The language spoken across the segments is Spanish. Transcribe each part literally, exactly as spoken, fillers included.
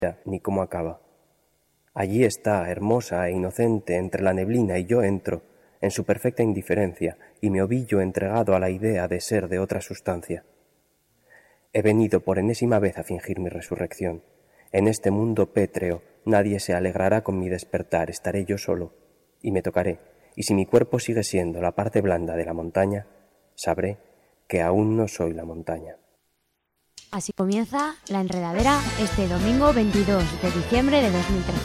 ni cómo acaba. Allí está, hermosa e inocente, entre la neblina, y yo entro, en su perfecta indiferencia, y me ovillo entregado a la idea de ser de otra sustancia. He venido por enésima vez a fingir mi resurrección. En este mundo pétreo nadie se alegrará con mi despertar, estaré yo solo, y me tocaré, y si mi cuerpo sigue siendo la parte blanda de la montaña, sabré que aún no soy la montaña. Así comienza La Enredadera este domingo veintidós de diciembre de dos mil trece.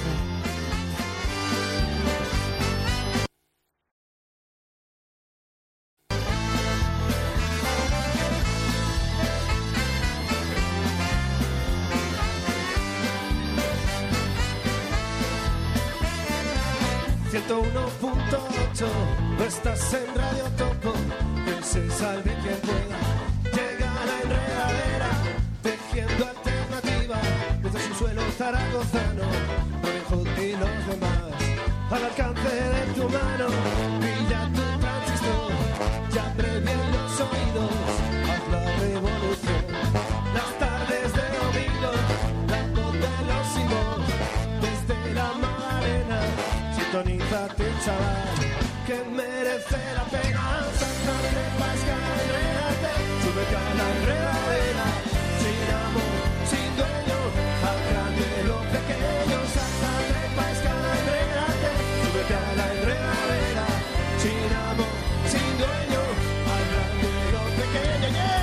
ciento uno punto ocho, no estás en Radio Topo, que se salve quien pueda. Llega la enredadera, tejiendo alternativa, desde su suelo zaragozano, Robin Hood y los demás. Al alcance de tu mano, brilla tu transistor, ya previen los oídos, haz la revolución. Las tardes de domingo, la voz de los sin voz, desde la Magdalena, sintonízate, chaval, que merece la pena. Sácate pasca, enrédate, súbete a la enredadera, sin amor, sin dueño, al grande lo pequeño. Sácate pasca, enrédate, súbete a la enredadera, sin amor, sin dueño, al grande lo pequeño. Yeah.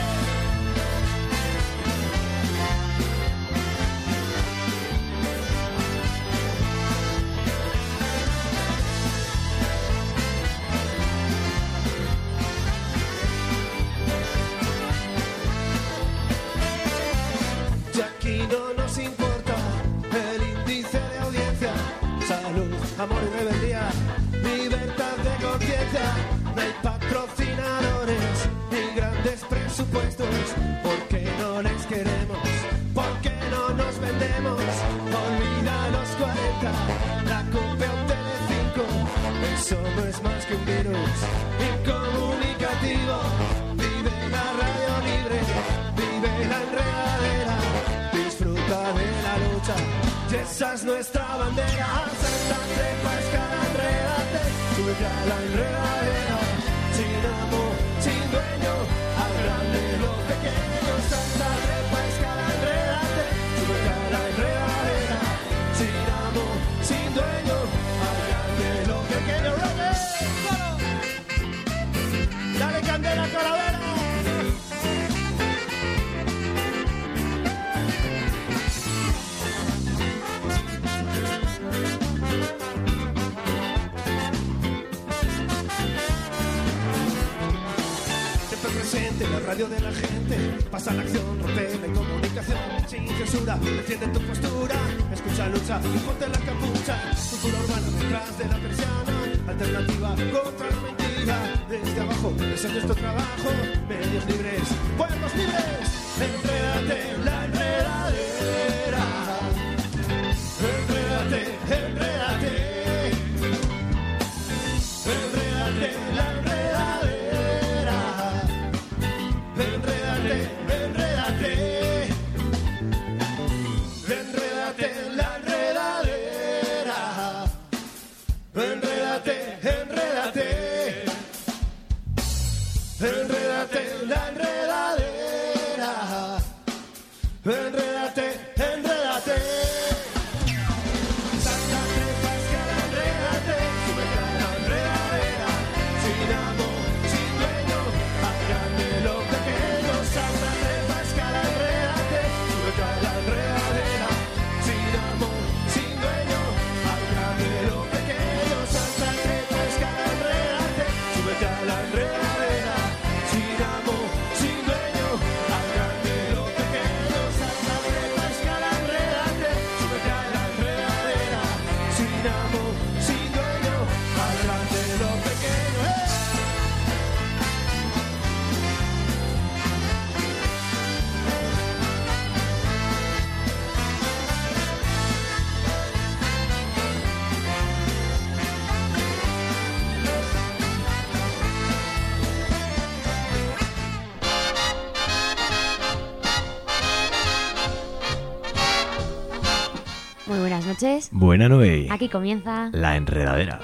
No nos importa el índice de audiencia, salud, amor y rebeldía, libertad de conciencia. No hay patrocinadores ni grandes presupuestos, porque no les queremos, porque no nos vendemos. Olvida los cuarenta, la COPE o Telecinco, eso no es más que un virus incomunicativo. Vive la radio libre, vive la enredadera, de la lucha, y esa es nuestra bandera. Sántate, pasca, enrédate, súbete a la enredadera, sin amor, sin dueño, al grande lo pequeño. Sántate, pasca, enrédate, súbete a la enredadera, sin amor, sin dueño, al grande lo pequeño. ¡Roque! Dale candela, calavera. La radio de la gente pasa la acción, rompe la incomunicación sin censura, defiende tu postura, escucha, lucha y ponte la capucha. Cultura urbana detrás de la persiana, alternativa contra la mentira. Desde abajo, ese es nuestro trabajo, medios libres, pueblos libres. Enrédate en la enredadera, enrédate, enrédate, enrédate en la enredadera. Sin Muy buenas noches. Buena Noé. Aquí comienza La Enredadera.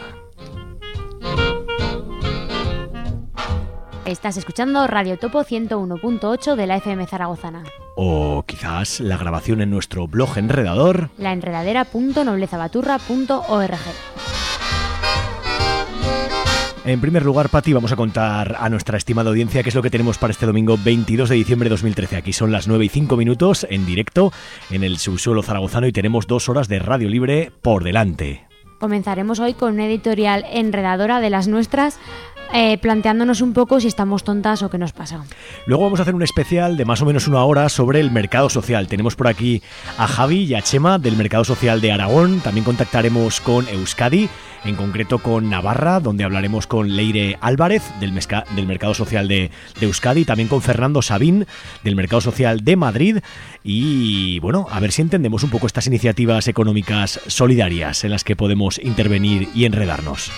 Estás escuchando Radio Topo ciento uno punto ocho de la F M zaragozana. O quizás la grabación en nuestro blog enredador, laenredadera punto noblezabaturra punto org. En primer lugar, Pati, vamos a contar a nuestra estimada audiencia qué es lo que tenemos para este domingo veintidós de diciembre de dos mil trece. Aquí son las nueve y cinco minutos en directo en el subsuelo zaragozano y tenemos dos horas de radio libre por delante. Comenzaremos hoy con una editorial enredadora de las nuestras, eh, planteándonos un poco si estamos tontas o qué nos pasa. Luego vamos a hacer un especial de más o menos una hora sobre el mercado social. Tenemos por aquí a Javi y a Chema del Mercado Social de Aragón. También contactaremos con Euskadi, en concreto con Navarra, donde hablaremos con Leire Álvarez del, Mesca- del Mercado Social de, de Euskadi, también con Fernando Sabín del Mercado Social de Madrid y bueno, a ver si entendemos un poco estas iniciativas económicas solidarias en las que podemos intervenir y enredarnos.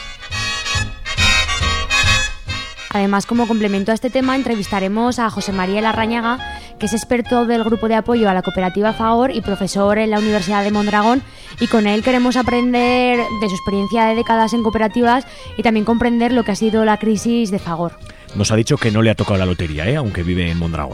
Además, como complemento a este tema, entrevistaremos a José María Larrañaga, que es experto del grupo de apoyo a la cooperativa Fagor y profesor en la Universidad de Mondragón, y con él queremos aprender de su experiencia de décadas en cooperativas y también comprender lo que ha sido la crisis de Fagor. Nos ha dicho que no le ha tocado la lotería, ¿eh? Aunque vive en Mondragón.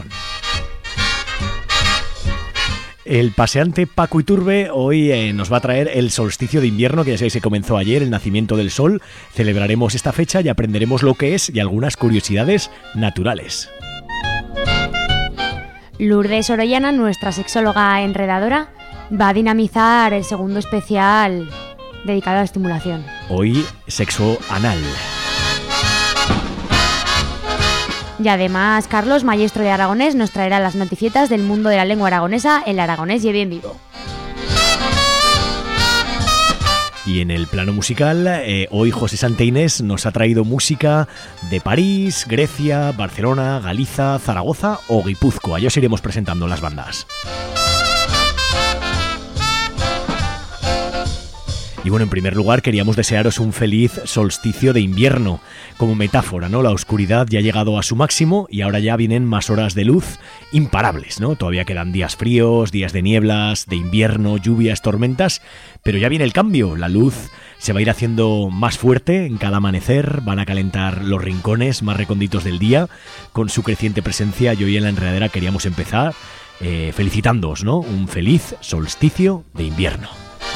El paseante Paco Iturbe hoy eh, nos va a traer el solsticio de invierno, que ya sabéis que comenzó ayer, el nacimiento del sol. Celebraremos esta fecha y aprenderemos lo que es y algunas curiosidades naturales. Lourdes Orollana, nuestra sexóloga enredadora, va a dinamizar el segundo especial dedicado a la estimulación. Hoy, sexo anal. Y además, Carlos, maestro de aragonés, nos traerá las noticietas del mundo de la lengua aragonesa, el aragonés y bien vivo. Y en el plano musical, eh, hoy José Santa Inés nos ha traído música de París, Grecia, Barcelona, Galiza, Zaragoza o Guipúzcoa. Ya os iremos presentando las bandas. Y bueno, en primer lugar queríamos desearos un feliz solsticio de invierno, como metáfora, ¿no? La oscuridad ya ha llegado a su máximo y ahora ya vienen más horas de luz imparables, ¿no? Todavía quedan días fríos, días de nieblas, de invierno, lluvias, tormentas, pero ya viene el cambio. La luz se va a ir haciendo más fuerte en cada amanecer, van a calentar los rincones más recónditos del día con su creciente presencia, y hoy en La Enredadera queríamos empezar eh, felicitándoos, ¿no? Un feliz solsticio de invierno.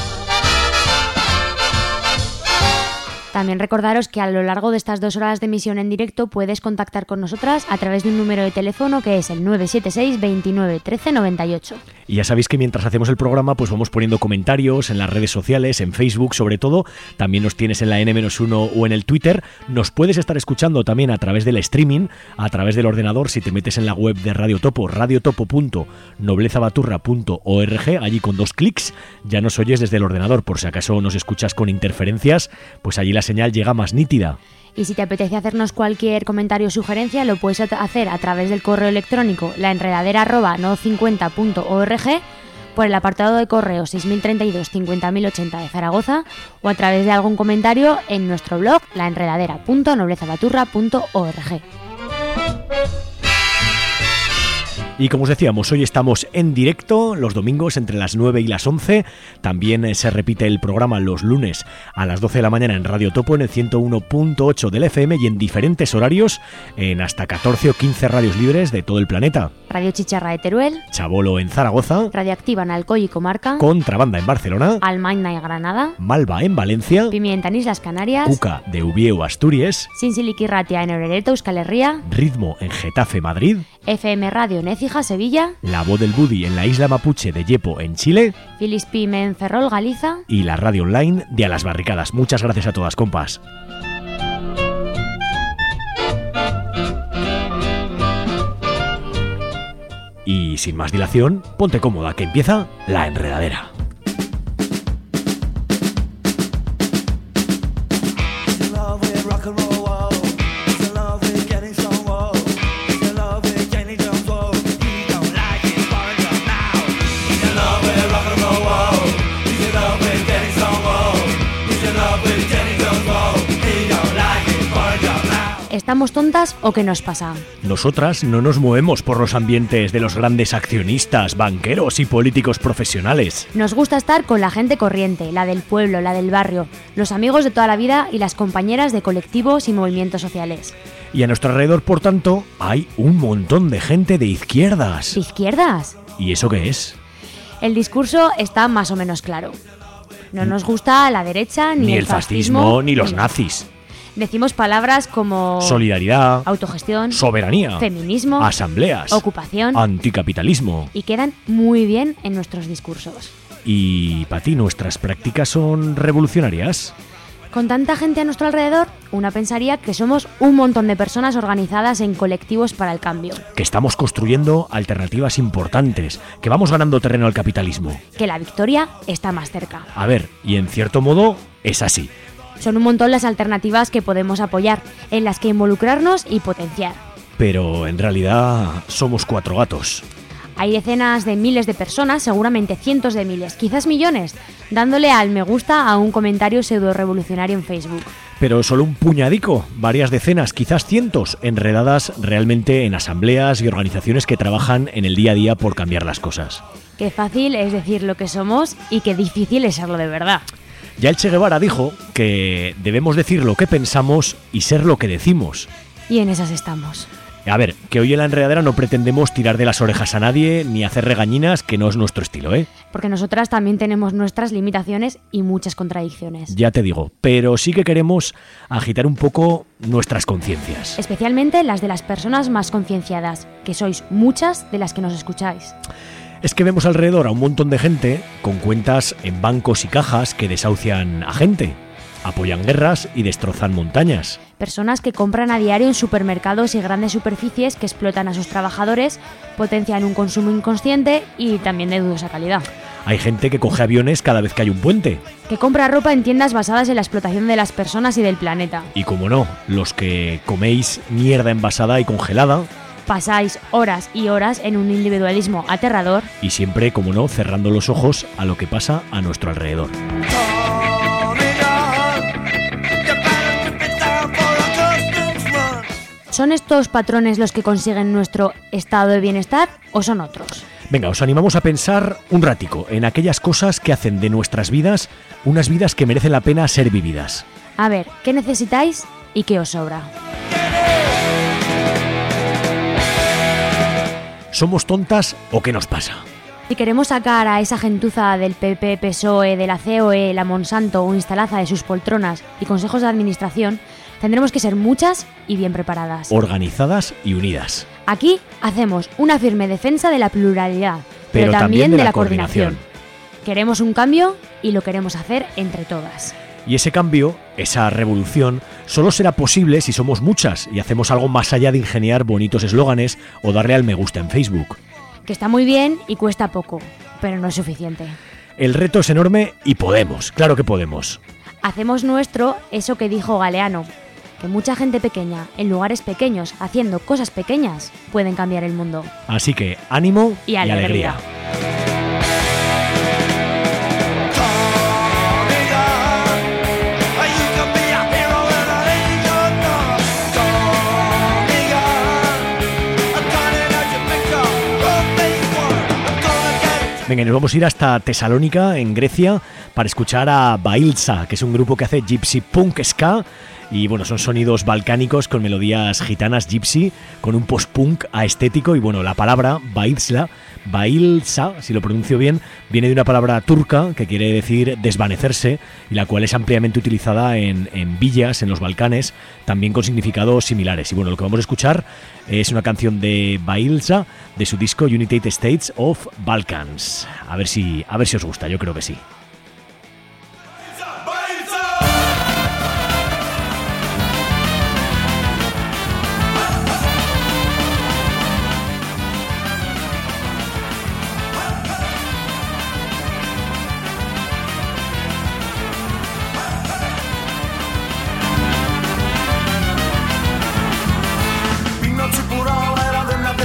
También recordaros que a lo largo de estas dos horas de emisión en directo puedes contactar con nosotras a través de un número de teléfono que es el nueve siete seis, veintinueve, trece, noventa y ocho. Y ya sabéis que mientras hacemos el programa pues vamos poniendo comentarios en las redes sociales, en Facebook sobre todo, también nos tienes en la ene uno o en el Twitter. Nos puedes estar escuchando también a través del streaming, a través del ordenador, si te metes en la web de Radio Topo, radiotopo punto noblezabaturra punto org, allí con dos clics ya nos oyes desde el ordenador. Por si acaso nos escuchas con interferencias, pues allí la señal llega más nítida. Y si te apetece hacernos cualquier comentario o sugerencia, lo puedes hacer a través del correo electrónico laenredadera arroba no cincuenta punto org, por el apartado de correo seis mil treinta y dos, cincuenta mil ochenta de Zaragoza, o a través de algún comentario en nuestro blog laenredadera punto noblezabaturra punto org. Y como os decíamos, hoy estamos en directo los domingos entre las nueve y las once. También eh, se repite el programa los lunes a las doce de la mañana en Radio Topo en el ciento uno punto ocho del F M y en diferentes horarios en hasta catorce o quince radios libres de todo el planeta. Radio Chicharra de Teruel, Chabolo en Zaragoza, Radioactiva en Alcoy y Comarca, Contrabanda en Barcelona, Almaina y Granada, Malva en Valencia, Pimienta en Islas Canarias, Cuca de Ubieu, Asturias, Sinsilikirratia en Orereto, Euskal Herria, Ritmo en Getafe, Madrid, F M Radio en Écija, Sevilla, La Voz del Budi en la isla mapuche de Yepo, en Chile, Filispim en Ferrol, Galiza, y la radio online de A las Barricadas. Muchas gracias a todas, compas. Y sin más dilación, ponte cómoda que empieza La Enredadera. ¿Estamos tontas o qué nos pasa? Nosotras no nos movemos por los ambientes de los grandes accionistas, banqueros y políticos profesionales. Nos gusta estar con la gente corriente, la del pueblo, la del barrio, los amigos de toda la vida y las compañeras de colectivos y movimientos sociales. Y a nuestro alrededor, por tanto, hay un montón de gente de izquierdas. ¿De izquierdas? ¿Y eso qué es? El discurso está más o menos claro. No nos gusta la derecha, ni, Ni el el fascismo, fascismo, ni los nazis. Decimos palabras como Solidaridad, autogestión, soberanía, feminismo, asambleas, ocupación, anticapitalismo. y quedan muy bien en nuestros discursos. ¿Y para ti nuestras prácticas son revolucionarias? Con tanta gente a nuestro alrededor, una pensaría que somos un montón de personas organizadas en colectivos para el cambio. Que estamos construyendo alternativas importantes, que vamos ganando terreno al capitalismo. Que la victoria está más cerca. A ver, y en cierto modo es así. Son un montón las alternativas que podemos apoyar, en las que involucrarnos y potenciar. Pero en realidad somos cuatro gatos. Hay decenas de miles de personas, seguramente cientos de miles, quizás millones, dándole al me gusta a un comentario pseudo-revolucionario en Facebook. Pero solo un puñadico, varias decenas, quizás cientos, enredadas realmente en asambleas y organizaciones que trabajan en el día a día por cambiar las cosas. Qué fácil es decir lo que somos y qué difícil es serlo de verdad. Ya el Che Guevara dijo que debemos decir lo que pensamos y ser lo que decimos. Y en esas estamos. A ver, que hoy en La Enredadera no pretendemos tirar de las orejas a nadie ni hacer regañinas, que no es nuestro estilo, ¿eh? Porque nosotras también tenemos nuestras limitaciones y muchas contradicciones. Ya te digo, pero sí que queremos agitar un poco nuestras conciencias. Especialmente las de las personas más concienciadas, que sois muchas de las que nos escucháis. Es que vemos alrededor a un montón de gente con cuentas en bancos y cajas que desahucian a gente, apoyan guerras y destrozan montañas. Personas que compran a diario en supermercados y grandes superficies que explotan a sus trabajadores, potencian un consumo inconsciente y también de dudosa calidad. Hay gente que coge aviones cada vez que hay un puente. Que compra ropa en tiendas basadas en la explotación de las personas y del planeta. Y como no, los que coméis mierda envasada y congelada. Pasáis horas y horas en un individualismo aterrador. Y siempre, como no, cerrando los ojos a lo que pasa a nuestro alrededor. ¿Son estos patrones los que consiguen nuestro estado de bienestar o son otros? Venga, os animamos a pensar un ratico en aquellas cosas que hacen de nuestras vidas unas vidas que merecen la pena ser vividas. A ver, ¿qué necesitáis y qué os sobra? ¿Somos tontas o qué nos pasa? Si queremos sacar a esa gentuza del P P, P S O E, de la C O E, la Monsanto o Instalaza de sus poltronas y consejos de administración, tendremos que ser muchas y bien preparadas. Organizadas y unidas. Aquí hacemos una firme defensa de la pluralidad, pero, pero también, también de, de la, la coordinación. coordinación. Queremos un cambio y lo queremos hacer entre todas. Y ese cambio, esa revolución, solo será posible si somos muchas y hacemos algo más allá de ingeniar bonitos eslóganes o darle al me gusta en Facebook. Que está muy bien y cuesta poco, pero no es suficiente. El reto es enorme y podemos, claro que podemos. Hacemos nuestro eso que dijo Galeano, que mucha gente pequeña, en lugares pequeños, haciendo cosas pequeñas, pueden cambiar el mundo. Así que ánimo y alegría. Y alegría. Venga, y nos vamos a ir hasta Tesalónica, en Grecia, para escuchar a Bailsa, que es un grupo que hace gypsy punk ska. Y bueno, son sonidos balcánicos con melodías gitanas gypsy, con un post-punk aestético. Y bueno, la palabra Bailsa, Bailsa, si lo pronuncio bien, viene de una palabra turca que quiere decir desvanecerse, y la cual es ampliamente utilizada en, en villas, en los Balcanes, también con significados similares. Y bueno, lo que vamos a escuchar es una canción de Bailsa, de su disco United States of Balkans. A ver si, a ver si os gusta, yo creo que sí.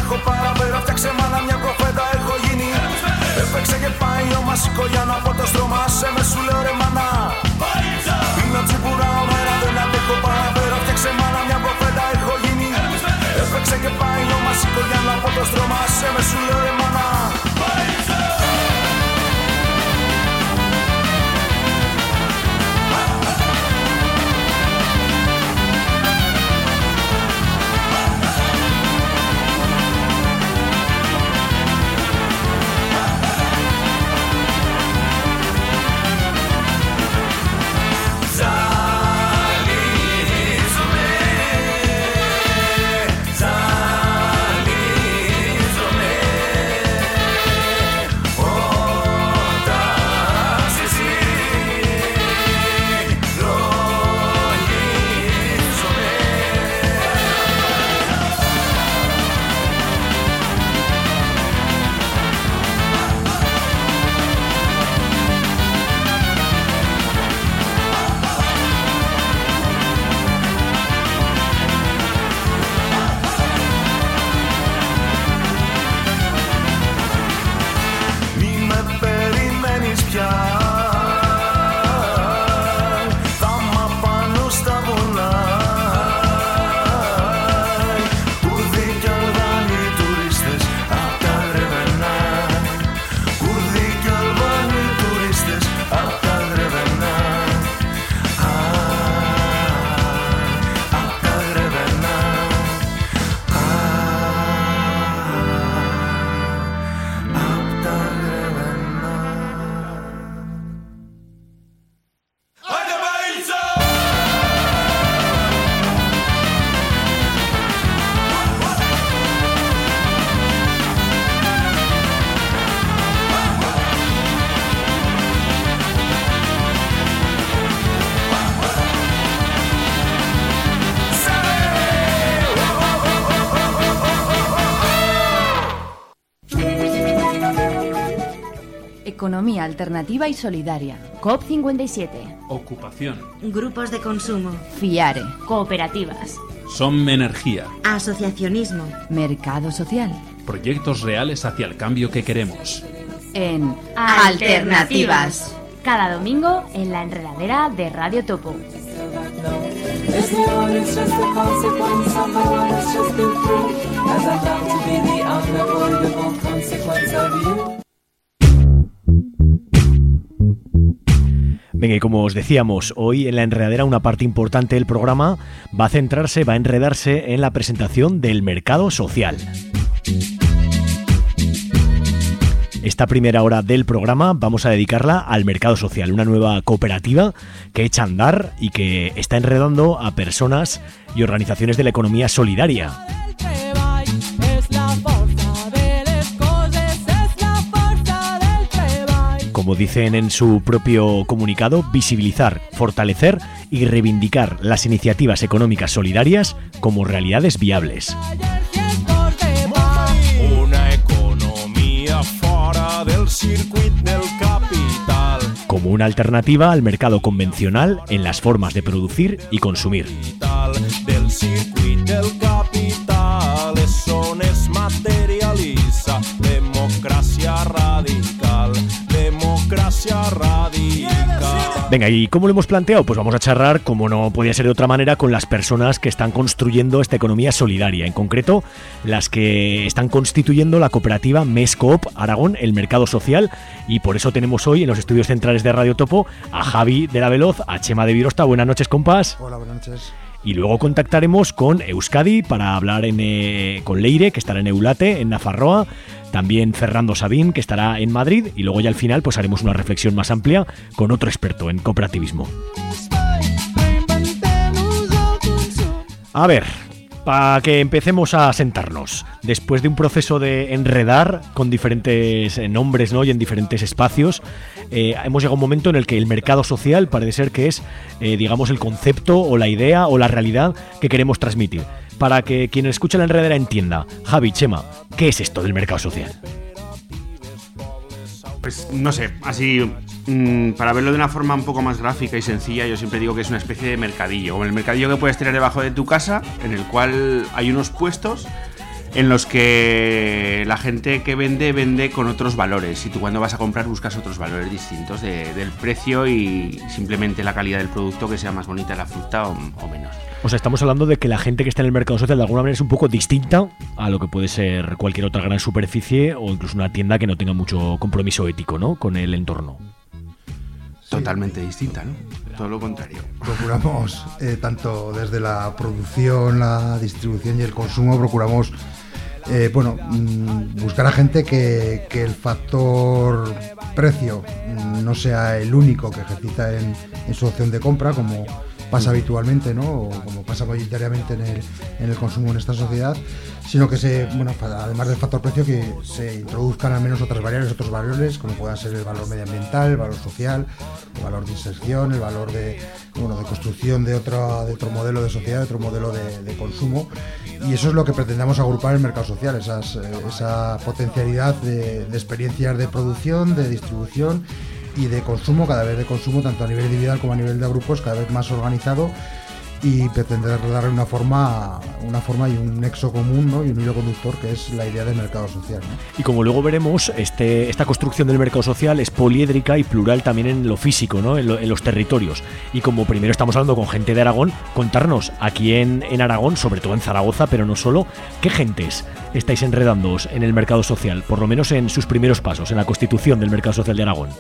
Για να πω το στρώμα economía alternativa y solidaria. COP cincuenta y siete. Ocupación. Grupos de consumo. FIARE. Cooperativas. Som Energía. Asociacionismo. Mercado social. Proyectos reales hacia el cambio que queremos. En Alternativas. Cada domingo en la enredadera de Radio Topo. Venga, y como os decíamos, hoy en la enredadera una parte importante del programa va a centrarse, va a enredarse en la presentación del mercado social. Esta primera hora del programa vamos a dedicarla al mercado social, una nueva cooperativa que echa a andar y que está enredando a personas y organizaciones de la economía solidaria. Como dicen en su propio comunicado, visibilizar, fortalecer y reivindicar las iniciativas económicas solidarias como realidades viables. Una economía fuera del circuito del capital. Como una alternativa al mercado convencional en las formas de producir y consumir. Del circuito del capital, eso no es materializa, democracia radical, democracia radical. Venga, ¿y cómo lo hemos planteado? Pues vamos a charlar, como no podía ser de otra manera, con las personas que están construyendo esta economía solidaria, en concreto las que están constituyendo la cooperativa MESCOOP Aragón, el mercado social, y por eso tenemos hoy en los estudios centrales de Radio Topo a Javi de la Veloz, a Chema de Virosta. Buenas noches, compas. Hola, buenas noches. Y luego contactaremos con Euskadi para hablar en, eh, con Leire, que estará en Eulate, en Nafarroa, también Fernando Sabín, que estará en Madrid, y luego ya al final pues haremos una reflexión más amplia con otro experto en cooperativismo. A ver, para que empecemos a sentarnos, después de un proceso de enredar con diferentes nombres, ¿no?, y en diferentes espacios, eh, hemos llegado a un momento en el que el mercado social parece ser que es, eh, digamos, el concepto o la idea o la realidad que queremos transmitir. Para que quien escucha la enredadera entienda, Javi, Chema, ¿qué es esto del mercado social? Pues no sé, así mmm, para verlo de una forma un poco más gráfica y sencilla, yo siempre digo que es una especie de mercadillo, como el mercadillo que puedes tener debajo de tu casa, en el cual hay unos puestos en los que la gente que vende, vende con otros valores, y tú cuando vas a comprar buscas otros valores distintos de, del precio y simplemente la calidad del producto, que sea más bonita la fruta o, o menos. O sea, estamos hablando de que la gente que está en el mercado social de alguna manera es un poco distinta a lo que puede ser cualquier otra gran superficie o incluso una tienda que no tenga mucho compromiso ético, ¿no?, con el entorno. Sí. Totalmente distinta, ¿no? Todo lo contrario. Procuramos, eh, tanto desde la producción, la distribución y el consumo, procuramos eh, bueno, mmm, buscar a gente que, que el factor precio mmm, no sea el único que ejercita en, en su opción de compra, como pasa habitualmente, ¿no?, o como pasa mayoritariamente en el, en el consumo en esta sociedad, sino que se, bueno, además del factor precio, que se introduzcan al menos otras variables, otros valores, como puedan ser el valor medioambiental, el valor social, el valor de inserción, el valor de, bueno, de construcción de otro, de otro modelo de sociedad, de otro modelo de, de consumo, y eso es lo que pretendamos agrupar en el mercado social, esas, esa potencialidad de, de experiencias de producción, de distribución y de consumo, cada vez de consumo, tanto a nivel individual como a nivel de grupos, cada vez más organizado, y pretender darle una forma, una forma y un nexo común, ¿no?, y un hilo conductor, que es la idea del mercado social, ¿no? Y como luego veremos, este, esta construcción del mercado social es poliédrica y plural también en lo físico, ¿no?, en, lo, en los territorios. Y como primero estamos hablando con gente de Aragón, contarnos aquí en, en Aragón, sobre todo en Zaragoza, pero no solo, ¿qué gentes estáis enredándoos en el mercado social, por lo menos en sus primeros pasos, en la constitución del mercado social de Aragón?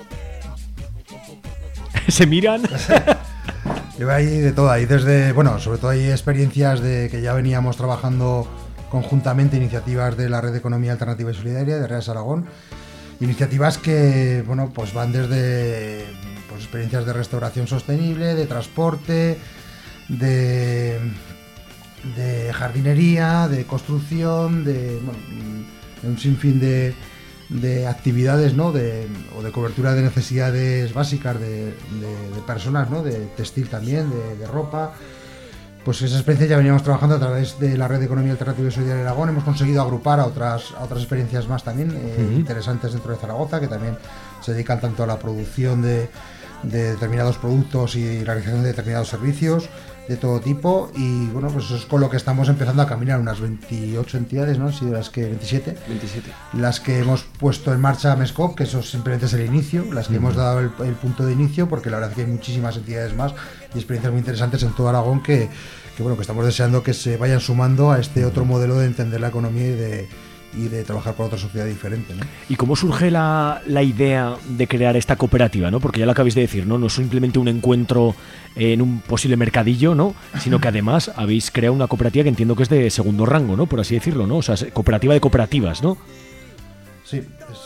¿Se miran? Yo hay de todo, ahí desde, bueno, sobre todo hay experiencias de que ya veníamos trabajando conjuntamente, iniciativas de la Red de Economía Alternativa y Solidaria de Reas Aragón, iniciativas que, bueno, pues van desde pues, experiencias de restauración sostenible, de transporte, de, de jardinería, de construcción, de, bueno, de un sinfín de de actividades, ¿no?, de, o de cobertura de necesidades básicas de, de, de personas, ¿no?, de textil también, de, de ropa. Pues esa experiencia ya veníamos trabajando a través de la Red de Economía Alternativa y Solidaria de Aragón. Hemos conseguido agrupar a otras, a otras experiencias más también eh, uh-huh. interesantes dentro de Zaragoza, que también se dedican tanto a la producción de, de determinados productos y la realización de determinados servicios de todo tipo, y bueno, pues eso es con lo que estamos empezando a caminar, unas veintiocho entidades, ¿no? Han sido las que veintisiete, veintisiete. Las que hemos puesto en marcha MESCOP, que eso simplemente es el inicio, las que uh-huh. hemos dado el, el punto de inicio, porque la verdad es que hay muchísimas entidades más y experiencias muy interesantes en todo Aragón que, que bueno, que estamos deseando que se vayan sumando a este otro modelo de entender la economía y de y de trabajar por otra sociedad diferente, ¿no? ¿Y cómo surge la, la idea de crear esta cooperativa, ¿no? Porque ya lo acabáis de decir, ¿no? No es simplemente un encuentro en un posible mercadillo, ¿no? Sino que además habéis creado una cooperativa que entiendo que es de segundo rango, ¿no? Por así decirlo, ¿no? O sea, cooperativa de cooperativas, ¿no? Sí,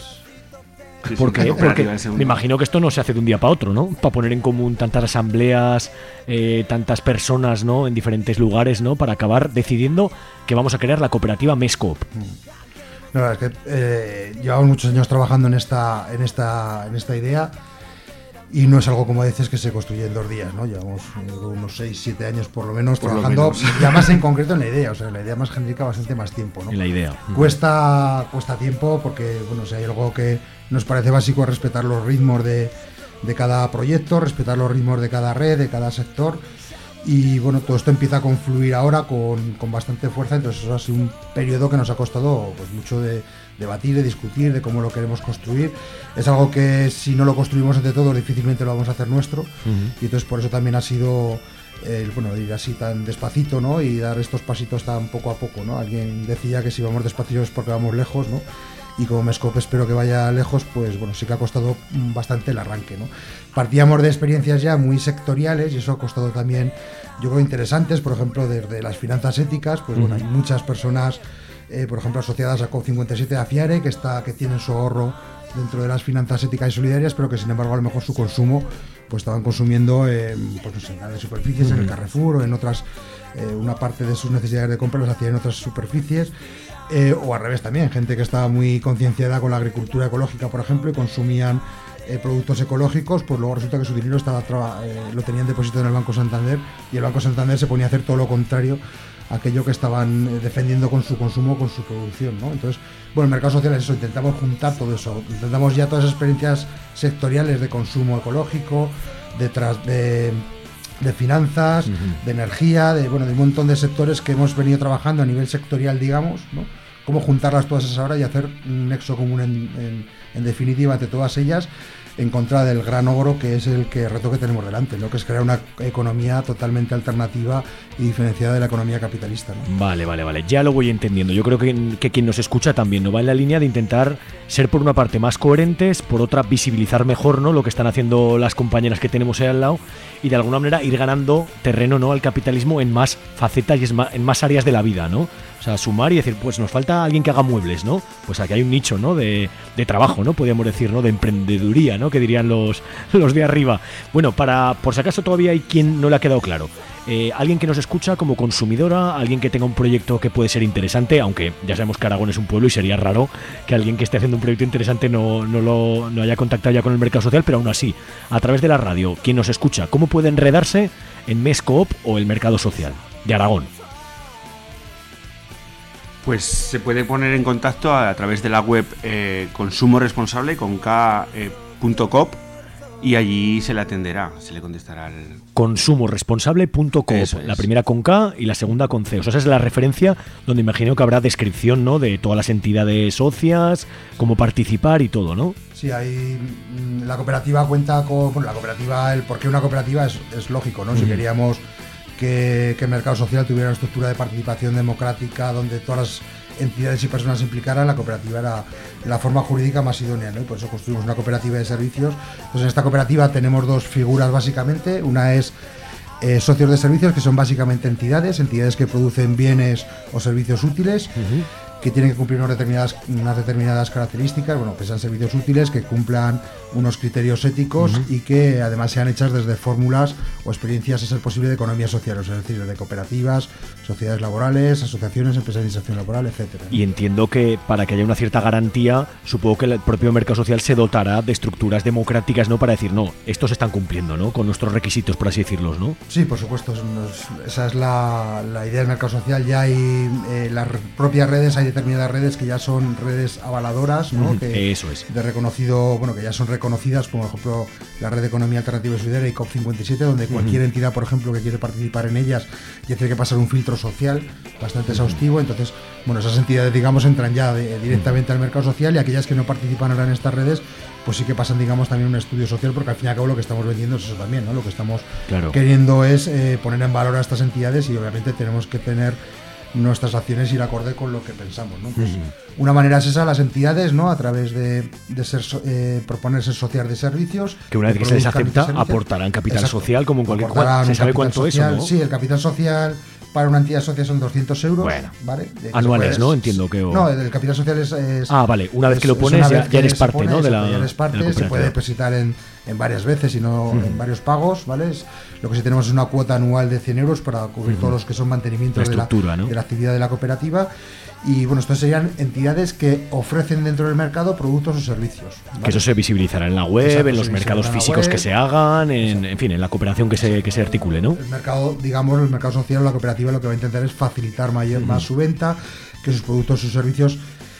es... Sí, ¿Por sí, qué? Porque me imagino que esto no se hace de un día para otro, ¿no? Para poner en común tantas asambleas, eh, tantas personas, ¿no? En diferentes lugares, ¿no? Para acabar decidiendo que vamos a crear la cooperativa MESCOP. No, la verdad es que eh, llevamos muchos años trabajando en esta, en esta, en esta idea, y no es algo, como dices, que se construye en dos días, ¿no? Llevamos unos seis, siete años por lo menos por trabajando, lo menos. Ya más en concreto en la idea, o sea, la idea más genérica bastante más tiempo, ¿no? En la idea. Cuesta, cuesta tiempo porque, bueno, si hay algo que nos parece básico es respetar los ritmos de, de cada proyecto, respetar los ritmos de cada red, de cada sector. Y bueno, todo esto empieza a confluir ahora con, con bastante fuerza, entonces eso ha sido un periodo que nos ha costado pues mucho de debatir, de discutir, de cómo lo queremos construir. Es algo que si no lo construimos entre todos difícilmente lo vamos a hacer nuestro, uh-huh. y entonces por eso también ha sido el eh, bueno, ir así tan despacito, ¿no? Y dar estos pasitos tan poco a poco, ¿no? Alguien decía que si vamos despacito es porque vamos lejos, ¿no? Y como MESCOP espero que vaya lejos, pues bueno, sí que ha costado bastante el arranque, ¿no? Partíamos de experiencias ya muy sectoriales y eso ha costado también, yo creo, interesantes, por ejemplo, desde las finanzas éticas, pues bueno, hay muchas personas, eh, por ejemplo, asociadas a COP cincuenta y siete, a FIARE, que, está, que tienen su ahorro dentro de las finanzas éticas y solidarias, pero que sin embargo a lo mejor su consumo pues estaban consumiendo eh, pues no sé, en grandes superficies, uh-huh. en el Carrefour o en otras, eh, una parte de sus necesidades de compra las hacían en otras superficies. Eh, o al revés también, gente que estaba muy concienciada con la agricultura ecológica, por ejemplo, y consumían eh, productos ecológicos, pues luego resulta que su dinero estaba eh, lo tenían depositado en el Banco Santander, y el Banco Santander se ponía a hacer todo lo contrario a aquello que estaban eh, defendiendo con su consumo, con su producción, ¿no? Entonces, bueno, el mercado social es eso, intentamos juntar todo eso, intentamos ya todas esas experiencias sectoriales de consumo ecológico, detrás de... de finanzas, uh-huh. de energía, de bueno, de un montón de sectores que hemos venido trabajando a nivel sectorial, digamos, ¿no? Cómo juntarlas todas esas ahora y hacer un nexo común en, en, en definitiva entre todas ellas, en contra del gran ogro que es el que reto que tenemos delante, ¿no? Que es crear una economía totalmente alternativa y diferenciada de la economía capitalista, ¿no? Vale, vale, vale, ya lo voy entendiendo. Yo creo que, que quien nos escucha también no va en la línea de intentar ser por una parte más coherentes, por otra visibilizar mejor, ¿no? Lo que están haciendo las compañeras que tenemos ahí al lado y de alguna manera ir ganando terreno, ¿no? Al capitalismo en más facetas y en más áreas de la vida, ¿no? O sea, sumar y decir, pues nos falta alguien que haga muebles, ¿no? Pues aquí hay un nicho, ¿no? De, de trabajo, ¿no? Podríamos decir, ¿no? De emprendeduría, ¿no? Que dirían los, los de arriba. Bueno, para por si acaso todavía hay quien no le ha quedado claro. Eh, alguien que nos escucha como consumidora, alguien que tenga un proyecto que puede ser interesante, aunque ya sabemos que Aragón es un pueblo y sería raro que alguien que esté haciendo un proyecto interesante no, no, lo, no haya contactado ya con el mercado social, pero aún así, a través de la radio, quien nos escucha, ¿cómo puede enredarse en MESCOP o el mercado social de Aragón? Pues se puede poner en contacto a, a través de la web eh, consumo responsable con k punto cop y allí se le atenderá, se le contestará al... consumo responsable punto cop, la primera con K y la segunda con C. O sea, esa es la referencia donde imagino que habrá descripción, ¿no? De todas las entidades socias, cómo participar y todo, ¿no? Sí, hay la cooperativa cuenta con... Bueno, la cooperativa, el por qué una cooperativa es, es lógico, ¿no? Uh-huh. Si queríamos que, que el mercado social tuviera una estructura de participación democrática donde todas las entidades y personas se implicaran, la cooperativa era la forma jurídica más idónea, ¿no? Y por eso construimos una cooperativa de servicios. Entonces, en esta cooperativa tenemos dos figuras básicamente. Una es eh, socios de servicios, que son básicamente entidades, entidades que producen bienes o servicios útiles, uh-huh. que tienen que cumplir unas determinadas, unas determinadas características, bueno, que sean servicios útiles, que cumplan unos criterios éticos uh-huh. y que además sean hechas desde fórmulas o experiencias, a ser posible, de economía social, es decir, de cooperativas, sociedades laborales, asociaciones, empresas de inserción laboral, etcétera. Y entiendo que para que haya una cierta garantía, supongo que el propio mercado social se dotará de estructuras democráticas, ¿no? Para decir, no, estos están cumpliendo, ¿no? Con nuestros requisitos, por así decirlos, ¿no? Sí, por supuesto, esa es la, la idea del mercado social. Ya hay eh, las propias redes, hay determinadas redes que ya son redes avaladoras, ¿no? Uh-huh. Que Eso es. De reconocido, bueno, que ya son reconocidas, como por ejemplo la Red de Economía Alternativa y Solidaria y COP cincuenta y siete, donde cualquier uh-huh. entidad, por ejemplo, que quiere participar en ellas ya tiene que pasar un filtro social bastante exhaustivo. Entonces, bueno, esas entidades, digamos, entran ya de, directamente al mercado social, y aquellas que no participan ahora en estas redes, pues sí que pasan, digamos, también un estudio social, porque al fin y al cabo lo que estamos vendiendo es eso también, ¿no? Lo que estamos claro. queriendo es eh, poner en valor a estas entidades, y obviamente tenemos que tener nuestras acciones ir acorde con lo que pensamos, ¿no? Pues, uh-huh. Una manera es esa, las entidades, ¿no? A través de, de ser eh, proponer ser social de servicios, que una vez que se les acepta aportarán capital Exacto. social como en cualquier cual. ¿Se sabe cuánto es o no? Sí, el capital social para una entidad social son doscientos euros, bueno, ¿vale? Anuales, puedes, ¿no? Entiendo que... O... No, el capital social es, es... Ah, vale, una vez es, que lo pones ya, ya eres parte, pone, ¿no? De la, ya eres parte, de se puede depositar en, en varias veces y no uh-huh. en varios pagos, ¿vale? Es, lo que sí tenemos es una cuota anual de cien euros para cubrir uh-huh. todos los que son mantenimientos de la, ¿no? de la actividad de la cooperativa. Y bueno, estos serían entidades que ofrecen dentro del mercado productos o servicios, ¿vale? Que eso se visibilizará en la web, Exacto, en los mercados físicos web, que se hagan, en, en fin, en la cooperación que se, que se articule, ¿no? El mercado, digamos, el mercado social o la cooperativa lo que va a intentar es facilitar mayor, uh-huh. más su venta, que sus productos o sus servicios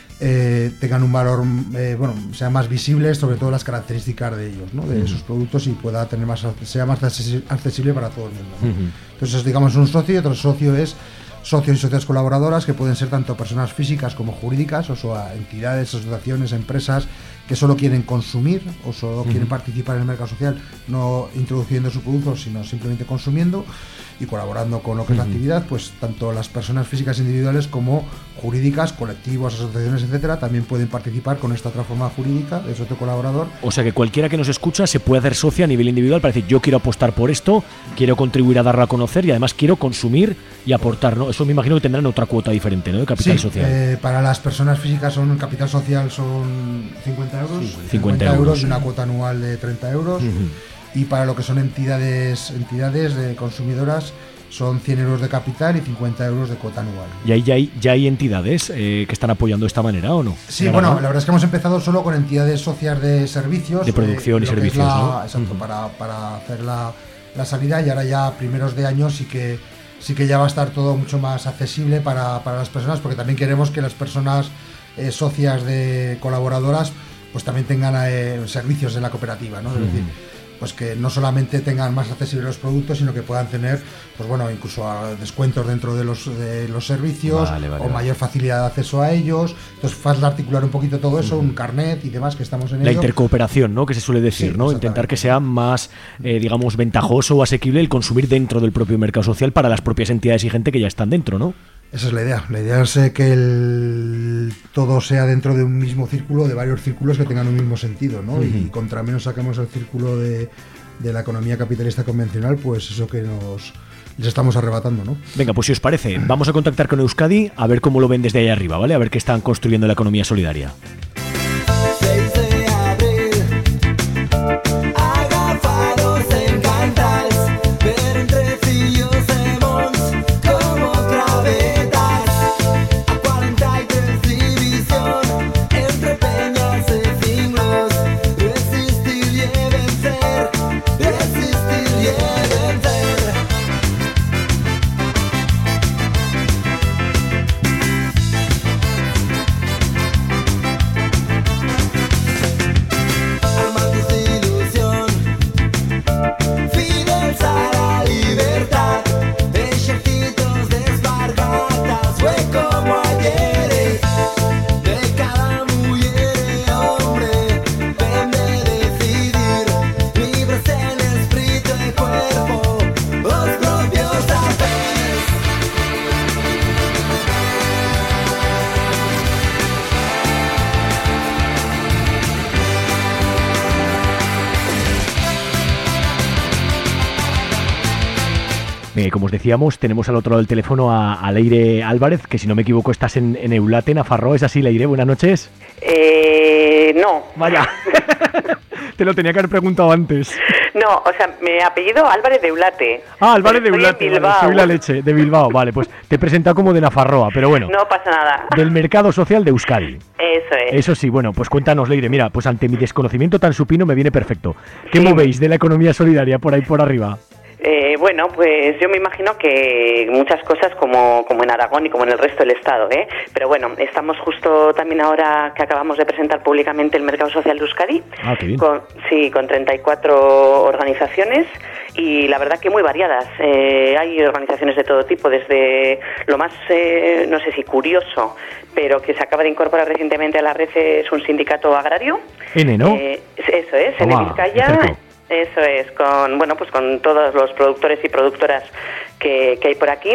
eh, tengan un valor, eh, bueno, sean más visibles, sobre todo las características de ellos, ¿no? De uh-huh. sus productos, y pueda tener más, sea más accesible para todo el mundo, ¿no? Uh-huh. Entonces, digamos, un socio, y otro socio es socios y socias colaboradoras, que pueden ser tanto personas físicas como jurídicas, o sea, entidades, asociaciones, empresas que solo quieren consumir o solo uh-huh. quieren participar en el mercado social, no introduciendo su producto, sino simplemente consumiendo y colaborando con lo que uh-huh. es la actividad. Pues tanto las personas físicas individuales como jurídicas, colectivos, asociaciones, etcétera, también pueden participar con esta otra forma jurídica de socio colaborador. O sea que cualquiera que nos escucha se puede hacer socio a nivel individual para decir: yo quiero apostar por esto, quiero contribuir a darlo a conocer, y además quiero consumir y aportar, ¿no? Eso me imagino que tendrán otra cuota diferente, ¿no? De capital sí, social. Eh, para las personas físicas son el capital social son cincuenta euros, sí, cincuenta euros y una cuota anual de treinta euros. Uh-huh. Y para lo que son entidades entidades de consumidoras son cien euros de capital y cincuenta euros de cuota anual. ¿Y ahí ya hay, ya hay entidades eh, que están apoyando de esta manera o no? Sí, bueno, la verdad es que hemos empezado solo con entidades socias de servicios. De producción eh, y servicios, la, ¿no? Exacto, uh-huh. para, para hacer la, la salida, y ahora ya primeros de año sí que sí que ya va a estar todo mucho más accesible para, para las personas, porque también queremos que las personas eh, socias de colaboradoras pues también tengan eh, servicios de la cooperativa, ¿no? Es uh-huh. decir, pues que no solamente tengan más accesibles los productos, sino que puedan tener, pues bueno, incluso a descuentos dentro de los de los servicios, vale, vale, o vale. mayor facilidad de acceso a ellos. Entonces, fácil articular un poquito todo eso, uh-huh. un carnet y demás, que estamos en la ello. intercooperación, ¿no? Que se suele decir, sí, ¿no? Intentar que sea más, eh, digamos, ventajoso o asequible el consumir dentro del propio mercado social para las propias entidades y gente que ya están dentro, ¿no? Esa es la idea. La idea es que el, todo sea dentro de un mismo círculo, de varios círculos que tengan un mismo sentido, ¿no? Uh-huh. Y contra menos saquemos el círculo de, de la economía capitalista convencional, pues eso que nos les estamos arrebatando, ¿no? Venga, pues si os parece, vamos a contactar con Euskadi a ver cómo lo ven desde ahí arriba, ¿vale? A ver qué están construyendo la economía solidaria. Eh, como os decíamos, tenemos al otro lado del teléfono a, a Leire Álvarez, que si no me equivoco estás en, en Eulate, Nafarroa. ¿Es así, Leire? Buenas noches. Eh, no. Vaya, te lo tenía que haber preguntado antes. No, o sea, mi apellido Álvarez de Eulate. Ah, Álvarez de Eulate, vale, soy la leche, de Bilbao. Vale, pues te he presentado como de Nafarroa, pero bueno. No pasa nada. Del mercado social de Euskadi. Eso es. Eso sí, bueno, pues cuéntanos, Leire. Mira, pues ante mi desconocimiento tan supino me viene perfecto. ¿Qué sí. movéis de la economía solidaria por ahí por arriba? Eh, bueno, pues yo me imagino que muchas cosas como, como en Aragón y como en el resto del Estado, ¿eh? Pero bueno, estamos justo también ahora que acabamos de presentar públicamente el Mercado Social de Euskadi. Ah, qué bien. Con, sí, con treinta y cuatro organizaciones y la verdad que muy variadas. Eh, hay organizaciones de todo tipo, desde lo más, eh, no sé si curioso, pero que se acaba de incorporar recientemente a la red es un sindicato agrario. N, ¿no? Eh, eso es, en Toma, Vizcaya. acerco. Eso es, con bueno pues con todos los productores y productoras que, que hay por aquí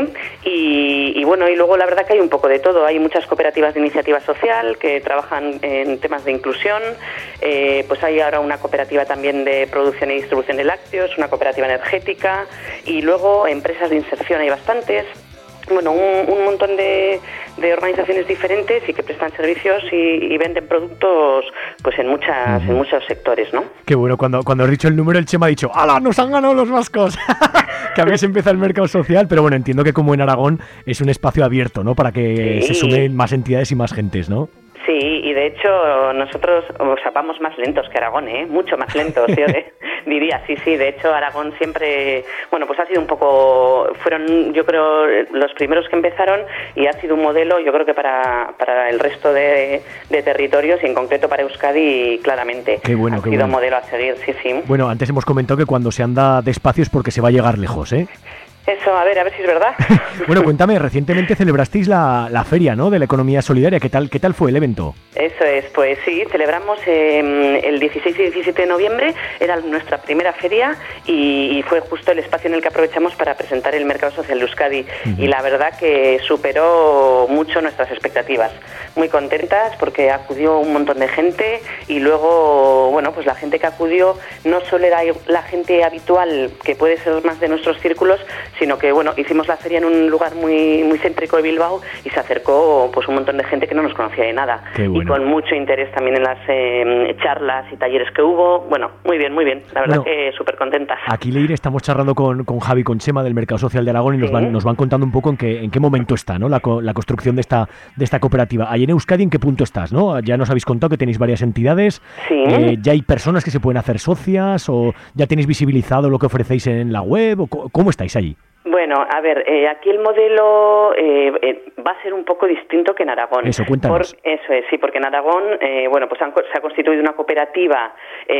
y, y bueno, y luego la verdad que hay un poco de todo. Hay muchas cooperativas de iniciativa social que trabajan en temas de inclusión, eh, pues hay ahora una cooperativa también de producción y distribución de lácteos, una cooperativa energética y luego empresas de inserción hay bastantes. Bueno, un, un montón de, de organizaciones diferentes y que prestan servicios y, y venden productos pues en muchas uh-huh. en muchos sectores, ¿no? Qué bueno, cuando, cuando has dicho el número, el Chema ha dicho ¡hala, nos han ganado los vascos! Que a veces empieza el mercado social, pero bueno, entiendo que como en Aragón es un espacio abierto, ¿no? Para que sí. se sumen más entidades y más gentes, ¿no? Sí, y de hecho nosotros, o sea, vamos más lentos que Aragón, ¿eh? Mucho más lentos, yo diría, sí, sí. De hecho, Aragón siempre, bueno, pues ha sido un poco, fueron, yo creo, los primeros que empezaron y ha sido un modelo, yo creo que para, para el resto de, de territorios y en concreto para Euskadi, claramente. Qué bueno, ha qué sido bueno. un modelo a seguir, sí, sí. Bueno, antes hemos comentado que cuando se anda despacio es porque se va a llegar lejos, ¿eh? Eso, a ver, a ver si es verdad. Bueno, cuéntame, recientemente celebrasteis la, la feria, ¿no?, de la economía solidaria. ¿Qué tal, qué tal fue el evento? Eso es, pues sí, celebramos eh, el dieciséis y diecisiete de noviembre, era nuestra primera feria y, y fue justo el espacio en el que aprovechamos para presentar el Mercado Social de Euskadi. Uh-huh. Y la verdad que superó mucho nuestras expectativas. Muy contentas porque acudió un montón de gente y luego, bueno, pues la gente que acudió no solo era la gente habitual, que puede ser más de nuestros círculos, sino que, bueno, hicimos la feria en un lugar muy muy céntrico de Bilbao y se acercó pues un montón de gente que no nos conocía de nada. Qué bueno. Y con mucho interés también en las eh, charlas y talleres que hubo. Bueno, muy bien, muy bien. La verdad bueno, que súper contentas. Aquí, Leire, estamos charlando con, con Javi y con Chema del Mercado Social de Aragón y sí. nos van nos van contando un poco en qué en qué momento está, ¿no?, la, la construcción de esta de esta cooperativa. Ahí en Euskadi, ¿en qué punto estás, no? Ya nos habéis contado que tenéis varias entidades. Sí. Eh, ¿Ya hay personas que se pueden hacer socias o ya tenéis visibilizado lo que ofrecéis en la web? O ¿cómo estáis allí? Bueno, a ver, eh, aquí el modelo eh, eh, va a ser un poco distinto que en Aragón. Eso, cuéntanos. Por, eso es, sí, porque en Aragón, eh, bueno, pues han, se ha constituido una cooperativa,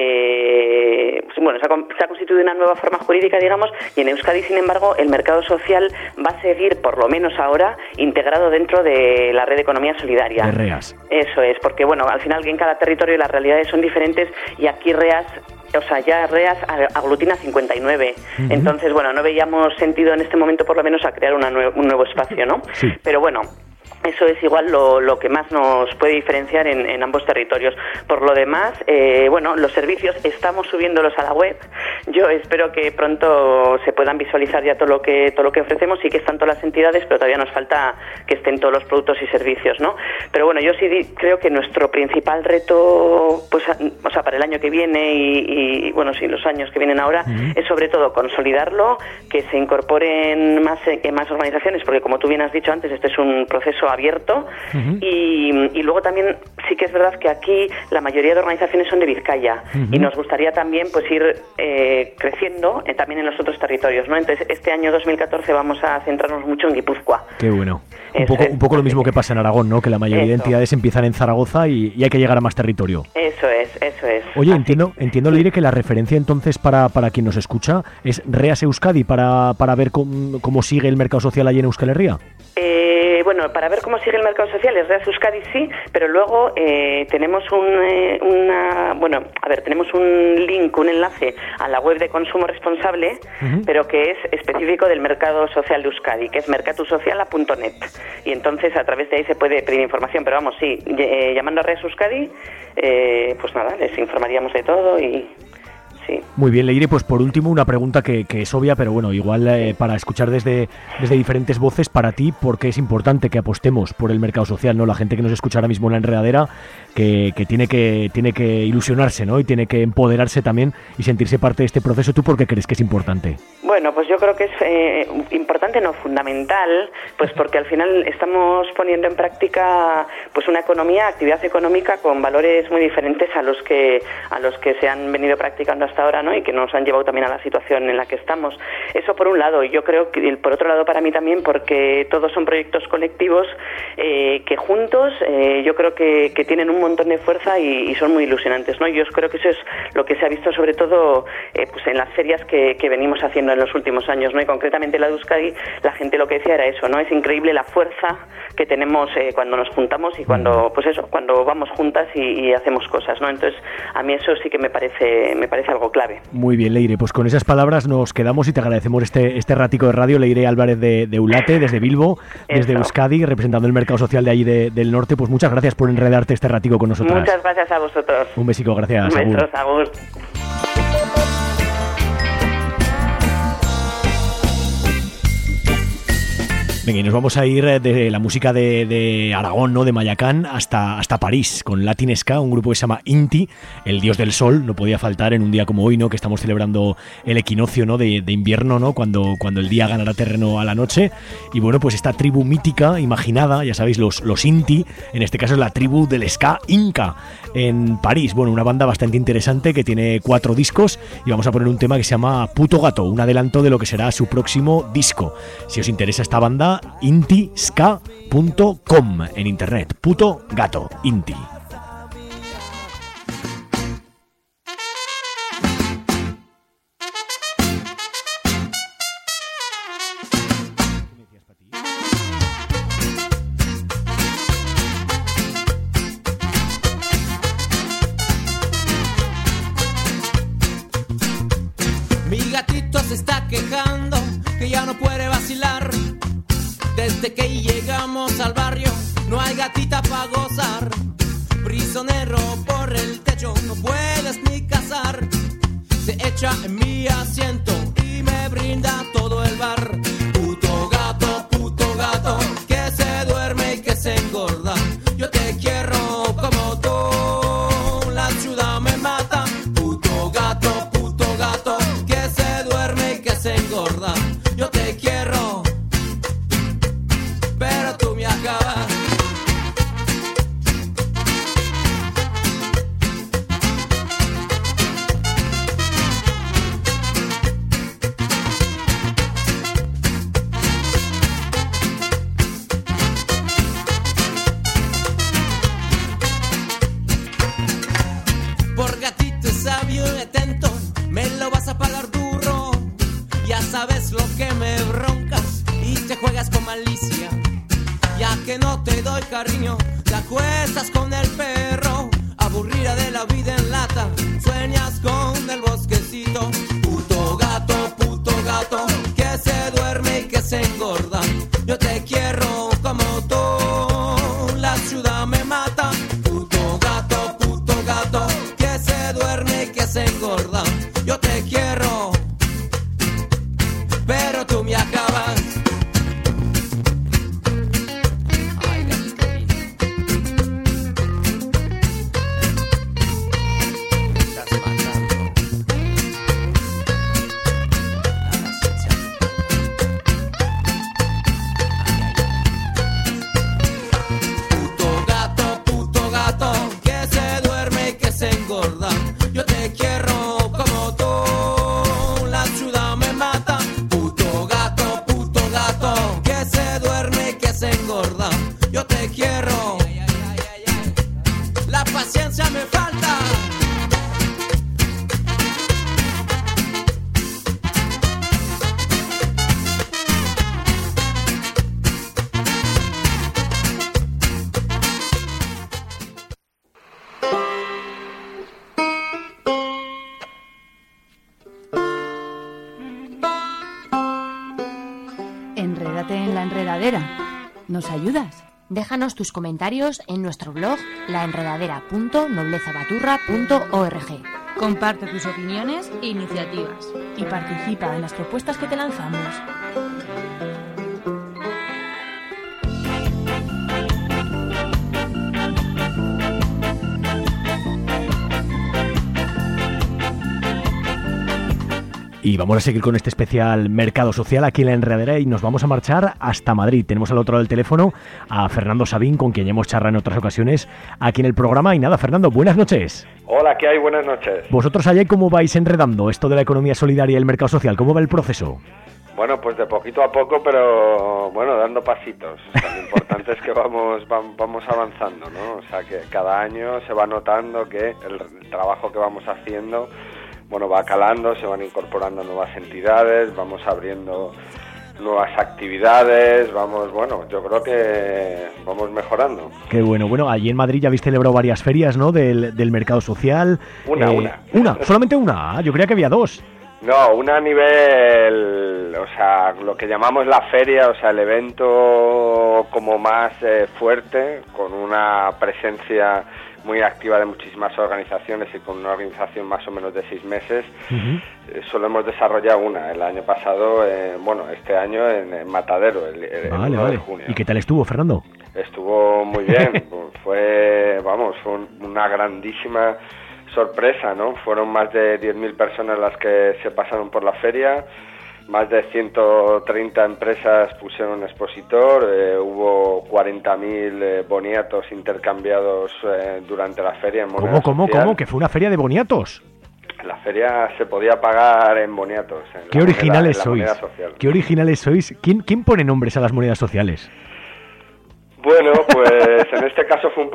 eh, bueno, se ha, se ha constituido una nueva forma jurídica, digamos, y en Euskadi, sin embargo, el mercado social va a seguir, por lo menos ahora, integrado dentro de la red de economía solidaria. De REAS. Eso es, porque, bueno, al final en cada territorio las realidades son diferentes y aquí REAS... O sea, ya REAS aglutina cincuenta y nueve. Uh-huh. Entonces, bueno, no veíamos sentido en este momento, por lo menos, a crear una nue- un nuevo espacio, ¿no? Sí. Pero bueno, eso es igual lo, lo que más nos puede diferenciar en, en ambos territorios. Por lo demás, eh, bueno, los servicios estamos subiéndolos a la web. Yo espero que pronto se puedan visualizar ya todo lo que todo lo que ofrecemos. Sí que están todas las entidades, pero todavía nos falta que estén todos los productos y servicios, ¿no? Pero bueno, yo sí creo que nuestro principal reto, pues, o sea, para el año que viene y, y bueno, sí, los años que vienen ahora, uh-huh. es sobre todo consolidarlo, que se incorporen más, eh, más organizaciones, porque como tú bien has dicho antes, este es un proceso abierto uh-huh. y, y luego también sí que es verdad que aquí la mayoría de organizaciones son de Vizcaya uh-huh. y nos gustaría también pues ir eh, creciendo eh, también en los otros territorios, ¿no? Entonces este año dos mil catorce vamos a centrarnos mucho en Guipúzcoa. Qué bueno. Un poco, un poco lo mismo que pasa en Aragón, ¿no? Que la mayoría eso. de entidades empiezan en Zaragoza y, y hay que llegar a más territorio. Eso es, eso es. Oye, Así. entiendo, entiendo Leire, que la referencia entonces para, para quien nos escucha es REAS Euskadi para, para ver cómo, cómo sigue el mercado social allí en Euskal Herria. Eh, bueno, para ver cómo sigue el mercado social es REAS Euskadi, sí, pero luego eh, tenemos un, eh, una, bueno, a ver, tenemos un link, un enlace a la web de consumo responsable, uh-huh. pero que es específico del mercado social de Euskadi, que es mercatusociala punto net. Y entonces a través de ahí se puede pedir información, pero vamos, sí, eh, llamando a REAS Euskadi, eh, pues nada, les informaríamos de todo y... Sí. Muy bien, Leire, pues por último una pregunta que, que es obvia, pero bueno, igual eh, para escuchar desde, desde diferentes voces, para ti, ¿por qué es importante que apostemos por el mercado social, ¿no? La gente que nos escucha ahora mismo en La Enredadera, que, que tiene que tiene que ilusionarse, ¿no? Y tiene que empoderarse también y sentirse parte de este proceso. ¿Tú por qué crees que es importante? Bueno, pues yo creo que es eh, importante, no fundamental, pues porque al final estamos poniendo en práctica pues una economía, actividad económica con valores muy diferentes a los que a los que se han venido practicando hasta ahora, ¿no? Y que nos han llevado también a la situación en la que estamos. Eso por un lado, y yo creo que por otro lado para mí también, porque todos son proyectos colectivos eh, que juntos eh, yo creo que, que tienen un montón de fuerza y, y son muy ilusionantes, ¿no? Yo creo que eso es lo que se ha visto sobre todo eh, pues en las ferias que, que venimos haciendo en los últimos años, ¿no? Y concretamente la de Euskadi, la gente lo que decía era eso, ¿no? Es increíble la fuerza que tenemos eh, cuando nos juntamos y cuando, pues eso, cuando vamos juntas y, y hacemos cosas, ¿no? Entonces, a mí eso sí que me parece, me parece algo clave. Muy bien, Leire, pues con esas palabras nos quedamos y te agradecemos este, este ratico de radio. Leire Álvarez de, de Ulate, desde Bilbo, desde eso. Euskadi, representando el mercado social de allí de, del norte. Pues muchas gracias por enredarte este ratico con nosotros. Muchas gracias a vosotros. Un besico, gracias. Besos, agur. Venga, y nos vamos a ir de la música de, de Aragón, ¿no? De Mayacán hasta, hasta París, con Latin Ska, un grupo que se llama Inti, el dios del sol, no podía faltar en un día como hoy, ¿no? Que estamos celebrando el equinoccio, ¿no? De, de invierno, ¿no? Cuando, cuando el día ganará terreno a la noche. Y bueno, pues esta tribu mítica, imaginada, ya sabéis, los, los Inti, en este caso es la tribu del ska inca, en París. Bueno, una banda bastante interesante que tiene cuatro discos y vamos a poner un tema que se llama Puto Gato, un adelanto de lo que será su próximo disco. Si os interesa esta banda, inti ska punto com en internet. Puto Gato, Inti. Mi gatito se está quejando que ya no puede vacilar. Desde que llegamos al barrio no hay gatita pa' gozar. Prisionero por el techo, no puedes ni cazar. Se echa en mi asiento y me brinda todo el bar. Puto gato, puto gato, que se duerme y que se engorda. Yo te quiero como tú, la ciudad me mata. Puto gato, puto gato, que se duerme y que se engorda. Yo te quiero, pero tú me acabas. Por gatito sabio y atento, me lo vas a pagar duro. Ya sabes lo que me broncas y te juegas con malicia. Ya que no te doy cariño, te acuestas con el perro. Aburrida de la vida en lata, sueñas con el bosquecito. Puto gato, puto gato, que se duerme y que se engorda. Yo te quiero como tú, la ciudad me mata. Puto gato, puto gato, que se duerme y que se engorda. Yo te quiero, pero tú me acabas. Puto gato, puto gato, que se duerme y que se engorda. Yo te quiero como tú, la ciudad me mata. Puto gato, puto gato, que se duerme y que se engorda. Yo te quiero, la paciencia me falta. Enrédate en la enredadera. ¿Nos ayudas? Déjanos tus comentarios en nuestro blog laenredadera punto noblezabaturra punto org. Comparte tus opiniones e iniciativas Y participa en las propuestas que te lanzamos. Y vamos a seguir con este especial Mercado Social aquí en La Enredadera y nos vamos a marchar hasta Madrid. Tenemos al otro lado del teléfono a Fernando Sabín, con quien ya hemos charlado en otras ocasiones aquí en el programa. Y nada, Fernando, buenas noches. Hola, ¿qué hay? Buenas noches. ¿Vosotros allá cómo vais enredando esto de la economía solidaria y el mercado social? ¿Cómo va el proceso? Bueno, pues de poquito a poco, pero bueno, dando pasitos. O sea, lo importante es que vamos, vamos avanzando, ¿no? O sea, que cada año se va notando que el trabajo que vamos haciendo, bueno, va calando, se van incorporando nuevas entidades, vamos abriendo nuevas actividades, vamos, bueno, yo creo que vamos mejorando. Qué bueno. Bueno, allí en Madrid ya habéis celebrado varias ferias, ¿no?, del, del mercado social. Una, eh, una. Una, solamente una. Yo creía que había dos. No, una a nivel, o sea, lo que llamamos la feria, o sea, el evento como más eh, fuerte, con una presencia muy activa de muchísimas organizaciones y con una organización más o menos de seis meses. Uh-huh. eh, solo hemos desarrollado una, el año pasado, eh, bueno, este año en, en Matadero, el, el vale, uno vale. de junio. ¿Y qué tal estuvo, Fernando? Estuvo muy bien, fue, vamos, fue un, una grandísima sorpresa, ¿no? Fueron más de diez mil personas las que se pasaron por la feria, más de ciento treinta empresas pusieron un expositor, eh, hubo cuarenta mil eh, boniatos intercambiados eh, durante la feria en moneda ¿Cómo, cómo, social. cómo? ¿Que fue una feria de boniatos? La feria se podía pagar en boniatos. En ¿Qué la originales moneda, en la sois? moneda social. ¿Qué originales sois? ¿Quién, ¿Quién pone nombres a las monedas sociales? Bueno, pues en este caso fue un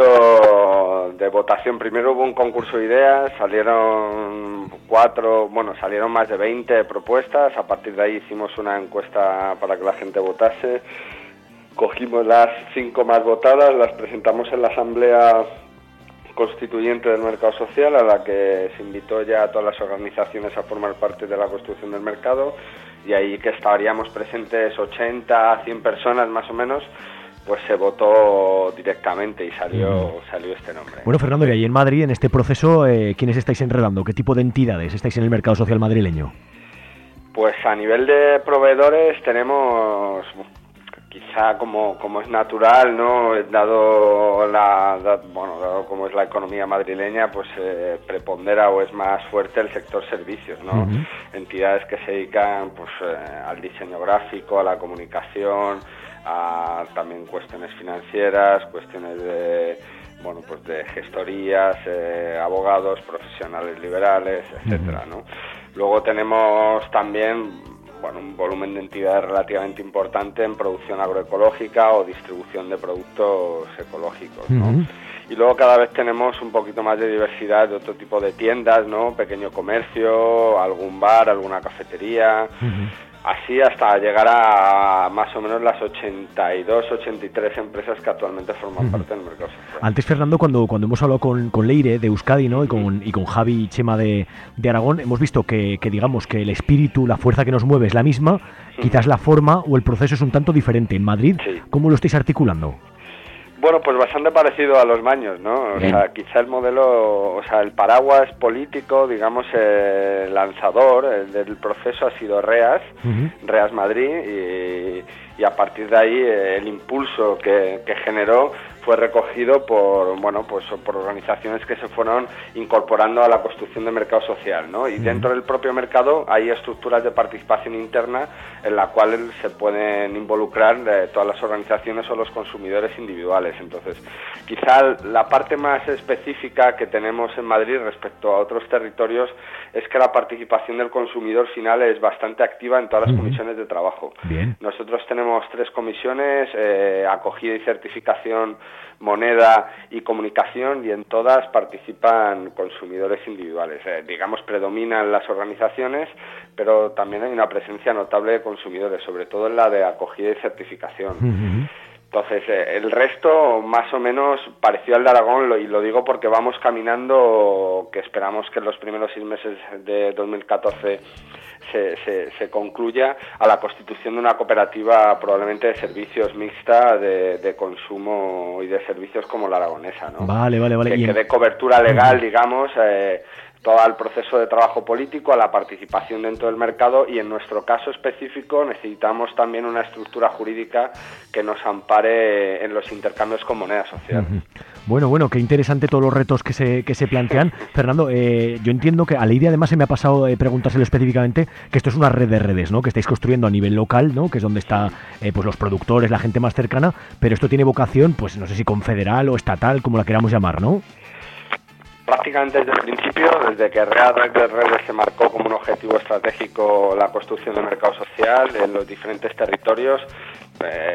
proceso de votación. Primero hubo un concurso de ideas, salieron cuatro, bueno, salieron más de veinte propuestas. A partir de ahí hicimos una encuesta para que la gente votase. Cogimos las cinco más votadas, las presentamos en la Asamblea Constituyente del Mercado Social, a la que se invitó ya a todas las organizaciones a formar parte de la construcción del mercado, y ahí que estaríamos presentes ochenta, cien personas más o menos, pues se votó directamente y salió salió este nombre. Bueno, Fernando, y ahí en Madrid, en este proceso, eh, ¿quiénes estáis enredando? ¿Qué tipo de entidades estáis en el mercado social madrileño? Pues a nivel de proveedores tenemos, quizá como como es natural, ¿no?, dado la da, bueno dado como es la economía madrileña, pues eh, prepondera o es más fuerte el sector servicios, ¿no? Uh-huh. Entidades que se dedican pues eh, al diseño gráfico, a la comunicación, a también cuestiones financieras, cuestiones de bueno pues de gestorías, eh, abogados, profesionales liberales, etcétera, ¿no? Luego tenemos también bueno un volumen de entidades relativamente importante en producción agroecológica o distribución de productos ecológicos, ¿no? Uh-huh. Y luego cada vez tenemos un poquito más de diversidad de otro tipo de tiendas, ¿no? Pequeño comercio, algún bar, alguna cafetería. Uh-huh. Así hasta llegar a más o menos las ochenta y dos, ochenta y tres empresas que actualmente forman parte del mercado social. Antes, Fernando, cuando, cuando hemos hablado con, con Leire de Euskadi, ¿no?, y con, y con Javi y Chema de, de Aragón, hemos visto que, que digamos que el espíritu, la fuerza que nos mueve es la misma, quizás la forma o el proceso es un tanto diferente. En Madrid, sí. ¿Cómo lo estáis articulando? Bueno, pues bastante parecido a los baños, ¿no? O Bien. sea, quizá el modelo, o sea, el paraguas político, digamos, el eh, lanzador el del proceso ha sido REAS, uh-huh. REAS Madrid, y, y a partir de ahí eh, el impulso que, que generó fue recogido por bueno pues por organizaciones que se fueron incorporando a la construcción del mercado social, ¿no? Y uh-huh. dentro del propio mercado hay estructuras de participación interna en la cual se pueden involucrar eh, todas las organizaciones o los consumidores individuales. Entonces, quizá la parte más específica que tenemos en Madrid respecto a otros territorios es que la participación del consumidor final es bastante activa en todas las uh-huh. comisiones de trabajo. Bien. Nosotros tenemos tres comisiones, eh, acogida y certificación, moneda y comunicación, y en todas participan consumidores individuales. Eh, digamos, predominan las organizaciones, pero también hay una presencia notable de consumidores, sobre todo en la de acogida y certificación. Uh-huh. Entonces, eh, el resto más o menos pareció al de Aragón, lo, y lo digo porque vamos caminando, que esperamos que en los primeros seis meses de dos mil catorce se, se, se concluya, a la constitución de una cooperativa probablemente de servicios mixta de, de consumo y de servicios como la aragonesa, ¿no? Vale, vale, vale. Que, que dé cobertura legal, digamos, eh, todo el proceso de trabajo político, a la participación dentro del mercado, y en nuestro caso específico necesitamos también una estructura jurídica que nos ampare en los intercambios con moneda social. Uh-huh. Bueno, bueno, qué interesante todos los retos que se, que se plantean. Fernando, eh, yo entiendo que a Leiria además se me ha pasado eh, preguntárselo específicamente que esto es una red de redes, ¿no? Que estáis construyendo a nivel local, ¿no? Que es donde está eh, pues los productores, la gente más cercana, pero esto tiene vocación, pues no sé si confederal o estatal, como la queramos llamar, ¿no? Prácticamente desde el principio, desde que Red de Redes se marcó como un objetivo estratégico la construcción del mercado social en los diferentes territorios, eh,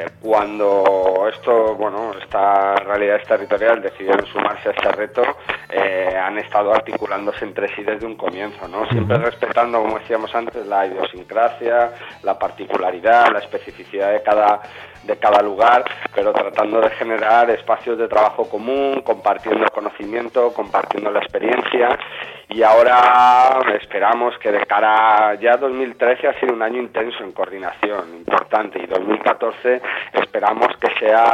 cuando esto, bueno, esta realidad territorial decidieron sumarse a este reto, eh, han estado articulándose entre sí desde un comienzo, ¿no? Siempre respetando, como decíamos antes, la idiosincrasia, la particularidad, la especificidad de cada de cada lugar, pero tratando de generar espacios de trabajo común, compartiendo el conocimiento, compartiendo la experiencia, y ahora esperamos que de cara ya dos mil trece ha sido un año intenso en coordinación, importante, y dos mil catorce esperamos que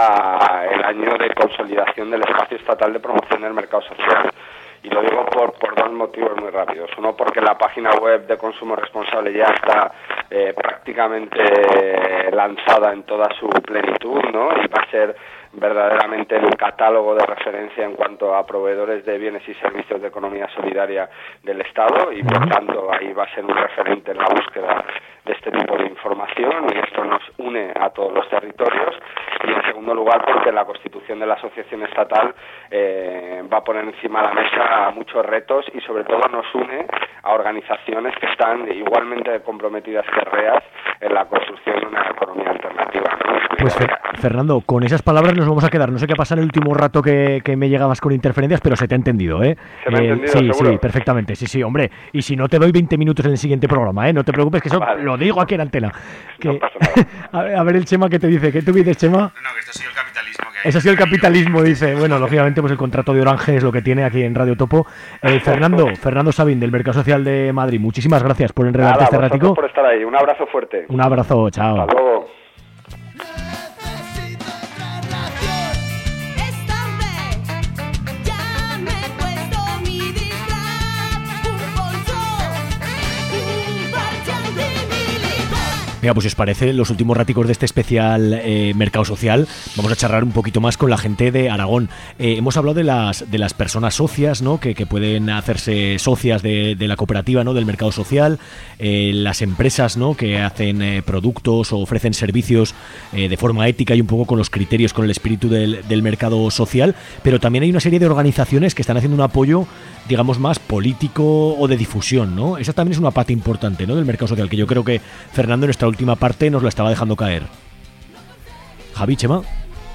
sea el año de consolidación del espacio estatal de promoción del mercado social. Y lo digo por, por dos motivos muy rápidos. Uno, porque la página web de Consumo Responsable ya está eh, prácticamente lanzada en toda su plenitud, ¿no? Y va a ser verdaderamente el catálogo de referencia en cuanto a proveedores de bienes y servicios de economía solidaria del Estado, y por tanto ahí va a ser un referente en la búsqueda de este tipo de información, y esto nos une a todos los territorios. Y en segundo lugar, porque la constitución de la asociación estatal eh, va a poner encima de la mesa muchos retos, y sobre todo nos une a organizaciones que están igualmente comprometidas que REAS en la construcción de una economía alternativa, ¿no? Pues Fer- Fernando, con esas palabras nos vamos a quedar. No sé qué pasa en el último rato que, que me llegabas con interferencias, pero se te ha entendido, ¿eh? ¿Se me ha eh, entendido, sí, seguro? sí, perfectamente. Sí, sí, hombre. Y si no, te doy veinte minutos en el siguiente programa, ¿eh? No te preocupes, que eso Vale. lo digo aquí en antena. Que... No pasa nada. a, ver, a ver el Chema que te dice. ¿Qué tú dices, Chema? No, que esto ha sido el capitalismo que hay. Eso ha sido el capitalismo, dice. Bueno, lógicamente, pues el contrato de Orange es lo que tiene aquí en Radio Topo. Eh, Fernando, Fernando Sabín, del Mercado Social de Madrid, muchísimas gracias por enredarte Nada, este vosotros ratico. por estar ahí. Un abrazo fuerte. Un abrazo, chao. Hasta luego. Mira, pues si os parece, los últimos raticos de este especial eh, Mercado Social, vamos a charlar un poquito más con la gente de Aragón. Eh, hemos hablado de las de las personas socias, ¿no? Que, que pueden hacerse socias de, de la cooperativa, ¿no? Del mercado social, eh, las empresas, ¿no? Que hacen eh, productos o ofrecen servicios eh, de forma ética y un poco con los criterios, con el espíritu del, del mercado social, pero también hay una serie de organizaciones que están haciendo un apoyo, digamos, más político o de difusión, ¿no? Esa también es una pata importante, ¿no? Del mercado social, que yo creo que Fernando en nuestra última parte nos la estaba dejando caer. Javi, Chema.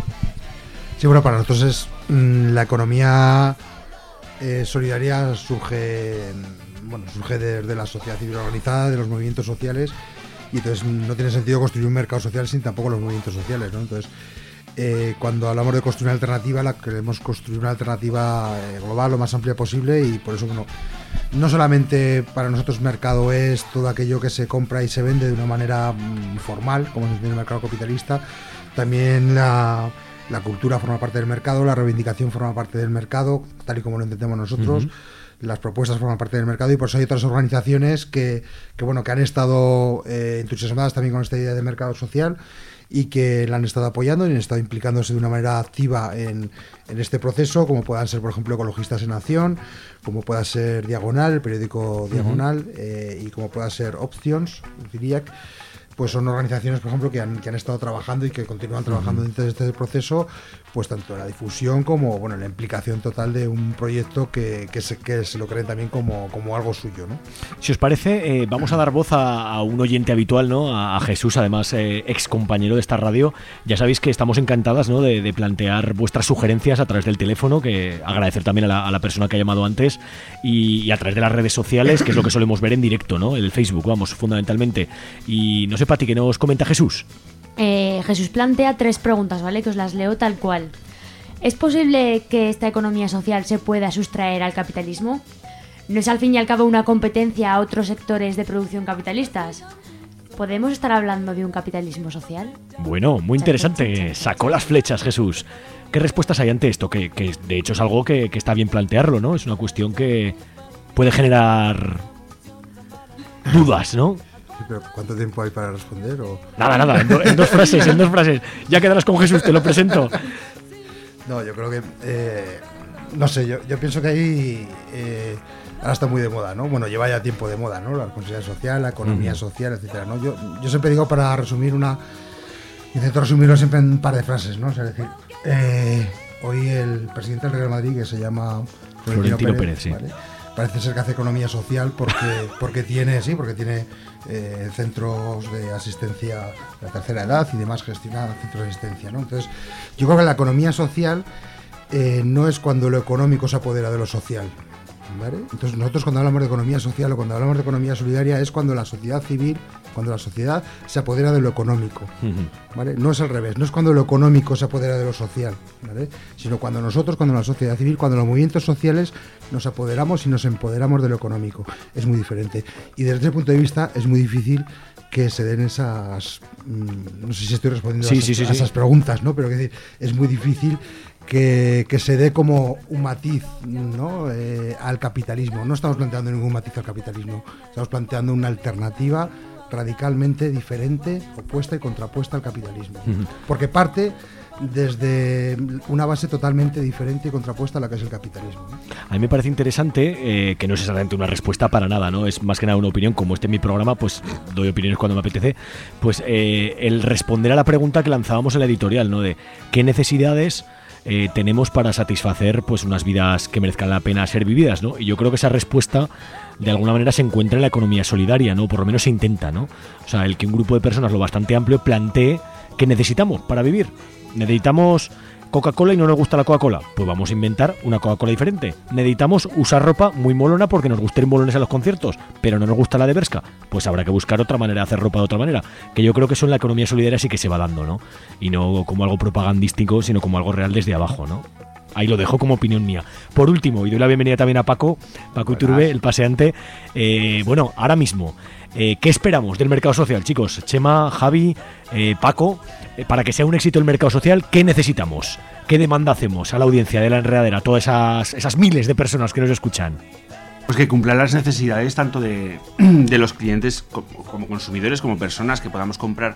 Sí, bueno, para nosotros es mmm, la economía eh, solidaria surge, bueno, surge de, de la sociedad civil organizada, de los movimientos sociales, y entonces no tiene sentido construir un mercado social sin tampoco los movimientos sociales, ¿no? Entonces, eh, cuando hablamos de construir una alternativa, la queremos construir una alternativa eh, global, lo más amplia posible, y por eso, bueno, no solamente para nosotros mercado es todo aquello que se compra y se vende de una manera mm, formal, como se entiende en el mercado capitalista, también la, la cultura forma parte del mercado, la reivindicación forma parte del mercado, tal y como lo entendemos nosotros. Uh-huh. Las propuestas forman parte del mercado, y por eso hay otras organizaciones que, que bueno, que han estado eh, entusiasmadas también con esta idea de mercado social, y que la han estado apoyando y han estado implicándose de una manera activa en, en este proceso, como puedan ser, por ejemplo, Ecologistas en Acción, como pueda ser Diagonal, el periódico Diagonal, uh-huh. eh, y como pueda ser Options, diría, pues son organizaciones, por ejemplo, que han, que han estado trabajando y que continúan trabajando uh-huh. dentro de este proceso, pues tanto en la difusión como, bueno, en la implicación total de un proyecto que, que, se, que se lo creen también como, como algo suyo, ¿no? Si os parece, eh, vamos a dar voz a, a un oyente habitual, ¿no? A, a Jesús, además eh, ex compañero de esta radio. Ya sabéis que estamos encantadas, ¿no? De, de plantear vuestras sugerencias a través del teléfono, que agradecer también a la, a la persona que ha llamado antes, y, y a través de las redes sociales, que es lo que solemos ver en directo, ¿no? El Facebook, vamos, fundamentalmente. Y no sé, Pati, ¿qué nos comenta Jesús? Eh, Jesús plantea tres preguntas, ¿vale? Que os las leo tal cual. ¿Es posible que esta economía social se pueda sustraer al capitalismo? ¿No es al fin y al cabo una competencia a otros sectores de producción capitalistas? ¿Podemos estar hablando de un capitalismo social? Bueno, muy interesante. Sacó las flechas, Jesús. ¿Qué respuestas hay ante esto? Que, que de hecho es algo que, que está bien plantearlo, ¿no? Es una cuestión que puede generar dudas, ¿no? Sí, pero ¿cuánto tiempo hay para responder? O... Nada, nada, en, do, en dos frases, en dos frases. Ya quedarás con Jesús, te lo presento. No, yo creo que... Eh, no sé, yo, yo pienso que ahí... Eh, ahora está muy de moda, ¿no? Bueno, lleva ya tiempo de moda, ¿no? La responsabilidad social, la economía uh-huh. social, etcétera, ¿no? Yo, yo siempre digo, para resumir una... Intento resumirlo siempre en un par de frases, ¿no? O sea, es decir, eh, hoy el presidente del Real Madrid, que se llama Florentino, Florentino Pérez, Pérez sí. ¿vale? Parece ser que hace economía social porque, porque tiene, sí, porque tiene eh, centros de asistencia de la tercera edad y demás, gestiona centros de asistencia, ¿no? Entonces, yo creo que la economía social eh, no es cuando lo económico se apodera de lo social, ¿vale? Entonces, nosotros cuando hablamos de economía social o cuando hablamos de economía solidaria es cuando la sociedad civil, cuando la sociedad se apodera de lo económico, ¿vale? No es al revés, no es cuando lo económico se apodera de lo social, ¿vale? Sino cuando nosotros, cuando la sociedad civil, cuando los movimientos sociales nos apoderamos y nos empoderamos de lo económico. Es muy diferente. Y desde ese punto de vista es muy difícil que se den esas... Mmm, no sé si estoy respondiendo sí, a, esas, sí, sí, a esas sí. preguntas, ¿no? Pero que es muy difícil que, que se dé como un matiz, ¿no? eh, al capitalismo. No estamos planteando ningún matiz al capitalismo. Estamos planteando una alternativa radicalmente diferente, opuesta y contrapuesta al capitalismo. Uh-huh. Porque parte desde una base totalmente diferente y contrapuesta a la que es el capitalismo, ¿no? A mí me parece interesante, eh, que no es exactamente una respuesta para nada, ¿no? Es más que nada una opinión. Como este es mi programa, pues doy opiniones cuando me apetece. Pues eh, el responder a la pregunta que lanzábamos en la editorial, ¿no? De qué necesidades eh, tenemos para satisfacer pues unas vidas que merezcan la pena ser vividas, ¿no? Y yo creo que esa respuesta de alguna manera se encuentra en la economía solidaria, ¿no? Por lo menos se intenta, ¿no? O sea, el que un grupo de personas lo bastante amplio plantee qué necesitamos para vivir. ¿Necesitamos Coca-Cola y no nos gusta la Coca-Cola? Pues vamos a inventar una Coca-Cola diferente. ¿Necesitamos usar ropa muy molona porque nos gusta ir molones a los conciertos, pero no nos gusta la de Bershka? Pues habrá que buscar otra manera de hacer ropa de otra manera. Que yo creo que eso en la economía solidaria sí que se va dando, ¿no? Y no como algo propagandístico, sino como algo real desde abajo, ¿no? Ahí lo dejo como opinión mía. Por último, y doy la bienvenida también a Paco, Paco Iturbe, el paseante. Eh, bueno, ahora mismo, eh, ¿qué esperamos del mercado social, chicos? Chema, Javi, eh, Paco, eh, para que sea un éxito el mercado social, ¿qué necesitamos? ¿Qué demanda hacemos a la audiencia de La Enredadera, a todas esas, esas miles de personas que nos escuchan? Pues que cumplan las necesidades tanto de, de los clientes como, como consumidores, como personas, que podamos comprar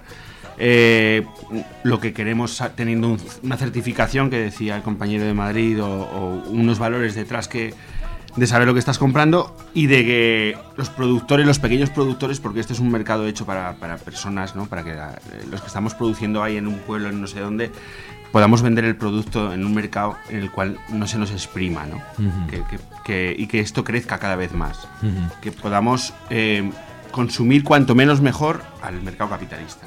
Eh, lo que queremos teniendo un, una certificación que decía el compañero de Madrid o, o unos valores detrás que de saber lo que estás comprando y de que los productores, los pequeños productores, porque este es un mercado hecho para, para personas, ¿no? Para que la, los que estamos produciendo ahí en un pueblo, en no sé dónde, podamos vender el producto en un mercado en el cual no se nos exprima, ¿no? Uh-huh. que, que, que, y que esto crezca cada vez más, uh-huh. que podamos eh, consumir cuanto menos mejor al mercado capitalista.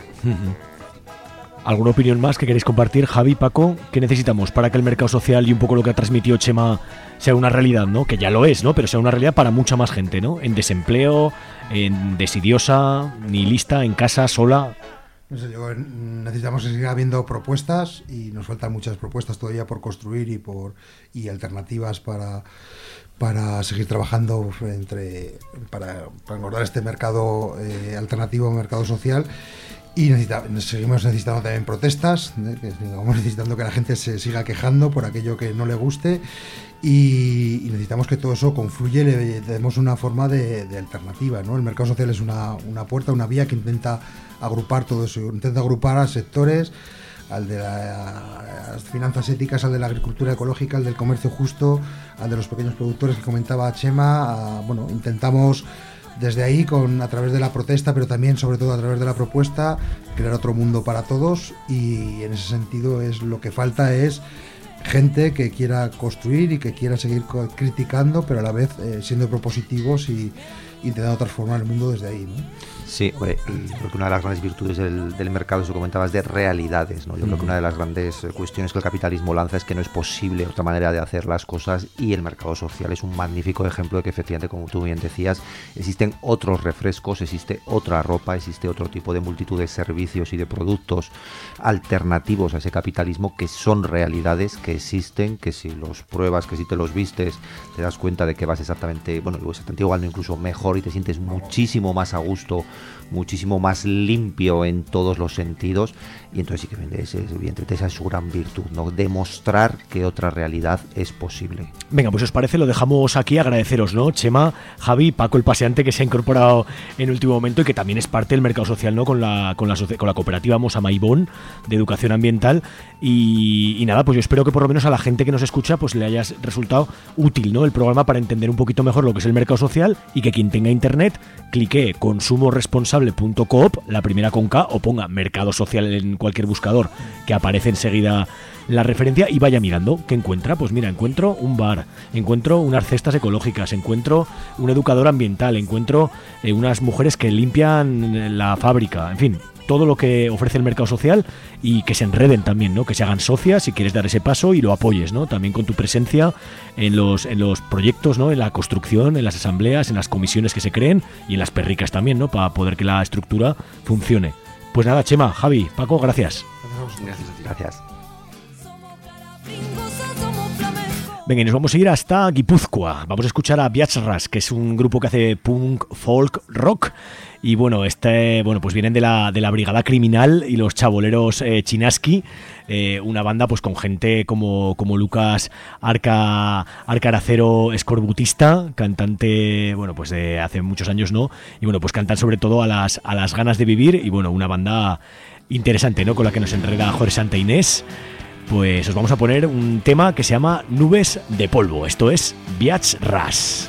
¿Alguna opinión más que queréis compartir, Javi, Paco? ¿Qué necesitamos para que el mercado social y un poco lo que ha transmitido Chema sea una realidad, ¿no? Que ya lo es, ¿no? Pero sea una realidad para mucha más gente, ¿no? En desempleo, en desidiosa, nihilista, en casa, sola. No sé, yo, necesitamos seguir habiendo propuestas y nos faltan muchas propuestas todavía por construir y por y alternativas para para seguir trabajando entre para, para engordar este mercado eh, alternativo, mercado social. Y necesita, seguimos necesitando también protestas, ¿eh? que sigamos necesitando que la gente se siga quejando por aquello que no le guste y, y necesitamos que todo eso confluya y le demos una forma de, de alternativa, ¿no? El mercado social es una, una puerta, una vía que intenta agrupar todo eso, intenta agrupar a sectores, al de la, las finanzas éticas, al de la agricultura ecológica, al del comercio justo, al de los pequeños productores que comentaba Chema. A, bueno, intentamos desde ahí, con a través de la protesta, pero también sobre todo a través de la propuesta, crear otro mundo para todos, y en ese sentido es lo que falta es gente que quiera construir y que quiera seguir criticando, pero a la vez eh, siendo propositivos y intentando transformar el mundo desde ahí, ¿no? Sí, hombre, y creo que una de las grandes virtudes del, del mercado, eso comentabas, de realidades, ¿no? Yo mm. creo que una de las grandes cuestiones que el capitalismo lanza es que no es posible otra manera de hacer las cosas, y el mercado social es un magnífico ejemplo de que efectivamente, como tú bien decías, existen otros refrescos, existe otra ropa, existe otro tipo de multitud de servicios y de productos alternativos a ese capitalismo que son realidades, que existen, que si los pruebas, que si te los vistes, te das cuenta de que vas exactamente, bueno, exactamente igual, no incluso mejor, y te sientes muchísimo más a gusto muchísimo más limpio en todos los sentidos, y entonces sí que es, es evidentemente esa es su gran virtud, ¿no? Demostrar que otra realidad es posible. Venga, pues os parece, lo dejamos aquí, agradeceros, ¿no? Chema, Javi, Paco el paseante, que se ha incorporado en último momento y que también es parte del mercado social, ¿no? Con la, con la, con la cooperativa Mosa Maibón de educación ambiental, y, y nada, pues yo espero que por lo menos a la gente que nos escucha pues le haya resultado útil, ¿no? El programa para entender un poquito mejor lo que es el mercado social, y que quien tenga internet clique consumo responsable punto coop, la primera con K, o ponga mercado social en cualquier buscador que aparece enseguida la referencia, y vaya mirando qué encuentra. Pues mira, encuentro un bar, encuentro unas cestas ecológicas, encuentro un educador ambiental, encuentro eh, unas mujeres que limpian la fábrica, en fin, todo lo que ofrece el mercado social, y que se enreden también, ¿no? Que se hagan socias si quieres dar ese paso y lo apoyes, ¿no? También con tu presencia en los en los proyectos, ¿no? En la construcción, en las asambleas, en las comisiones que se creen, y en las perricas también, ¿no? Para poder que la estructura funcione. Pues nada, Chema, Javi, Paco, gracias. Gracias. Gracias. Venga, y nos vamos a ir hasta Guipúzcoa. Vamos a escuchar a Biatzras, que es un grupo que hace punk, folk, rock. Y bueno, este, bueno, pues vienen de la, de la Brigada Criminal y los Chaboleros eh, Chinaski, eh, una banda pues con gente como, como Lucas Arca, Arcaracero, escorbutista, cantante, bueno, pues de hace muchos años, ¿no? Y bueno, pues cantan sobre todo a las, a las ganas de vivir, y bueno, una banda interesante, ¿no? Con la que nos enreda Jorge Santa Inés. Pues os vamos a poner un tema que se llama Nubes de Polvo. Esto es Biatzras.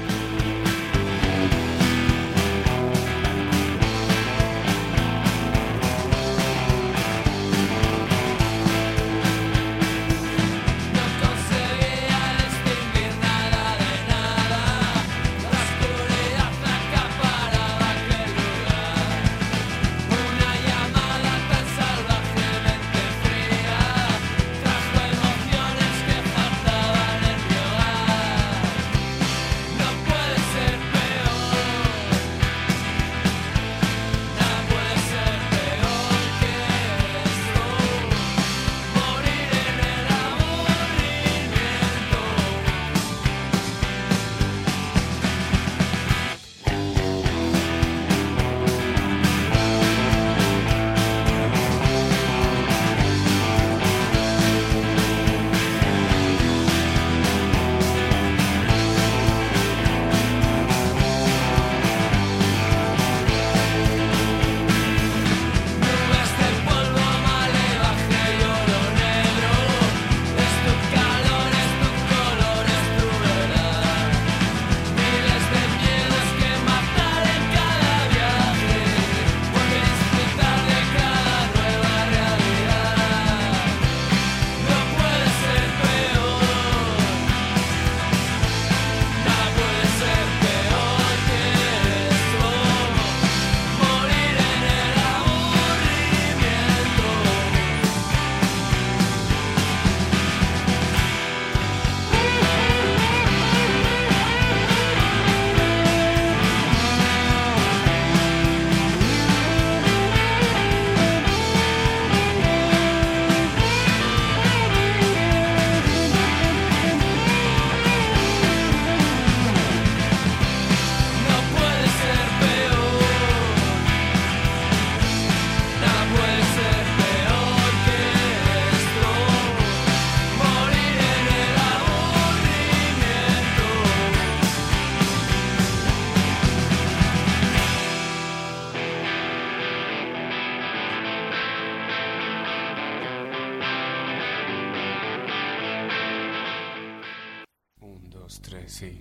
Sí.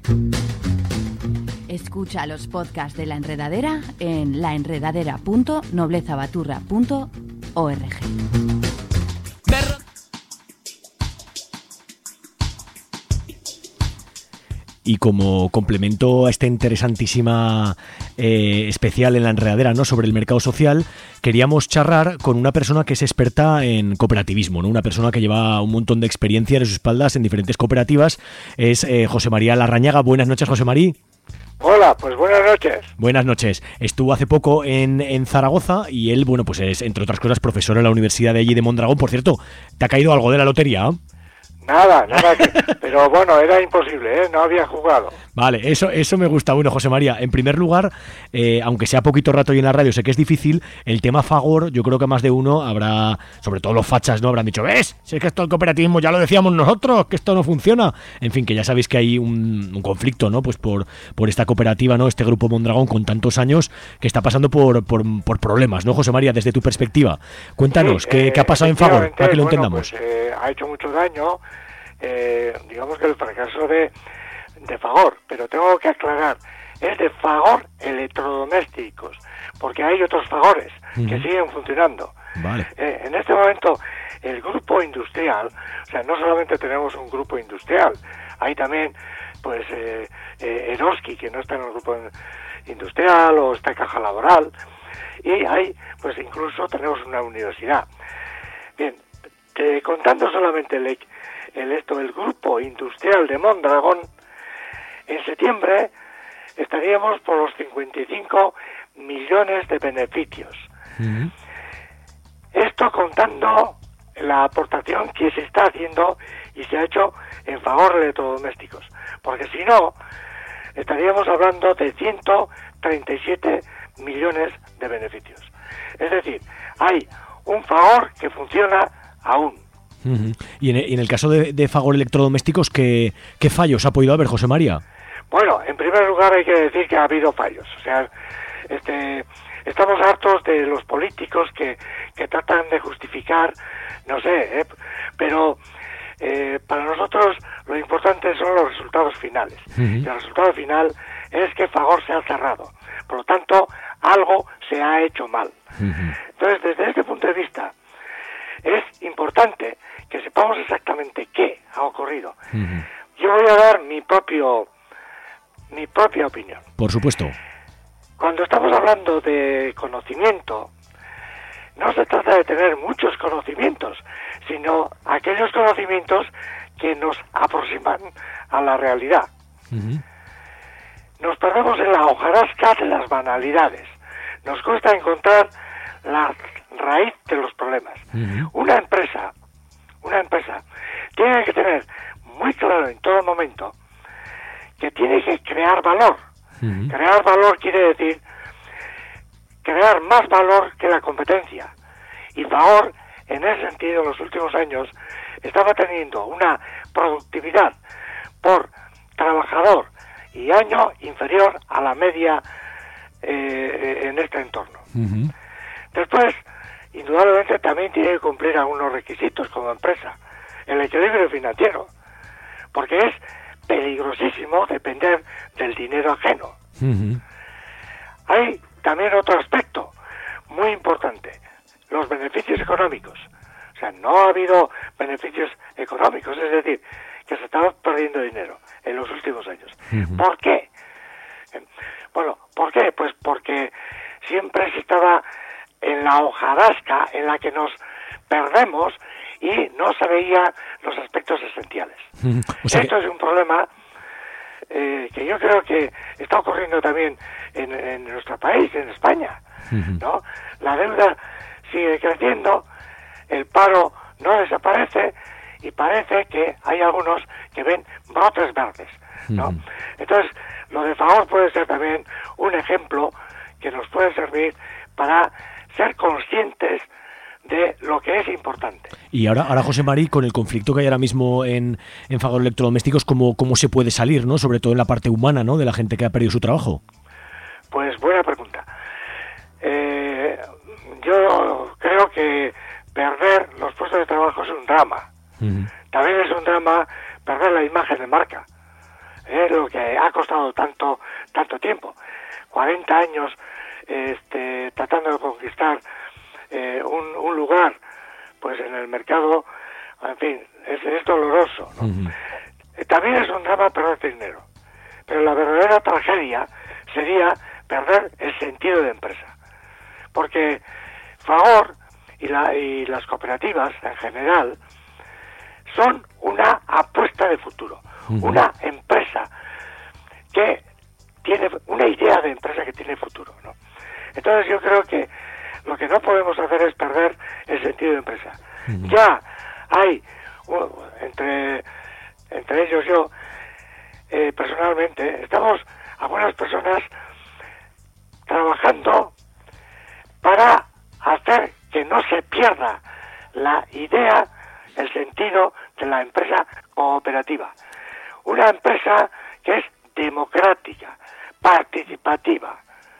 Escucha los podcasts de La Enredadera en laenredadera punto noblezabaturra punto org. Y como complemento a esta interesantísima eh, especial en La Enredadera, ¿no?, sobre el mercado social, queríamos charlar con una persona que es experta en cooperativismo, ¿no? Una persona que lleva un montón de experiencia de sus espaldas en diferentes cooperativas. Es eh, José María Larrañaga. Buenas noches, José María. Hola, pues buenas noches. Buenas noches. Estuvo hace poco en, en Zaragoza y él, bueno, pues es, entre otras cosas, profesor en la Universidad de allí de Mondragón. Por cierto, ¿te ha caído algo de la lotería? Nada, nada, que, pero bueno, era imposible, ¿eh? No había jugado. Vale, eso eso me gusta. Bueno, José María, en primer lugar, eh, aunque sea poquito rato y en la radio, sé que es difícil, el tema Fagor, yo creo que más de uno habrá, sobre todo los fachas, ¿no? Habrán dicho, ¿ves? Si es que esto del cooperativismo ya lo decíamos nosotros, que esto no funciona. En fin, que ya sabéis que hay un, un conflicto, ¿no? Pues por, por esta cooperativa, ¿no? Este grupo Mondragón con tantos años que está pasando por, por, por problemas, ¿no, José María? Desde tu perspectiva. Cuéntanos, sí, ¿qué, eh, ¿qué ha pasado en Fagor? Para que lo bueno, entendamos. Pues, eh, ha hecho mucho daño. Eh, digamos que el fracaso de, de Fagor, pero tengo que aclarar, es de Fagor Electrodomésticos, porque hay otros Fagores uh-huh. que siguen funcionando. Vale. Eh, en este momento, el grupo industrial, o sea, no solamente tenemos un grupo industrial, hay también, pues, eh, eh, Eroski, que no está en el grupo industrial, o está en Caja Laboral, y hay, pues, incluso tenemos una universidad. Bien, te, contando solamente el El, esto, el grupo industrial de Mondragón, en septiembre estaríamos por los cincuenta y cinco millones de beneficios. Uh-huh. Esto contando la aportación que se está haciendo y se ha hecho en favor de electrodomésticos, porque si no, estaríamos hablando de ciento treinta y siete millones de beneficios. Es decir, hay un favor que funciona aún. Uh-huh. Y, en, y en el caso de, de Fagor Electrodomésticos, ¿qué, ¿qué fallos ha podido haber, José María? Bueno, en primer lugar hay que decir que ha habido fallos. O sea, este, estamos hartos de los políticos que, que tratan de justificar, no sé, ¿eh? pero eh, para nosotros lo importante son los resultados finales. Uh-huh. Y el resultado final es que Fagor se ha cerrado. Por lo tanto, algo se ha hecho mal. Uh-huh. Entonces, desde este punto de vista, es importante que sepamos exactamente qué ha ocurrido. Uh-huh. Yo voy a dar mi propio mi propia opinión. Por supuesto. Cuando estamos hablando de conocimiento, no se trata de tener muchos conocimientos, sino aquellos conocimientos que nos aproximan a la realidad. Uh-huh. Nos perdemos en la hojarasca de las banalidades. Nos cuesta encontrar la raíz de los problemas. Uh-huh. Una empresa, una empresa tiene que tener muy claro en todo momento que tiene que crear valor. Uh-huh. Crear valor quiere decir crear más valor que la competencia. Y Fagor, en ese sentido, en los últimos años, estaba teniendo una productividad por trabajador y año inferior a la media eh, en este entorno. Uh-huh. Después, indudablemente, también tiene que cumplir algunos requisitos como empresa. El equilibrio financiero, porque es peligrosísimo depender del dinero ajeno. Uh-huh. Hay también otro aspecto muy importante, los beneficios económicos. O sea, no ha habido beneficios económicos, es decir, que se estaba perdiendo dinero en los últimos años. Uh-huh. ¿Por qué? Bueno, ¿por qué? Pues porque siempre se estaba en la hojarasca en la que nos perdemos y no se veían los aspectos esenciales. Uh-huh. O sea Esto que... es un problema eh, que yo creo que está ocurriendo también en, en nuestro país, en España. Uh-huh. ¿No? La deuda sigue creciendo, el paro no desaparece y parece que hay algunos que ven brotes verdes, ¿no? Uh-huh. Entonces, lo de Fagor puede ser también un ejemplo que nos puede servir para ser conscientes de lo que es importante. Y ahora, ahora José María, con el conflicto que hay ahora mismo en, en Fagor Electrodomésticos, ¿cómo, ¿cómo se puede salir, ¿no? Sobre todo en la parte humana, ¿no? De la gente que ha perdido su trabajo. Pues buena pregunta. Eh, yo creo que perder los puestos de trabajo es un drama. Uh-huh. También es un drama perder la imagen de marca. Es lo que ha costado tanto tanto tiempo. cuarenta años este, tratando de conquistar eh, un, un lugar pues en el mercado, en fin, es, es doloroso, ¿no? Uh-huh. También es un drama perder dinero. Pero la verdadera tragedia sería perder el sentido de empresa. Porque Fagor y, la, y las cooperativas en general son una apuesta de futuro, uh-huh. una empresa que tiene una idea de empresa que tiene futuro, ¿no? Entonces yo creo que lo que no podemos hacer es perder el sentido de empresa. Uh-huh. Ya hay entre, entre ellos yo, eh, personalmente, estamos algunas personas trabajando para hacer que no se pierda la idea, el sentido de la empresa cooperativa. Una empresa que es democrática, participativa,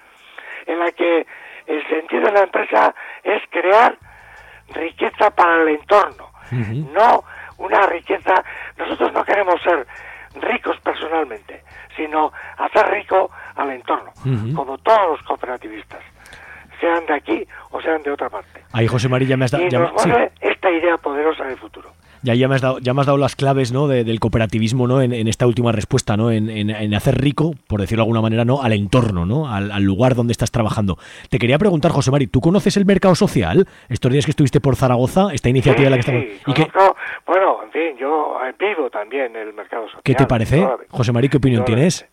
en la que el sentido de la empresa es crear riqueza para el entorno, uh-huh. no una riqueza. Nosotros no queremos ser ricos personalmente, sino hacer rico al entorno, uh-huh. como todos los cooperativistas, sean de aquí o sean de otra parte. Ahí, José María, ya me has dado... Y nos mueve sí. esta idea poderosa del futuro. Ya, ya, me has dado, ya me has dado las claves, ¿no?, de, del cooperativismo, ¿no?, en, en esta última respuesta, ¿no?, en, en, en hacer rico, por decirlo de alguna manera, ¿no?, al entorno, ¿no?, al, al lugar donde estás trabajando. Te quería preguntar, José María, ¿tú conoces el mercado social? Estos días que estuviste por Zaragoza, esta iniciativa sí, de la que sí, estamos... ¿Y conozco, qué? Bueno, en fin, yo vivo también el mercado social. ¿Qué te parece, José María? ¿Qué opinión tienes?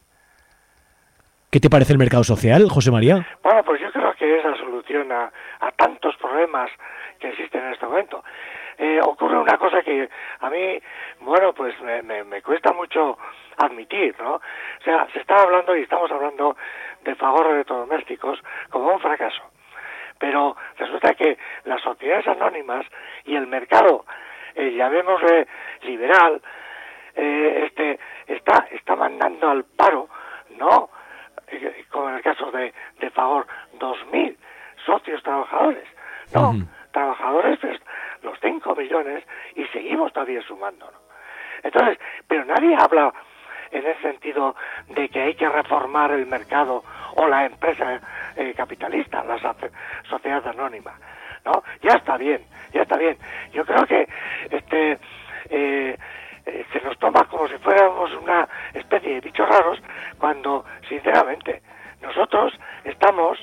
¿Qué te parece el mercado social, José María? Bueno, pues yo creo que es la solución a, a tantos problemas que existen en este momento. Eh, ocurre una cosa que a mí, bueno, pues me, me, me cuesta mucho admitir, ¿no? O sea, se está hablando y estamos hablando de Fagor Electrodomésticos como un fracaso. Pero resulta que las sociedades anónimas y el mercado, eh, llamémosle liberal, eh, este está, está mandando al paro, ¿no?, eh, como en el caso de, de Fagor, dos mil socios trabajadores, ¿no? Uh-huh. Trabajadores, pues, los cinco millones, y seguimos todavía sumando, ¿no? Entonces, pero nadie habla en el sentido de que hay que reformar el mercado o la empresa eh, capitalista, la sociedad anónima, ¿no? Ya está bien, ya está bien. Yo creo que este eh, eh, se nos toma como si fuéramos una especie de bichos raros, cuando, sinceramente, nosotros estamos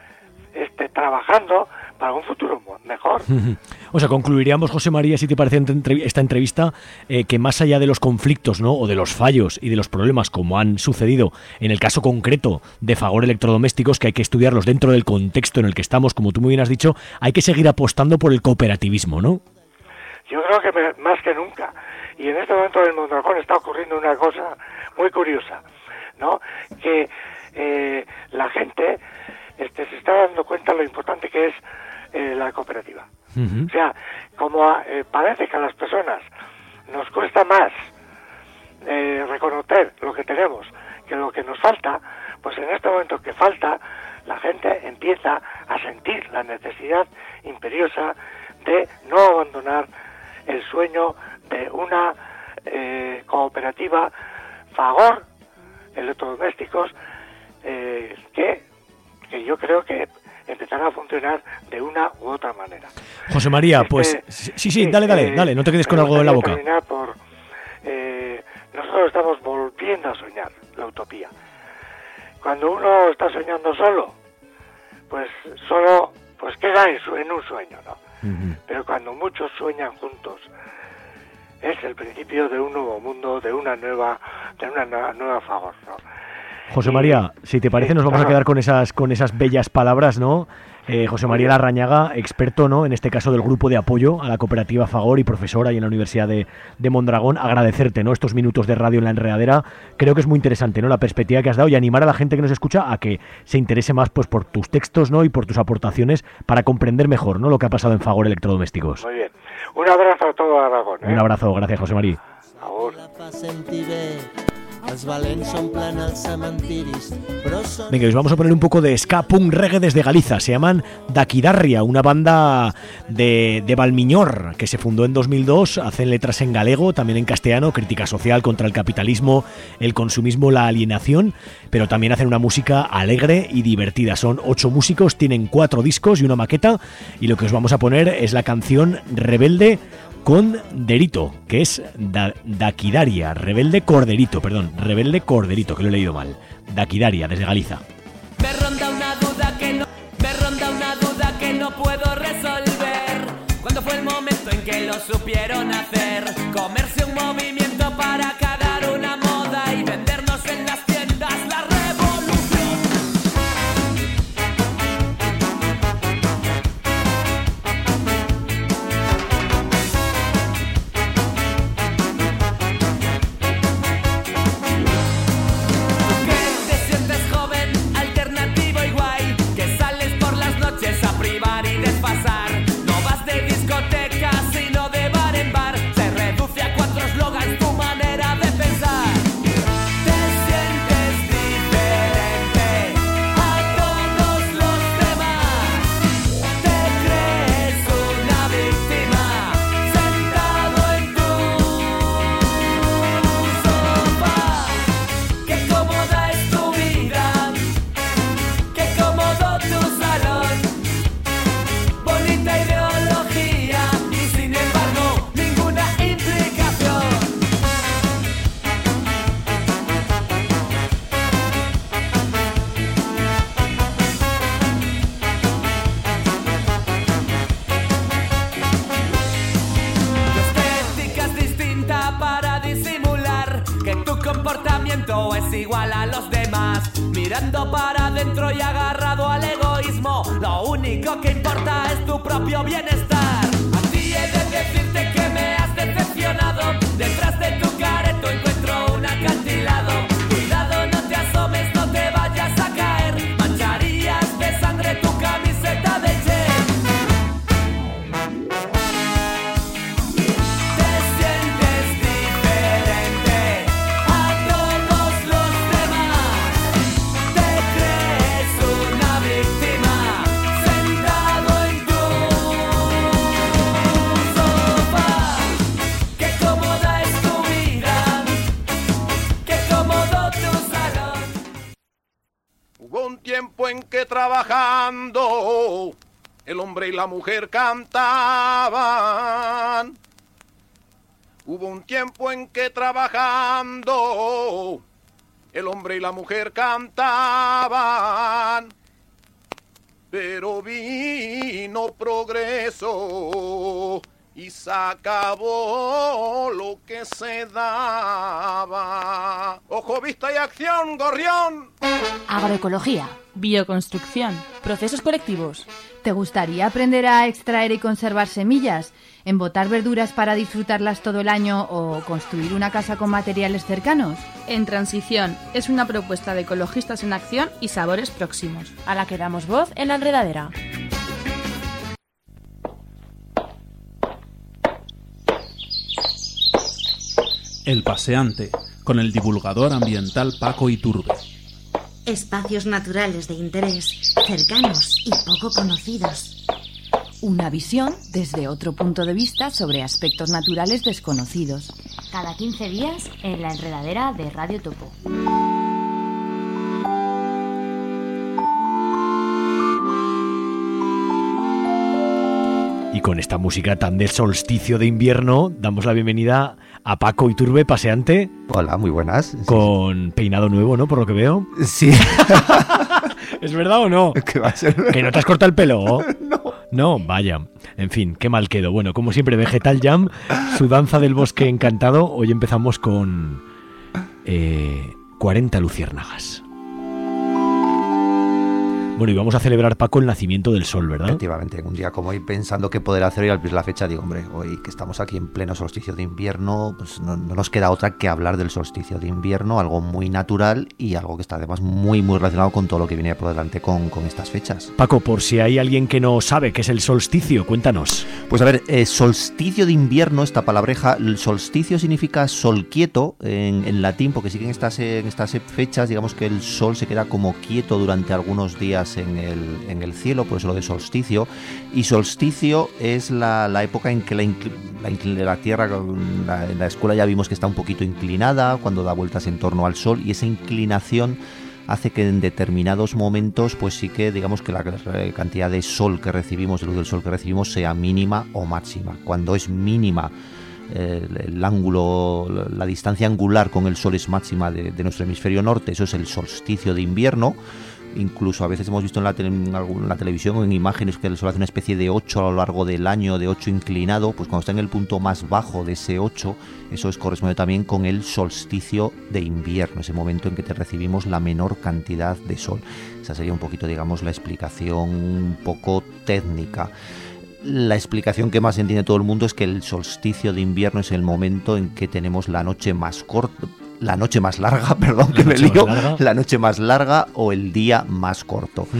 este, trabajando para un futuro mejor. O sea, concluiríamos, José María, si te parece esta entrevista, eh, que más allá de los conflictos, ¿no?, o de los fallos y de los problemas como han sucedido en el caso concreto de Fagor Electrodomésticos, que hay que estudiarlos dentro del contexto en el que estamos, como tú muy bien has dicho, hay que seguir apostando por el cooperativismo, ¿no? Yo creo que me, más que nunca. Y en este momento en Mondragón está ocurriendo una cosa muy curiosa, ¿no? Que eh, la gente este, se está dando cuenta de lo importante que es eh, la cooperativa. Uh-huh. O sea, como eh, parece que a las personas nos cuesta más eh, reconocer lo que tenemos que lo que nos falta, pues en este momento que falta, la gente empieza a sentir la necesidad imperiosa de no abandonar el sueño de una eh, cooperativa Fagor Electrodomésticos eh, que, que yo creo que empezará a funcionar de una u otra manera. José María, este, pues sí, sí, dale, dale, eh, dale, no te quedes con algo en la boca. Por, eh, nosotros estamos volviendo a soñar la utopía. Cuando uno está soñando solo, pues solo pues queda en, su, en un sueño, ¿no? Uh-huh. Pero cuando muchos sueñan juntos, es el principio de un nuevo mundo, de una nueva, de una nueva, nueva Fagor, ¿no? José María, si te parece, nos vamos a quedar con esas con esas bellas palabras, ¿no? Eh, José María Larrañaga, experto, ¿no?, en este caso del grupo de apoyo a la cooperativa Fagor y profesor ahí en la Universidad de, de Mondragón. Agradecerte, ¿no?, estos minutos de radio en La Enredadera. Creo que es muy interesante, ¿no?, la perspectiva que has dado, y animar a la gente que nos escucha a que se interese más, pues, por tus textos, ¿no?, y por tus aportaciones para comprender mejor, ¿no?, lo que ha pasado en Fagor Electrodomésticos. Muy bien. Un abrazo a todo Aragón, ¿eh? Un abrazo, gracias, José María. Ahora. Venga, os vamos a poner un poco de ska punk reggae desde Galiza. Se llaman Daquidarria, una banda de, de Valmiñor que se fundó en dos mil dos. Hacen letras en galego, también en castellano, crítica social contra el capitalismo, el consumismo, la alienación, pero también hacen una música alegre y divertida. Son ocho músicos, tienen cuatro discos y una maqueta, y lo que os vamos a poner es la canción Rebelde Corderito, que es da, Daquidaria, Rebelde Corderito, perdón, Rebelde Corderito, que lo he leído mal. Daquidaria, desde Galiza. Me ronda una duda que no, me ronda una duda que no puedo resolver. ¿Cuándo fue el momento en que lo supieron hacer? Comerse un movimiento para cagar una moda y vendernos en las tiendas la revolución. pasar. No vas de discoteca, sino de bar en bar. Se reduce a cuatro eslogans tu manera de pensar. Te sientes diferente a todos los demás. Te crees una víctima sentado en tu sofá. Qué cómoda es tu vida, qué cómodo tu salón. Bonita ideología y sin embargo ninguna implicación. Tu estética es distinta para disimular que tu comportamiento es igual a los demás. Mirando para adentro y agarrado al egoísmo, lo único que importa es tu propio bienestar. A ti he de decirte que me has decepcionado. Detrás de tu careto encuentro un acantilado. Cuidado, no te asomes, no te vayas a caer. Mancharías de sangre tu camiseta de Che. Te sientes diferente a todos los demás. Te crees una víctima sentado en tu sofá. Qué cómoda es tu vida, qué cómodo tu salón. Hubo un tiempo en que trabajando el hombre y la mujer cantaban. Hubo un tiempo en que trabajando el hombre y la mujer cantaban. Pero vino progreso y se acabó lo que se daba. Ojo, vista y acción, gorrión. Agroecología. Bioconstrucción. Procesos colectivos. ¿Te gustaría aprender a extraer y conservar semillas? ¿Embotar verduras para disfrutarlas todo el año o construir una casa con materiales cercanos? En Transición es una propuesta de ecologistas en acción y sabores próximos, A la que damos voz en La Enredadera. El Paseante, con el divulgador ambiental Paco Iturbe. Espacios naturales de interés, cercanos y poco conocidos. Una visión desde otro punto de vista sobre aspectos naturales desconocidos. Cada quince días en La Enredadera de Radio Topo. Y con esta música tan de solsticio de invierno, damos la bienvenida a Paco Iturbe, paseante. Hola, muy buenas. Con peinado nuevo, ¿no? Por lo que veo. Sí. ¿Es verdad o no? ¿Qué va a ser? ¿Que no te has cortado el pelo? No. No, vaya. En fin, qué mal quedo. Bueno, como siempre, Vegetal Jam, su danza del bosque encantado. Hoy empezamos con eh, cuarenta luciérnagas. Bueno, y vamos a celebrar, Paco, el nacimiento del sol, ¿verdad? Efectivamente, un día como hoy, pensando qué poder hacer hoy al ver la fecha, digo, hombre, hoy que estamos aquí en pleno solsticio de invierno, pues no, no nos queda otra que hablar del solsticio de invierno, algo muy natural y algo que está además muy, muy relacionado con todo lo que viene por delante con, con estas fechas. Paco, por si hay alguien que no sabe qué es el solsticio, cuéntanos. Pues a ver, eh, solsticio de invierno, esta palabreja, el solsticio significa sol quieto en, en latín, porque sí que en estas, en estas fechas, digamos que el sol se queda como quieto durante algunos días en el, en el cielo, por eso lo de solsticio. Y solsticio es la, la época en que la, la, la Tierra, la, en la escuela ya vimos que está un poquito inclinada, cuando da vueltas en torno al Sol, y esa inclinación hace que en determinados momentos, pues sí que digamos que la cantidad de sol que recibimos, de luz del sol que recibimos, sea mínima o máxima. Cuando es mínima, el, el ángulo, la distancia angular con el sol es máxima de, de nuestro hemisferio norte, eso es el solsticio de invierno. Incluso a veces hemos visto en la, tele, en la televisión o en imágenes que el sol hace una especie de ocho a lo largo del año, de ocho inclinado, pues cuando está en el punto más bajo de ese ocho, eso es corresponde también con el solsticio de invierno, ese momento en que te recibimos la menor cantidad de sol. Esa sería un poquito, digamos, la explicación un poco técnica. La explicación que más entiende todo el mundo es que el solsticio de invierno es el momento en que tenemos la noche más corta, la noche más larga, perdón, que me lío, la noche más larga o el día más corto. Uh-huh.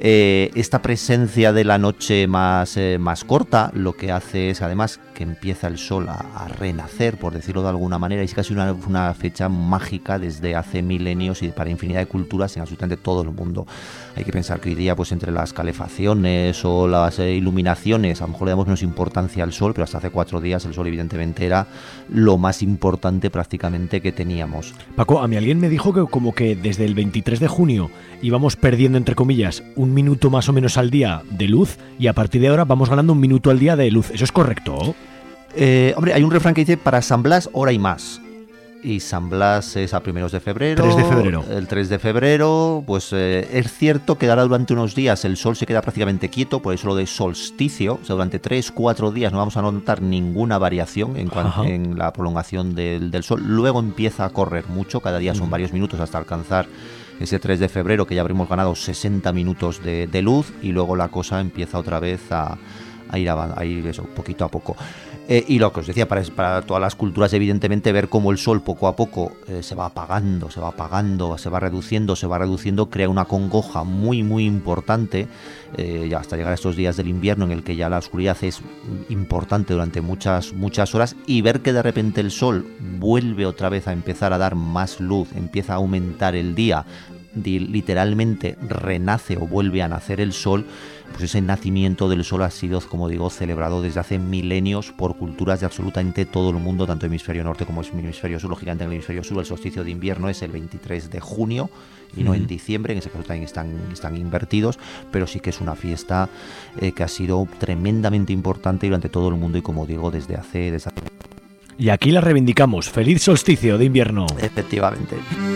Eh, esta presencia de la noche más, eh, más corta lo que hace es además que empieza el sol a, a renacer, por decirlo de alguna manera, y es casi una, una fecha mágica desde hace milenios y para infinidad de culturas en absolutamente todo el mundo. Hay que pensar que hoy día, pues entre las calefacciones o las eh, iluminaciones, a lo mejor le damos menos importancia al sol, pero hasta hace cuatro días el sol evidentemente era lo más importante prácticamente que teníamos. Paco, a mí alguien me dijo que como que desde el veintitrés de junio íbamos perdiendo, entre comillas, un minuto más o menos al día de luz y a partir de ahora vamos ganando un minuto al día de luz. ¿Eso es correcto? Eh, hombre, hay un refrán que dice para San Blas hora y más. Y San Blas es a primeros de febrero. tres de febrero. El tres de febrero, pues eh, es cierto que ahora durante unos días el sol se queda prácticamente quieto, por eso lo de solsticio. O sea, durante tres, cuatro días no vamos a notar ninguna variación en, cuanto, en la prolongación del, del sol. Luego empieza a correr mucho, cada día son mm. varios minutos hasta alcanzar ese tres de febrero, que ya habremos ganado sesenta minutos de, de luz, y luego la cosa empieza otra vez a, a ir, a, a ir eso, poquito a poco. Eh, y lo que os decía, para, para todas las culturas, evidentemente, ver cómo el sol poco a poco eh, se va apagando, se va apagando, se va reduciendo, se va reduciendo, crea una congoja muy, muy importante, eh, ya hasta llegar a estos días del invierno en el que ya la oscuridad es importante durante muchas, muchas horas, y ver que de repente el sol vuelve otra vez a empezar a dar más luz, empieza a aumentar el día, literalmente renace o vuelve a nacer el sol. Pues ese nacimiento del sol ha sido, como digo, celebrado desde hace milenios por culturas de absolutamente todo el mundo, tanto hemisferio norte como hemisferio sur. Lógicamente en el hemisferio sur el solsticio de invierno es el veintitrés de junio y no en diciembre, en ese caso también están, están invertidos, pero sí que es una fiesta eh, que ha sido tremendamente importante durante todo el mundo y, como digo, desde hace... Desde hace... Y aquí la reivindicamos. ¡Feliz solsticio de invierno! Efectivamente.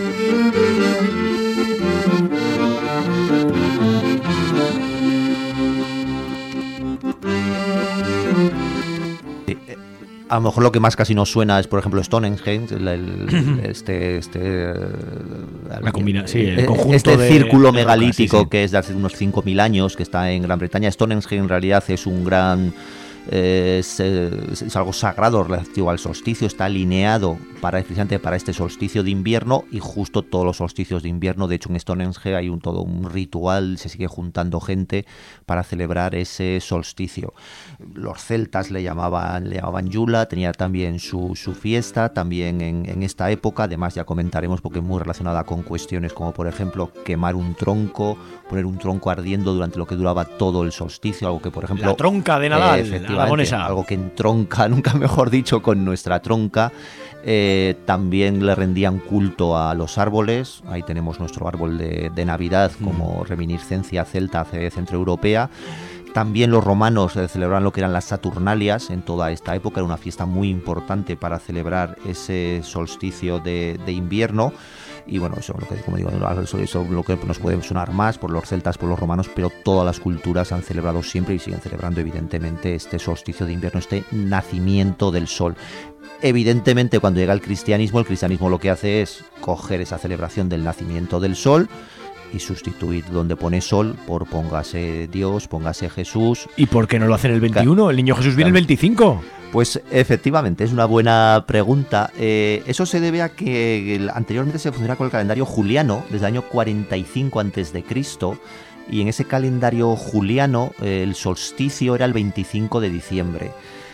A lo mejor lo que más casi nos suena es, por ejemplo, Stonehenge, el, el, este, este, la combina, sí, el conjunto este de, círculo de megalítico roca, sí, sí. que es de hace unos cinco mil años, que está en Gran Bretaña. Stonehenge en realidad es un gran... Eh, es, es algo sagrado relativo al solsticio, está alineado para, precisamente para este solsticio de invierno, y justo todos los solsticios de invierno, de hecho en Stonehenge hay un, todo un ritual, se sigue juntando gente para celebrar ese solsticio. Los celtas le llamaban, le llamaban Yula, tenía también su, su fiesta también en, en esta época, además ya comentaremos porque es muy relacionada con cuestiones como por ejemplo quemar un tronco, poner un tronco ardiendo durante lo que duraba todo el solsticio, algo que por ejemplo... La tronca de Nadal, eh, algo que entronca, nunca mejor dicho, con nuestra tronca. Eh, también le rendían culto a los árboles. Ahí tenemos nuestro árbol de, de Navidad como mm. reminiscencia celta centroeuropea. También los romanos eh, celebraban lo que eran las Saturnalias en toda esta época. Era una fiesta muy importante para celebrar ese solsticio de, de invierno. Y bueno, eso, lo que, como digo, eso, eso lo que nos puede sonar más por los celtas, por los romanos, pero todas las culturas han celebrado siempre y siguen celebrando evidentemente este solsticio de invierno, este nacimiento del sol. Evidentemente, cuando llega el cristianismo, el cristianismo lo que hace es coger esa celebración del nacimiento del sol y sustituir donde pone sol por póngase Dios, póngase Jesús. ¿Y por qué no lo hacen el veintiuno? ¿El niño Jesús viene el veinticinco? Pues efectivamente, es una buena pregunta. Eh, eso se debe a que el, anteriormente se funcionaba con el calendario juliano desde el año cuarenta y cinco antes de Cristo, y en ese calendario juliano eh, el solsticio era el veinticinco de diciembre.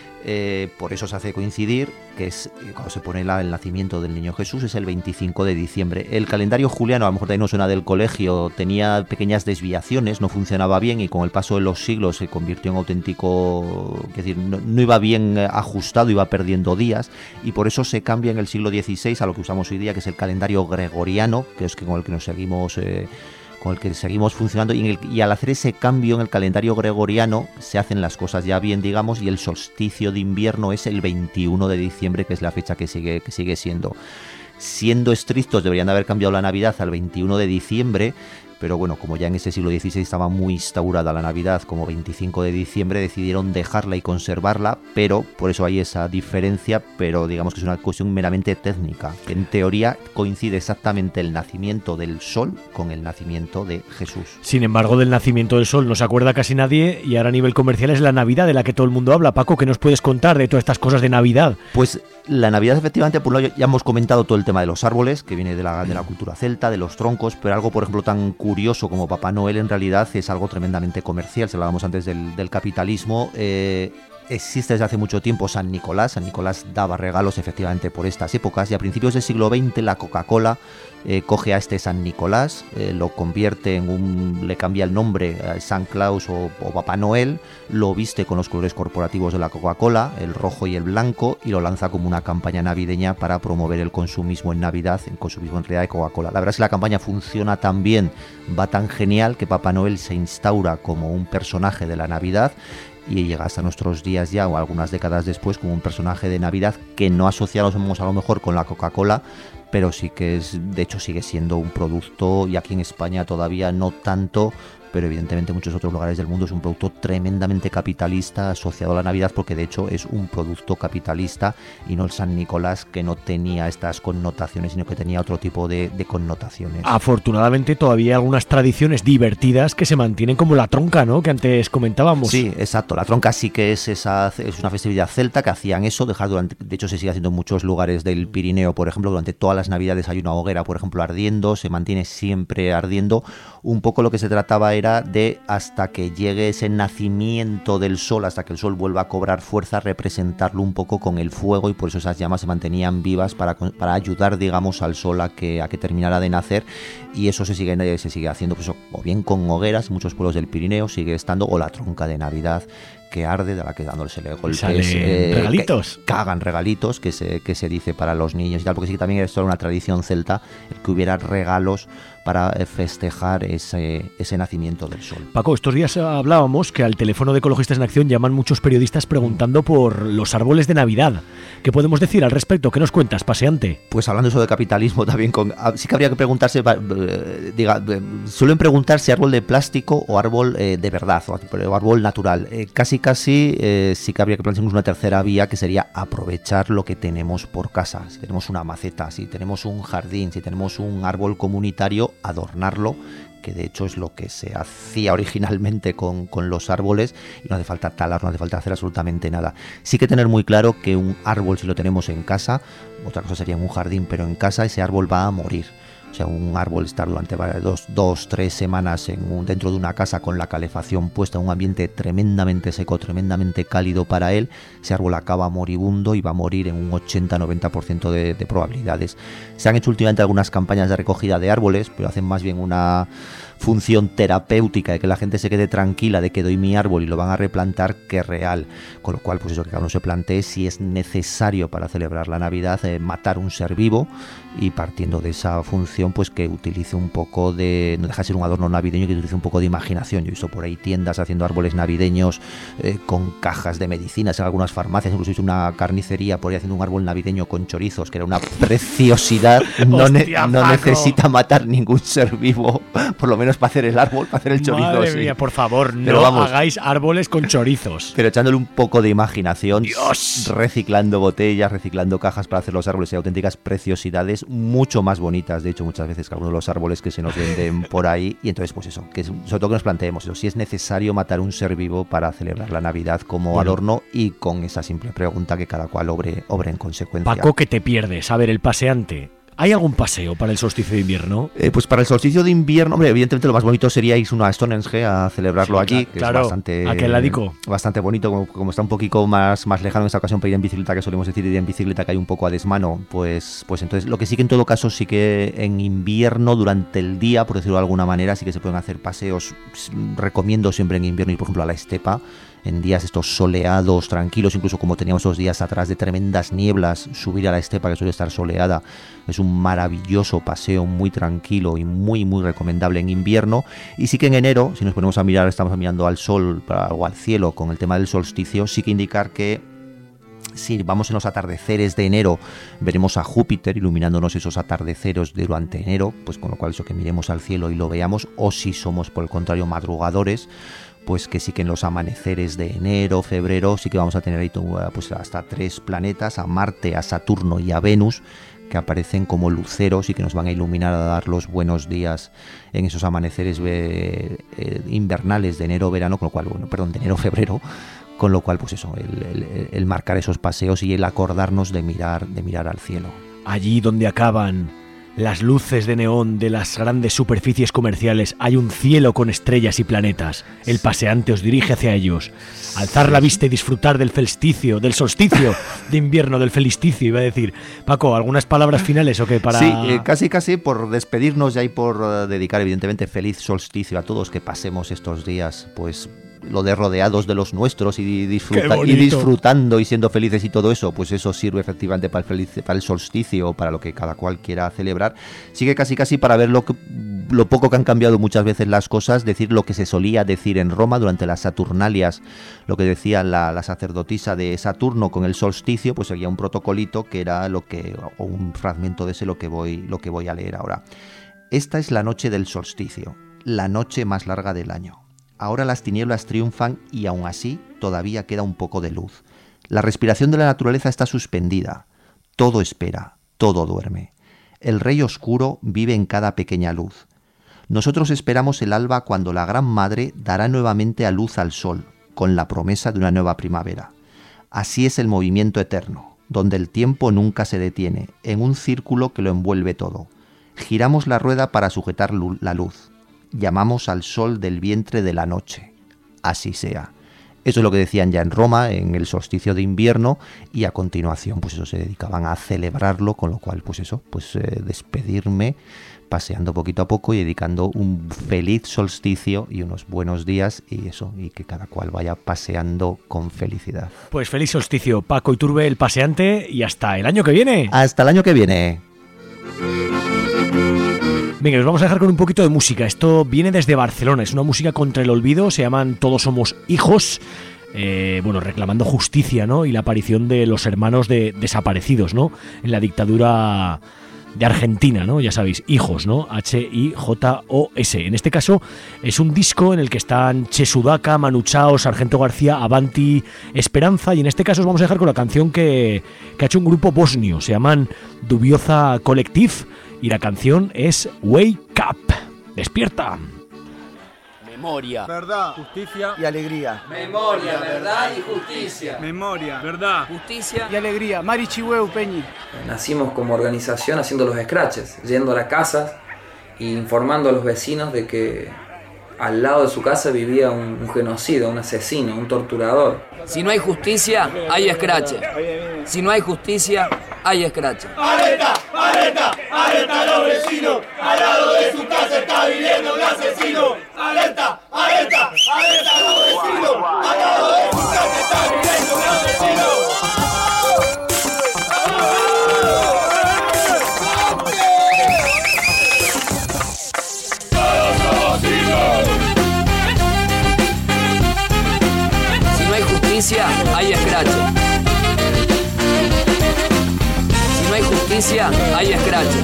Eh, por eso se hace coincidir que es cuando se pone la, el nacimiento del niño Jesús es el veinticinco de diciembre. El calendario juliano, a lo mejor también nos suena del colegio, tenía pequeñas desviaciones, no funcionaba bien y con el paso de los siglos se convirtió en auténtico, es decir, no, no iba bien ajustado, iba perdiendo días, y por eso se cambia en el siglo dieciséis a lo que usamos hoy día, que es el calendario gregoriano, que es con el que nos seguimos eh, con el que seguimos funcionando, y, en el, y al hacer ese cambio en el calendario gregoriano se hacen las cosas ya bien, digamos, y el solsticio de invierno es el veintiuno de diciembre, que es la fecha que sigue, que sigue siendo. Siendo estrictos, deberían de haber cambiado la Navidad al veintiuno de diciembre, pero bueno, como ya en ese siglo dieciséis estaba muy instaurada la Navidad como veinticinco de diciembre, decidieron dejarla y conservarla, pero por eso hay esa diferencia, pero digamos que es una cuestión meramente técnica, que en teoría coincide exactamente el nacimiento del sol con el nacimiento de Jesús. Sin embargo, del nacimiento del sol no se acuerda casi nadie, y ahora a nivel comercial es la Navidad de la que todo el mundo habla. Paco, ¿qué nos puedes contar de todas estas cosas de Navidad? Pues la Navidad, efectivamente, por un lado ya hemos comentado todo el tema de los árboles, que viene de la, de la cultura celta, de los troncos, pero algo, por ejemplo, tan curioso curioso como Papá Noel en realidad es algo tremendamente comercial. Si hablábamos antes del, del capitalismo, eh, existe desde hace mucho tiempo San Nicolás. San Nicolás daba regalos efectivamente por estas épocas, y a principios del siglo veinte la Coca-Cola eh, coge a este San Nicolás, eh, lo convierte en un, le cambia el nombre a San Claus o, o Papá Noel, lo viste con los colores corporativos de la Coca-Cola, el rojo y el blanco, y lo lanza como una campaña navideña para promover el consumismo en Navidad, el consumismo en realidad de Coca-Cola. La verdad es que la campaña funciona tan bien, va tan genial, que Papá Noel se instaura como un personaje de la Navidad y llega hasta nuestros días ya, o algunas décadas después, como un personaje de Navidad que no asociamos a lo mejor con la Coca-Cola, pero sí que es, de hecho sigue siendo un producto, y aquí en España todavía no tanto, pero evidentemente en muchos otros lugares del mundo es un producto tremendamente capitalista asociado a la Navidad, porque de hecho es un producto capitalista y no el San Nicolás, que no tenía estas connotaciones, sino que tenía otro tipo de, de connotaciones. Afortunadamente todavía hay algunas tradiciones divertidas que se mantienen, como la tronca, ¿no?, que antes comentábamos. Sí, exacto, la tronca sí que es esa, es una festividad celta que hacían eso, dejar durante, de hecho se sigue haciendo en muchos lugares del Pirineo, por ejemplo, durante todas las Navidades hay una hoguera, por ejemplo, ardiendo, se mantiene siempre ardiendo. Un poco lo que se trataba era de, hasta que llegue ese nacimiento del sol, hasta que el sol vuelva a cobrar fuerza, representarlo un poco con el fuego, y por eso esas llamas se mantenían vivas para, para ayudar, digamos, al sol a que, a que terminara de nacer. Y eso se sigue, se sigue haciendo, pues, o bien con hogueras, en muchos pueblos del Pirineo sigue estando, o la tronca de Navidad que arde, de la que dándole golpes, eh, regalitos, que, cagan regalitos, que se, que se dice para los niños y tal, porque sí que también es toda una tradición celta el que hubiera regalos para festejar ese, ese nacimiento del sol. Paco, estos días hablábamos que al teléfono de Ecologistas en Acción llaman muchos periodistas preguntando por los árboles de Navidad. ¿Qué podemos decir al respecto? ¿Qué nos cuentas, paseante? Pues hablando eso de capitalismo también, con, sí que habría que preguntarse, eh, diga, eh, suelen preguntarse árbol de plástico o árbol eh, de verdad, o, o árbol natural. Eh, casi casi eh, sí que habría que plantearnos una tercera vía, que sería aprovechar lo que tenemos por casa. Si tenemos una maceta, si tenemos un jardín, si tenemos un árbol comunitario, adornarlo, que de hecho es lo que se hacía originalmente con, con los árboles, y no hace falta talar, no hace falta hacer absolutamente nada. Sí que tener muy claro que un árbol, si lo tenemos en casa, otra cosa sería en un jardín, pero en casa ese árbol va a morir. O sea, un árbol estar durante dos, dos tres semanas en un, dentro de una casa con la calefacción puesta, en un ambiente tremendamente seco, tremendamente cálido para él, ese árbol acaba moribundo y va a morir en un ochenta a noventa por ciento de, de probabilidades. Se han hecho últimamente algunas campañas de recogida de árboles, pero hacen más bien una función terapéutica, de que la gente se quede tranquila de que doy mi árbol y lo van a replantar, que real. Con lo cual, pues eso, que cada uno se plantee si es necesario para celebrar la Navidad eh, matar un ser vivo, y partiendo de esa función, pues que utilice un poco de, no deja de ser un adorno navideño, que utilice un poco de imaginación. Yo he visto por ahí tiendas haciendo árboles navideños eh, con cajas de medicinas en algunas farmacias, incluso he visto una carnicería por ahí haciendo un árbol navideño con chorizos, que era una preciosidad. No, Hostia, ne- no Paco. necesita matar ningún ser vivo, por lo menos para hacer el árbol, para hacer el chorizo. Madre sí. mía, por favor, Pero no vamos, hagáis árboles con chorizos. pero echándole un poco de imaginación, Dios. reciclando botellas, reciclando cajas para hacer los árboles, y auténticas preciosidades, mucho más bonitas, de hecho, muchas veces que algunos de los árboles que se nos venden por ahí. Y entonces, pues eso, que sobre todo que nos planteemos eso, si es necesario matar un ser vivo para celebrar la Navidad como Bueno. adorno, y con esa simple pregunta que cada cual obre, obre en consecuencia. Paco, que te pierdes. A ver, el paseante. ¿Hay algún paseo para el solsticio de invierno? Eh, pues para el solsticio de invierno, hombre, evidentemente lo más bonito sería ir a Stonehenge a celebrarlo Sí, allí, cla- que claro, es bastante, aquel ladico. bastante bonito, como, como está un poquito más, más lejano en esta ocasión para ir en bicicleta, que solemos decir ir en bicicleta, que hay un poco a desmano, pues, pues entonces lo que sí que en todo caso sí que en invierno, durante el día, por decirlo de alguna manera, sí que se pueden hacer paseos. Recomiendo siempre en invierno ir, por ejemplo, a la estepa, en días estos soleados, tranquilos, incluso como teníamos esos días atrás de tremendas nieblas, subir a la estepa, que suele estar soleada, es un maravilloso paseo, muy tranquilo y muy muy recomendable en invierno. Y sí que en enero, si nos ponemos a mirar, estamos mirando al sol o al cielo con el tema del solsticio, sí que indicar que si vamos en los atardeceres de enero, veremos a Júpiter iluminándonos esos atardeceres durante enero, pues con lo cual eso, que miremos al cielo y lo veamos. O si somos por el contrario madrugadores, pues que sí que en los amaneceres de enero, febrero, sí que vamos a tener ahí pues hasta tres planetas, a Marte, a Saturno y a Venus, que aparecen como luceros y que nos van a iluminar, a dar los buenos días en esos amaneceres eh, eh, invernales de enero-verano, con lo cual, bueno, perdón, de enero-febrero, con lo cual, pues eso, el, el, el marcar esos paseos y el acordarnos de mirar, de mirar al cielo. Allí donde acaban las luces de neón de las grandes superficies comerciales, hay un cielo con estrellas y planetas. El paseante os dirige hacia ellos. Alzar la vista y disfrutar del solsticio, del solsticio de invierno, del felisticio, iba a decir. Paco, ¿algunas palabras finales o qué para...? Sí, eh, casi casi por despedirnos ya y por uh, dedicar evidentemente feliz solsticio a todos, que pasemos estos días, pues... lo de rodeados de los nuestros y, disfruta y disfrutando y siendo felices y todo eso, pues eso sirve efectivamente para el, feliz, para el solsticio o para lo que cada cual quiera celebrar. Sigue casi casi para ver lo, que, lo poco que han cambiado muchas veces las cosas, decir lo que se solía decir en Roma durante las Saturnalias, lo que decía la, la sacerdotisa de Saturno con el solsticio, pues seguía un protocolito que era lo que, o un fragmento de ese lo que voy, lo que voy a leer ahora. Esta es la noche del solsticio, la noche más larga del año. Ahora las tinieblas triunfan y aún así todavía queda un poco de luz. La respiración de la naturaleza está suspendida. Todo espera, todo duerme. El rey oscuro vive en cada pequeña luz. Nosotros esperamos el alba cuando la Gran Madre dará nuevamente a luz al sol, con la promesa de una nueva primavera. Así es el movimiento eterno, donde el tiempo nunca se detiene, en un círculo que lo envuelve todo. Giramos la rueda para sujetar la luz. Llamamos al sol del vientre de la noche. Así sea. Eso es lo que decían ya en Roma, en el solsticio de invierno, y a continuación, pues eso, se dedicaban a celebrarlo, con lo cual, pues eso, pues eh, despedirme, paseando poquito a poco y dedicando un feliz solsticio y unos buenos días, y eso, y que cada cual vaya paseando con felicidad. Pues feliz solsticio, Paco Iturbe, el paseante, y hasta el año que viene. Hasta el año que viene. Venga, nos vamos a dejar con un poquito de música. Esto viene desde Barcelona, es una música contra el olvido, se llaman Todos somos hijos, eh, bueno, reclamando justicia, ¿no? Y la aparición de los hermanos de desaparecidos, ¿no? En la dictadura de Argentina, ¿no? Ya sabéis, hijos, ¿no? H I J O S. En este caso es un disco en el que están Che Sudaca, Manu Chao, Sargento García, Avanti, Esperanza, y en este caso os vamos a dejar con la canción que, que ha hecho un grupo bosnio, se llaman Dubioza Collective, y la canción es Wake Up. Despierta. Memoria, verdad, justicia y alegría. Memoria, verdad y justicia. Memoria, verdad, justicia y alegría. Mari Chihueu Peñi. Nacimos como organización haciendo los scratches, yendo a las casas e informando a los vecinos de que al lado de su casa vivía un, un genocida, un asesino, un torturador. Si no hay justicia, hay scratch. Si no hay justicia, hay scratch. ¡Alerta! ¡Alerta! ¡Alerta a los vecinos! Al lado de su casa está viviendo un asesino. ¡Alerta! ¡Alerta! ¡Alerta a los vecinos! Al lado de su casa está viviendo un asesino. Hay scratch. Si no hay justicia, hay scratch.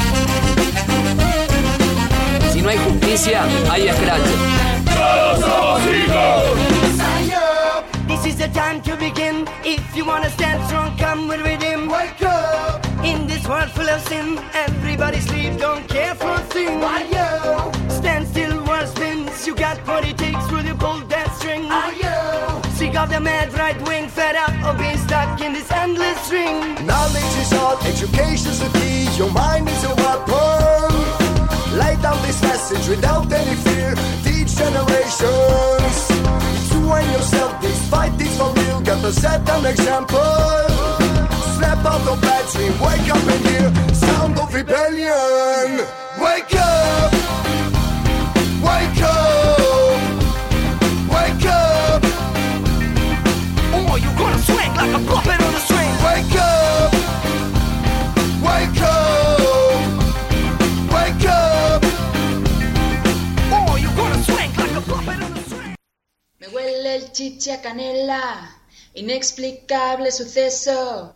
Si no hay justicia, hay scratch. Todos somos hijos. This is the time to begin. If you wanna stand strong, come with him. Wake up. In this world full of sin, everybody sleep, don't care for a thing. Stand still, world spins. You got what it takes through the cold death string. Sick of the mad right wing, fed up of being stuck in this endless string. Knowledge is all, education's the key. Your mind is a weapon. Lay down this message without any fear. Teach generations. Train yourself, this fight is for real. Got to set an example. Snap out of bad dream, wake up and hear sound of rebellion. Wake up, wake up, wake up. Or you're gonna swing like a puppet on a string. Wake up, wake up, wake up. Or you're gonna swing like a puppet on a string. Me huele el chiche a canela, inexplicable suceso.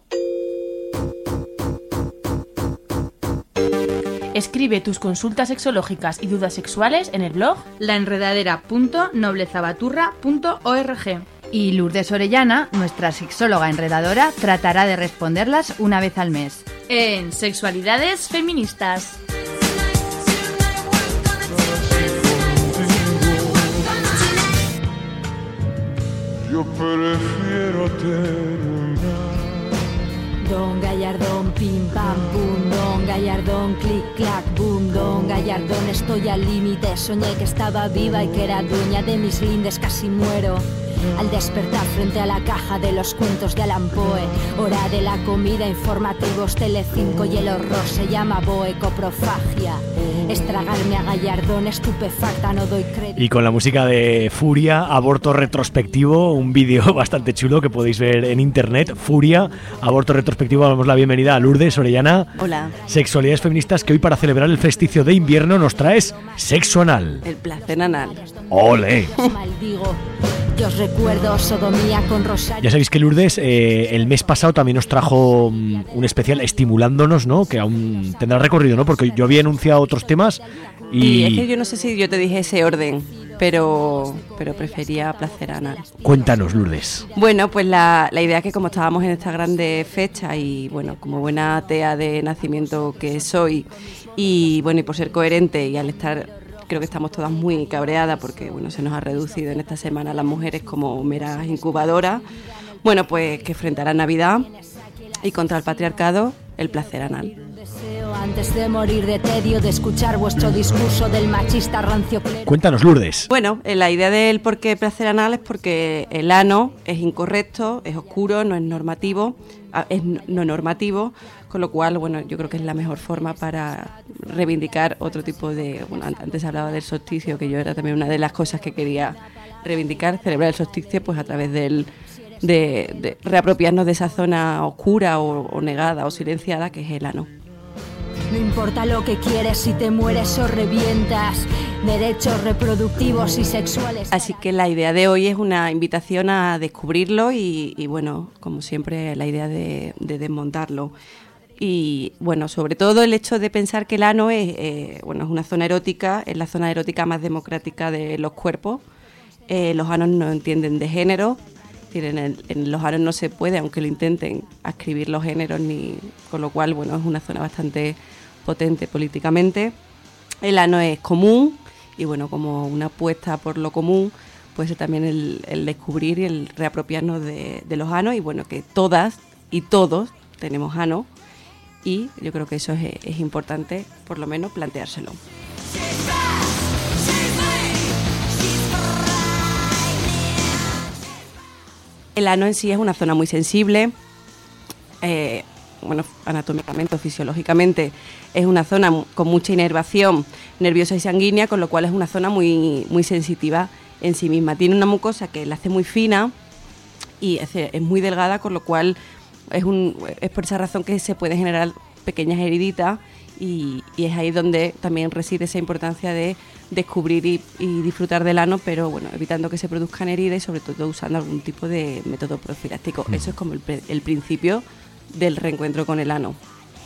Escribe tus consultas sexológicas y dudas sexuales en el blog laenredadera punto noblezabaturra punto org. Y Lourdes Orellana, nuestra sexóloga enredadora, tratará de responderlas una vez al mes. En Sexualidades Feministas. Yo prefiero terminar Don Gallardón, pim pam pum, Don Gallardón, clic clac boom, Don Gallardón, estoy al límite, soñé que estaba viva y que era dueña de mis lindes, casi muero. Al despertar frente a la caja de los cuentos de Alan Poe, hora de la comida, informativos, Telecinco y el horror se llama boecoprofagia. Estragarme a Gallardón, estupefacta, no doy crédito. Y con la música de Furia, aborto retrospectivo, un vídeo bastante chulo que podéis ver en internet. Furia, aborto retrospectivo. Damos la bienvenida a Lourdes Orellana. Hola. Sexualidades feministas, que hoy para celebrar el solsticio de invierno nos traes sexo anal. El placer anal. ¡Ole! Maldigo. Yo os recuerdo sodomía con Rosario. Ya sabéis que Lourdes eh, el mes pasado también nos trajo um, un especial estimulándonos, ¿no? Que aún tendrá recorrido, ¿no? Porque yo había anunciado otros temas y... y es que yo no sé si yo te dije ese orden, pero, pero prefería placer anal. Cuéntanos, Lourdes. Bueno, pues la, la idea es que como estábamos en esta grande fecha y bueno, como buena atea de nacimiento que soy y bueno, y por ser coherente y al estar... Creo que estamos todas muy cabreadas porque bueno, se nos ha reducido en esta semana las mujeres como meras incubadoras. Bueno, pues que frente a la Navidad y contra el patriarcado, el placer anal. Antes de morir de tedio, de escuchar vuestro discurso del machista rancio clero. Cuéntanos, Lourdes. Bueno, la idea del por qué placer anal es porque el ano es incorrecto, es oscuro, no es normativo, es no normativo, con lo cual, bueno, yo creo que es la mejor forma para reivindicar otro tipo de... Bueno, antes hablaba del solsticio, que yo era también una de las cosas que quería reivindicar, celebrar el solsticio, pues a través del... de, de reapropiarnos de esa zona oscura o, o negada o silenciada que es el ano. No importa lo que quieres, si te mueres o revientas, derechos reproductivos y sexuales. Así que la idea de hoy es una invitación a descubrirlo y, y bueno, como siempre, la idea de, de desmontarlo. Y bueno, sobre todo el hecho de pensar que el ano es, eh, bueno, es una zona erótica, es la zona erótica más democrática de los cuerpos. Eh, los anos no entienden de género. En, el, en los anos no se puede, aunque lo intenten, adscribir los géneros, ni, con lo cual, bueno, es una zona bastante potente políticamente. El ano es común y, bueno, como una apuesta por lo común, puede ser también el, el descubrir y el reapropiarnos de, de los anos y, bueno, que todas y todos tenemos ano y yo creo que eso es, es importante, por lo menos, planteárselo. El ano en sí es una zona muy sensible, eh, bueno, anatómicamente o fisiológicamente es una zona con mucha inervación nerviosa y sanguínea, con lo cual es una zona muy, muy sensitiva en sí misma. Tiene una mucosa que la hace muy fina y es, es muy delgada, con lo cual es, un, es por esa razón que se puede generar pequeñas heriditas y, y es ahí donde también reside esa importancia de descubrir y, y disfrutar del ano, pero bueno, evitando que se produzcan heridas y sobre todo usando algún tipo de método profiláctico. Mm. Eso es como el, el principio del reencuentro con el ano.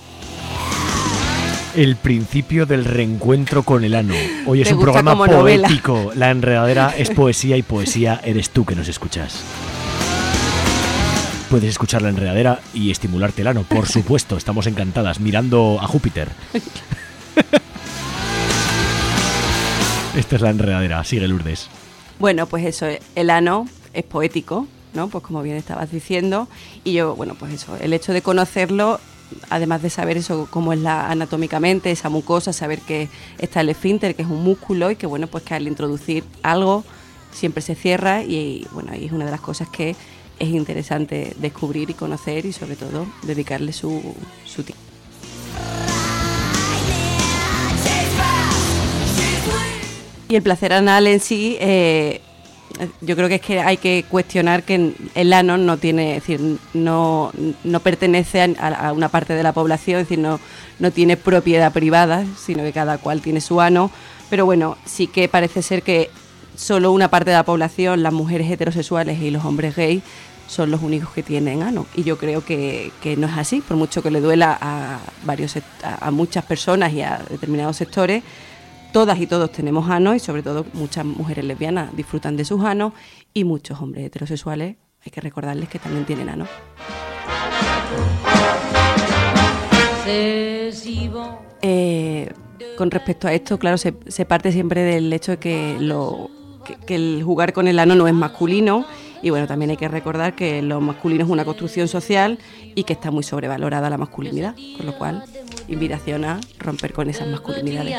El principio del reencuentro con el ano. Hoy es un programa poético. Novela. La enredadera es poesía y poesía eres tú que nos escuchas. Puedes escuchar la enredadera y estimularte el ano, por supuesto. Estamos encantadas, mirando a Júpiter. Esta es la enredadera, sigue Lourdes. Bueno, pues eso, el ano es poético, ¿no? Pues como bien estabas diciendo. Y yo, bueno, pues eso, el hecho de conocerlo, además de saber eso, cómo es la anatómicamente, esa mucosa, saber que está el esfínter, que es un músculo y que, bueno, pues que al introducir algo siempre se cierra y, bueno, ahí es una de las cosas que es interesante descubrir y conocer y sobre todo dedicarle su, su tiempo. Y el placer anal en sí, eh, yo creo que es que hay que cuestionar que el ano no tiene, es decir, no, no pertenece a, a una parte de la población, es decir, no, no tiene propiedad privada, sino que cada cual tiene su ano, pero bueno, sí que parece ser que solo una parte de la población, las mujeres heterosexuales y los hombres gays, son los únicos que tienen ano. Y yo creo que, que no es así, por mucho que le duela a, varios, a, a muchas personas y a determinados sectores. Todas y todos tenemos ano y sobre todo muchas mujeres lesbianas disfrutan de sus anos y muchos hombres heterosexuales, hay que recordarles que también tienen ano. Eh, con respecto a esto, claro, se, se parte siempre del hecho de que, lo, que, que el jugar con el ano no es masculino Y bueno, también hay que recordar que lo masculino es una construcción social y que está muy sobrevalorada la masculinidad, con lo cual invitación a romper con esas masculinidades.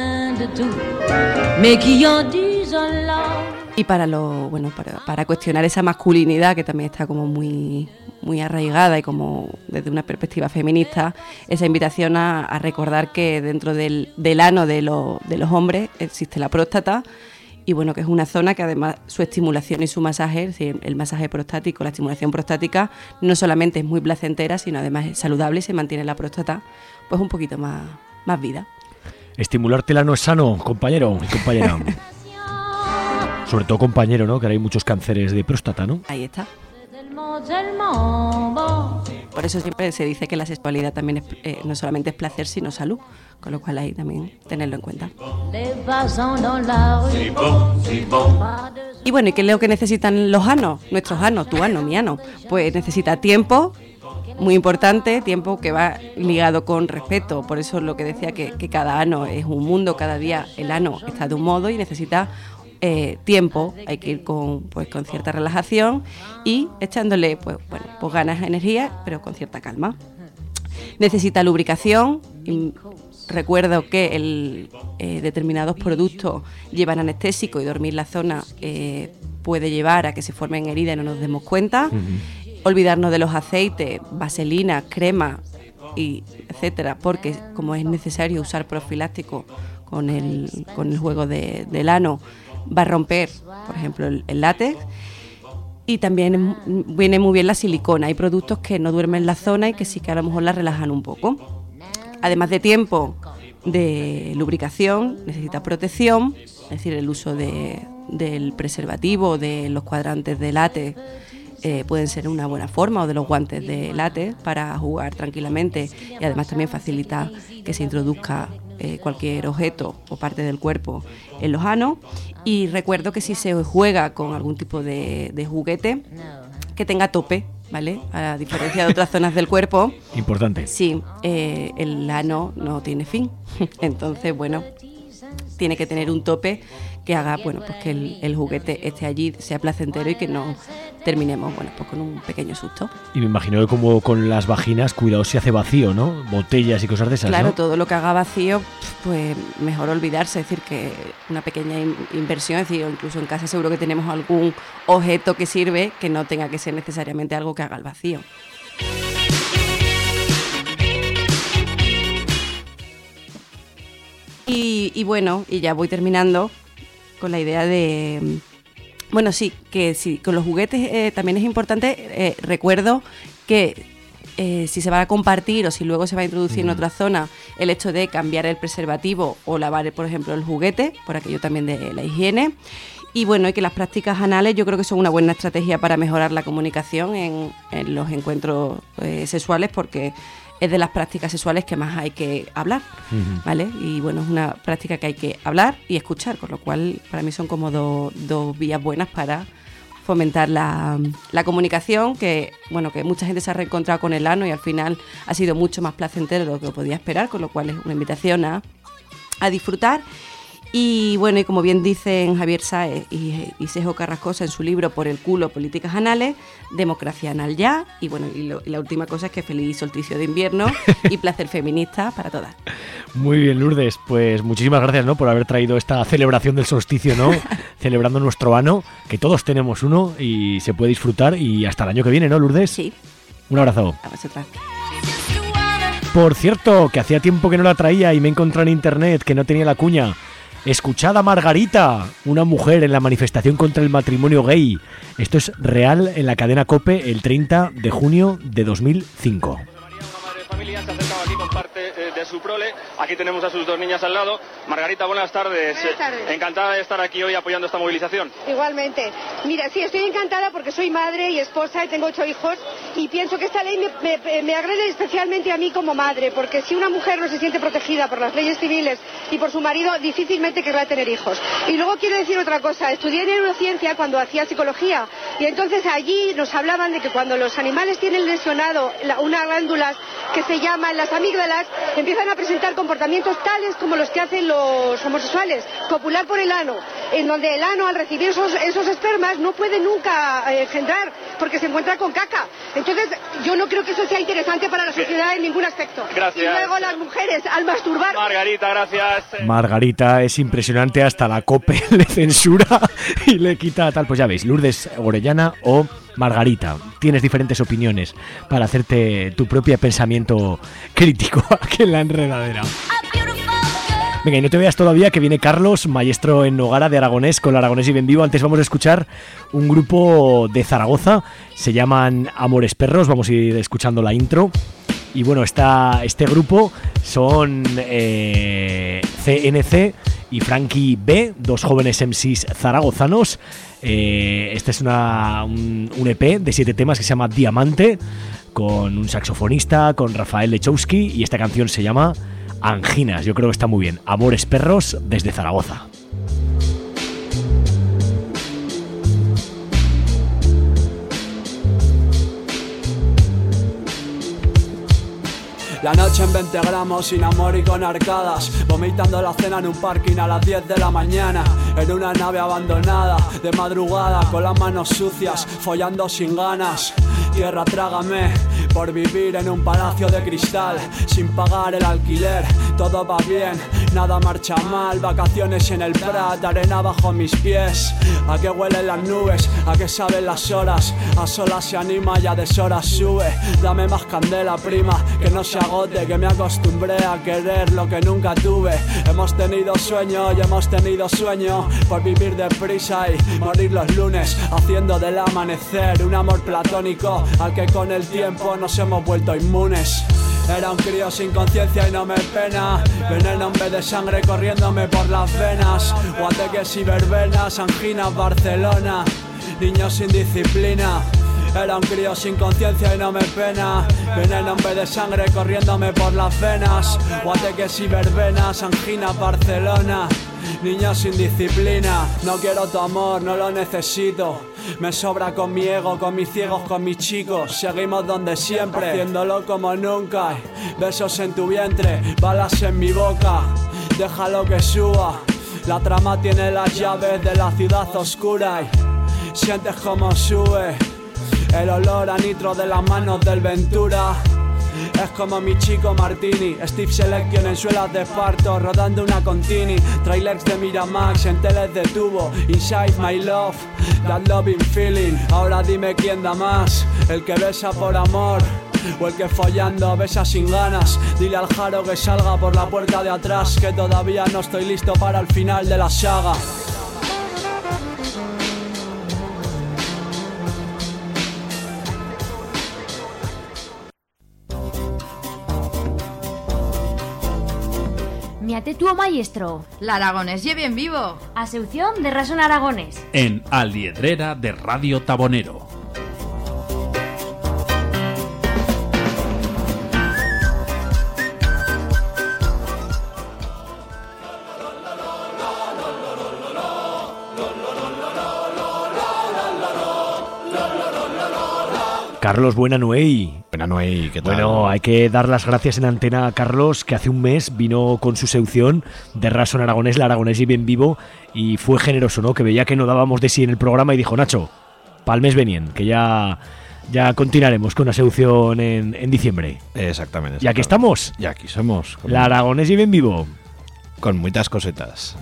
Y para lo bueno para, para cuestionar esa masculinidad que también está como muy muy arraigada y como desde una perspectiva feminista, esa invitación a, a recordar que dentro del, del ano de, lo, de los hombres existe la próstata, y bueno, que es una zona que además su estimulación y su masaje, es decir, el masaje prostático, la estimulación prostática, no solamente es muy placentera, sino además es saludable y se mantiene la próstata pues un poquito más, más vida. Estimularte el ano es sano, compañero y compañera. Sobre todo compañero, ¿no? Que ahora hay muchos cánceres de próstata, ¿no? Ahí está. Por eso siempre se dice que la sexualidad también es, eh, no solamente es placer, sino salud, con lo cual ahí también tenerlo en cuenta. Y bueno, ¿y qué es lo que necesitan los anos? Nuestros anos, tu ano, mi ano. Pues necesita tiempo, muy importante, tiempo que va ligado con respeto. Por eso es lo que decía, que, que cada ano es un mundo, cada día el ano está de un modo y necesita Eh, tiempo, hay que ir con, pues, con cierta relajación y echándole pues, bueno, pues ganas, energía, pero con cierta calma. Necesita lubricación. Y recuerdo que el, eh, determinados productos llevan anestésico y dormir la zona eh, puede llevar a que se formen heridas y no nos demos cuenta. Uh-huh. Olvidarnos de los aceites, vaselina, crema, y etcétera, porque como es necesario usar profiláctico con el, con el juego de, del ano, va a romper, por ejemplo, el, el látex. Y también viene muy bien la silicona. Hay productos que no duermen la zona y que sí que a lo mejor la relajan un poco. Además de tiempo, de lubricación, necesita protección, es decir, el uso de, del preservativo, de los cuadrantes de látex, eh, pueden ser una buena forma, o de los guantes de látex para jugar tranquilamente, y además también facilita que se introduzca eh, cualquier objeto o parte del cuerpo en los anos. Y recuerdo que si se juega con algún tipo de, de juguete, que tenga tope, ¿vale? A diferencia de otras zonas del cuerpo. Importante. Sí, eh, el ano no tiene fin. Entonces, bueno, tiene que tener un tope que haga, bueno, pues que el, el juguete esté allí, sea placentero y que no terminemos, bueno, pues con un pequeño susto. Y me imagino que como con las vaginas, cuidado si hace vacío, ¿no? Botellas y cosas de esas, Claro, ¿no? todo lo que haga vacío, pues mejor olvidarse, es decir, que una pequeña in- inversión, es decir, incluso en casa seguro que tenemos algún objeto que sirve, que no tenga que ser necesariamente algo que haga el vacío. Y, y bueno, y ya voy terminando con la idea de... Bueno, sí, que sí, con los juguetes eh, también es importante, eh, recuerdo que eh, si se va a compartir o si luego se va a introducir en otra zona, el hecho de cambiar el preservativo o lavar, por ejemplo, el juguete, por aquello también de la higiene. Y bueno, y que las prácticas anales yo creo que son una buena estrategia para mejorar la comunicación en, en los encuentros eh, sexuales, porque es de las prácticas sexuales que más hay que hablar, uh-huh. ¿vale? Y bueno, es una práctica que hay que hablar y escuchar, con lo cual para mí son como do, dos vías buenas para fomentar la, la comunicación, que bueno, que mucha gente se ha reencontrado con el ano y al final ha sido mucho más placentero de lo que podía esperar, con lo cual es una invitación a, a disfrutar. Y bueno, y como bien dicen Javier Sáez y, y Sejo Carrascosa en su libro Por el culo, políticas anales, democracia anal ya. Y bueno, y, lo, y la última cosa es que feliz solsticio de invierno y placer feminista para todas. Muy bien, Lourdes, pues muchísimas gracias, ¿no?, por haber traído esta celebración del solsticio, ¿no? Celebrando nuestro ano, que todos tenemos uno y se puede disfrutar, y hasta el año que viene, ¿no, Lourdes? Sí. Un abrazo. A vosotras. Por cierto, que hacía tiempo que no la traía y me encontré en internet que no tenía la cuña. Escuchad a Margarita, una mujer en la manifestación contra el matrimonio gay. Esto es real en la cadena COPE el treinta de junio de dos mil cinco. Familia se ha acercado aquí con parte eh, de su prole. Aquí tenemos a sus dos niñas al lado. Margarita, buenas tardes. Buenas tardes. Eh, encantada de estar aquí hoy apoyando esta movilización. Igualmente. Mira, sí, estoy encantada porque soy madre y esposa y tengo ocho hijos, y pienso que esta ley me, me, me agrede especialmente a mí como madre, porque si una mujer no se siente protegida por las leyes civiles y por su marido, difícilmente querrá tener hijos. Y luego quiero decir otra cosa. Estudié neurociencia cuando hacía psicología, y entonces allí nos hablaban de que cuando los animales tienen lesionado la, unas glándulas que se llaman las amígdalas, empiezan a presentar comportamientos tales como los que hacen los homosexuales, copular por el ano. en donde el ano al recibir esos, esos espermas no puede nunca eh, engendrar porque se encuentra con caca. Entonces yo no creo que eso sea interesante para la sociedad en ningún aspecto. Gracias. Y luego las mujeres al masturbar. Margarita, gracias. Margarita es impresionante, hasta la COPE le censura y le quita tal. Pues ya veis, Lourdes Orellana o Margarita, tienes diferentes opiniones para hacerte tu propio pensamiento crítico aquí en La Enredadera. Venga, y no te veas todavía que viene Carlos, maestro en Nogara de aragonés, con el Aragonés y Bien Vivo. Antes vamos a escuchar un grupo de Zaragoza, se llaman Amores Perros, vamos a ir escuchando la intro. Y bueno, esta, este grupo son eh, C N C y Frankie B, dos jóvenes M Cs zaragozanos. Eh, este es una, un, un E P de siete temas que se llama Diamante, con un saxofonista, con Rafael Lechowski, y esta canción se llama Anginas. Yo creo que está muy bien. Amores Perros desde Zaragoza. La noche en veinte gramos, sin amor y con arcadas, vomitando la cena en un parking a las diez de la mañana, en una nave abandonada, de madrugada, con las manos sucias, follando sin ganas. Tierra, trágame, por vivir en un palacio de cristal, sin pagar el alquiler, todo va bien, nada marcha mal, vacaciones en el Prat, arena bajo mis pies. A qué huelen las nubes, a qué saben las horas, a solas se anima y a deshoras sube. Dame más candela, prima, que no se agote, que me acostumbré a querer lo que nunca tuve. Hemos tenido sueño y hemos tenido sueño por vivir deprisa y morir los lunes, haciendo del amanecer un amor platónico al que con el tiempo nos hemos vuelto inmunes. Era un crío sin conciencia y no me pena, veneno en vez de sangre corriéndome por las venas. Guateques y verbenas, anginas, Barcelona, niños sin disciplina. Era un crío sin conciencia y no me pena, veneno en vez de sangre corriéndome por las venas. Guateques y verbenas, anginas, Barcelona, niños sin disciplina. No quiero tu amor, no lo necesito. Me sobra con mi ego, con mis ciegos, con mis chicos. Seguimos donde siempre, haciéndolo como nunca. Besos en tu vientre, balas en mi boca. Déjalo que suba. La trama tiene las llaves de la ciudad oscura y sientes como sube el olor a nitro de las manos del Ventura. Es como mi chico Martini, Steve Selection en suelas de esparto, rodando una contini, trailers de Miramax en teles de tubo, Inside My Love, that loving feeling. Ahora dime quién da más, el que besa por amor o el que follando besa sin ganas. Dile al Jaro que salga por la puerta de atrás, que todavía no estoy listo para el final de la saga. Miate tuo maestro. La Aragonés lleve en vivo. Aseución de Rason Aragonés. En Aliedrera de Radio Tabonero. Carlos, buena Noey. Buena Noey, ¿qué tal? Bueno, hay que dar las gracias en antena a Carlos, que hace un mes vino con su sección de Rason Aragonés, la Aragonés y Bien Vivo, y fue generoso, ¿no? Que veía que no dábamos de sí en el programa y dijo, Nacho, pa'l mes venien, que ya, ya continuaremos con la sección en, en diciembre. Exactamente. ¿Y aquí estamos? Y aquí somos. Con la Aragonés y Bien Vivo. Con muchas cosetas.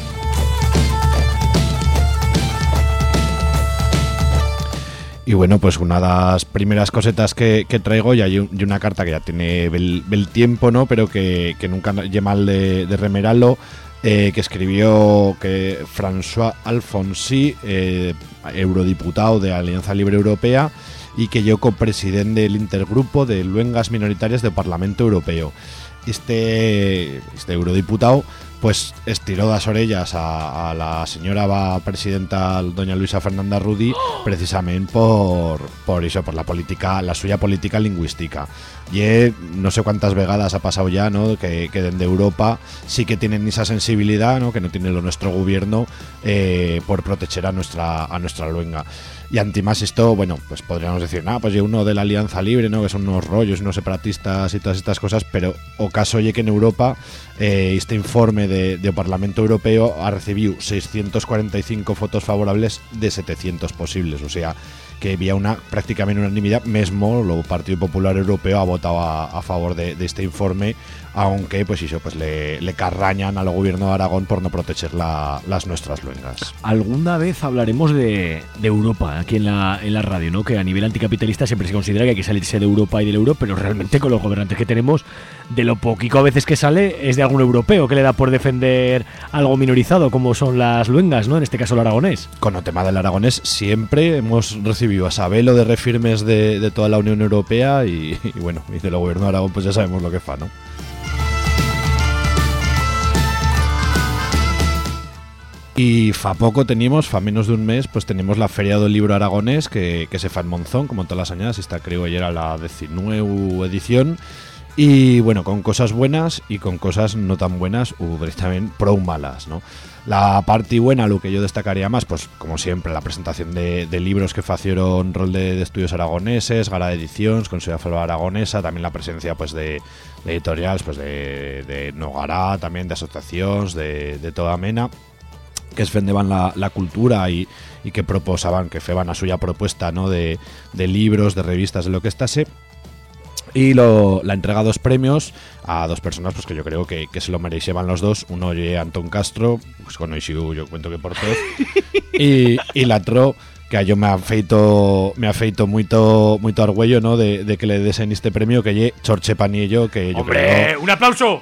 Y bueno, pues una de las primeras cosetas que, que traigo, y hay un, y una carta que ya tiene bel, bel tiempo, ¿no? Pero que, que nunca lle mal de, de remeralo, eh, que escribió que François Alfonsi, eh, eurodiputado de Alianza Libre Europea, y que yo copresidente del intergrupo de luengas minoritarias del Parlamento Europeo. Este, este eurodiputado pues estiró las orejas a, a la señora presidenta doña Luisa Fernanda Rudy precisamente por, por eso, por la política, la suya política lingüística. Y eh, no sé cuántas vegadas ha pasado ya, ¿no? Que, que desde Europa sí que tienen esa sensibilidad, ¿no? Que no tiene lo nuestro gobierno eh, por proteger a nuestra a nuestra luenga. Y antimás esto, bueno, pues podríamos decir, nada, pues yo uno de la Alianza Libre, ¿no? Que son unos rollos, unos separatistas y todas estas cosas, pero o caso oye que en Europa eh, este informe de, de Parlamento Europeo ha recibido seiscientos cuarenta y cinco votos favorables de setecientos posibles, o sea que había una prácticamente unanimidad. Mesmo lo Partido Popular Europeo ha votado a, a favor de, de este informe, aunque pues eso, pues le, le carrañan al gobierno de Aragón por no proteger la, las nuestras luengas. Alguna vez hablaremos de, de Europa aquí en la, en la radio, ¿no? Que a nivel anticapitalista siempre se considera que hay que salirse de Europa y del euro, pero realmente con los gobernantes que tenemos, de lo poquito a veces que sale es de algún europeo que le da por defender algo minorizado, como son las luengas, ¿no? En este caso el aragonés. Con el tema del aragonés siempre hemos recibido a sabelo de refirmes de, de toda la Unión Europea y, y bueno, y del gobierno de Aragón pues ya sabemos lo que fa, ¿no? Y fa poco teníamos, fa menos de un mes, pues tenemos la Feria del Libro Aragonés que, que se fa en Monzón, como todas las añadas. Esta creo ayer era la diecinueve edición. Y bueno, con cosas buenas y con cosas no tan buenas o directamente pro malas, ¿no? La parte buena, lo que yo destacaría más, pues como siempre, la presentación de, de libros que facieron Rol de, de Estudios Aragoneses, Gara de Ediciones, Consejo de Aragonesa, también la presencia pues de, de editoriales, pues de, de Nogará, también de asociaciones, de, de toda mena, que defendaban la, la cultura y, y que proposaban, que feban a suya propuesta, ¿no? de, de libros, de revistas, de lo que estase. Y lo, la entrega dos premios a dos personas pues que yo creo que, que se lo merecían los dos. Uno oye Antón Castro, pues con Oishiu yo cuento que por todos. y, y la otro, que a yo me ha feito me ha feito muito, muito orgullo, ¿no? De, de que le desen este premio, que lle Chorche Panillo, que yo ¡hombre! Creo... ¡Un aplauso!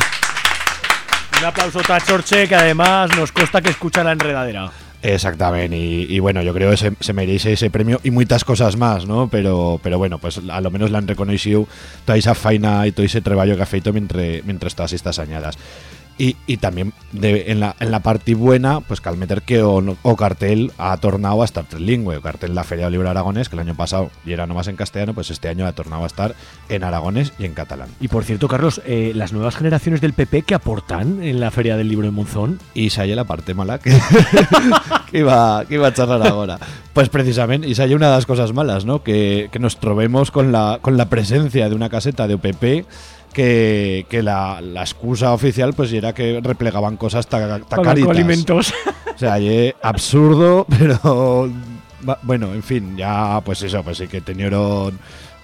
Un aplauso a Chorche, que además nos consta que escucha La Enredadera. Exactamente, y, y bueno, yo creo que se, se merece ese premio y muchas cosas más, ¿no? Pero pero bueno, pues a lo menos la han reconocido toda esa faina y todo ese trabajo que ha feito mientras, mientras todas estas añadas. Y, y también de, en, la, en la parte buena, pues que al meter que o, o cartel ha tornado a estar trilingüe. O cartel la Feria del Libro Aragonés, que el año pasado y era nomás en castellano, pues este año ha tornado a estar en aragonés y en catalán. Y por cierto, Carlos, eh, las nuevas generaciones del P P que aportan en la Feria del Libro de Monzón. Y se halla la parte mala que, que, iba, que iba a charlar ahora. Pues precisamente, y se halla una de las cosas malas, ¿no? Que, que nos trovemos con la, con la presencia de una caseta de O P P que, que la, la excusa oficial pues era que replegaban cosas ta, ta caritas. Alimentos. O sea, es absurdo, pero bueno, en fin, ya pues eso, pues sí que tenieron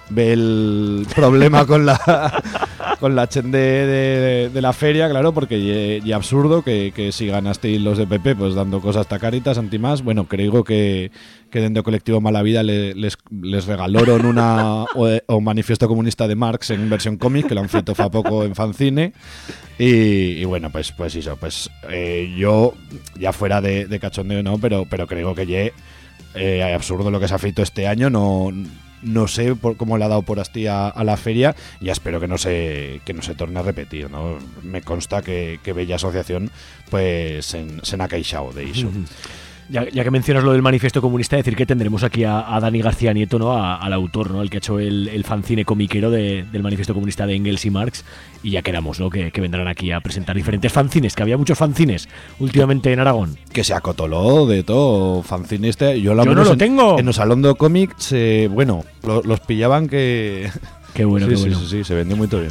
el problema con la con la chen de, de, de la feria, claro, porque y absurdo que, que si ganasteis los de P P pues dando cosas ta caritas anti más. Bueno, creo que que dentro del colectivo Mala Vida le, les, les regalaron una o, o manifiesto comunista de Marx en versión cómic, que lo han feito fa poco en fanzine. Y, y bueno, pues pues eso, pues eh, yo ya fuera de, de cachondeo, no, pero pero creo que ye eh, absurdo lo que se ha feito este año. No No sé por cómo le ha dado por así a, a la feria, y espero que no se que no se torne a repetir, ¿no? Me consta que, que Bella Asociación pues se, se ha queixado de eso. Ya, ya que mencionas lo del manifiesto comunista, decir que tendremos aquí a, a Dani García Nieto, ¿no? A, al autor, ¿no? El que ha hecho el, el fanzine comiquero de, del manifiesto comunista de Engels y Marx, y ya queramos, ¿no? Que, que vendrán aquí a presentar diferentes fanzines, que había muchos fanzines últimamente en Aragón. Que se acotoló de todo, fanzine este. Yo, Yo no lo en, tengo. En el salón de cómics, eh, bueno, lo, los pillaban que... Qué bueno, sí, qué sí, bueno. Sí, sí, se vendió muy bien.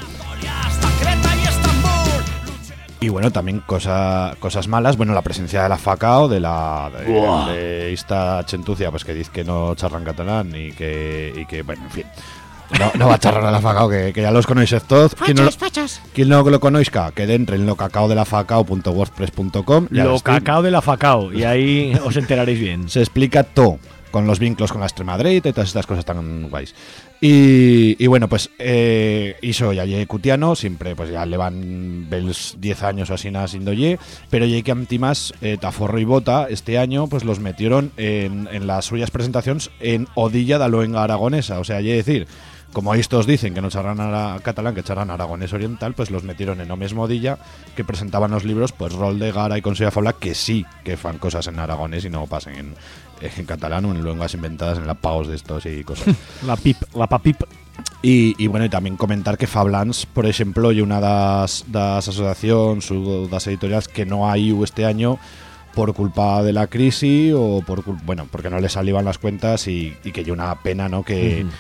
Y bueno, también cosa, cosas malas. Bueno, la presencia de la FACAO, de la de, de esta chentucia, pues que dice que no charran catalán y que, y que bueno, en fin. No, no va a charrar a la FACAO, que, que ya los conocéis todos. Fachas, no, fachas. Quien no lo conozca, que entre en locacao de la facao punto wordpress punto com. Lo cacao de la FACAO, y ahí os enteraréis bien. Se explica todo, con los vínculos con la extrema derecha y todas estas cosas tan guays. Y, y bueno, pues eh, hizo ya ye cutiano, siempre pues ya le van diez años o así nada siendo ye, pero ye que antimas eh, Taforro y Bota este año pues los metieron en, en las suyas presentaciones en Odilla de Luenga Aragonesa, o sea, ye decir, como estos dicen que no charran a catalán, que charran aragonés oriental, pues los metieron en o mismo Odilla, que presentaban los libros, pues Rol de Gara y Consejo de Fabla, que sí que fan cosas en aragonés y no pasen en, en catalán o en lenguas inventadas, en la paos de estos y cosas. La pip, la papip. Y, y bueno, y también comentar que Fablans, por ejemplo, y una das, das asociaciones o das editoriales que no hay este año por culpa de la crisis o por bueno, porque no le salían las cuentas y, y que hay una pena, ¿no? Que, uh-huh.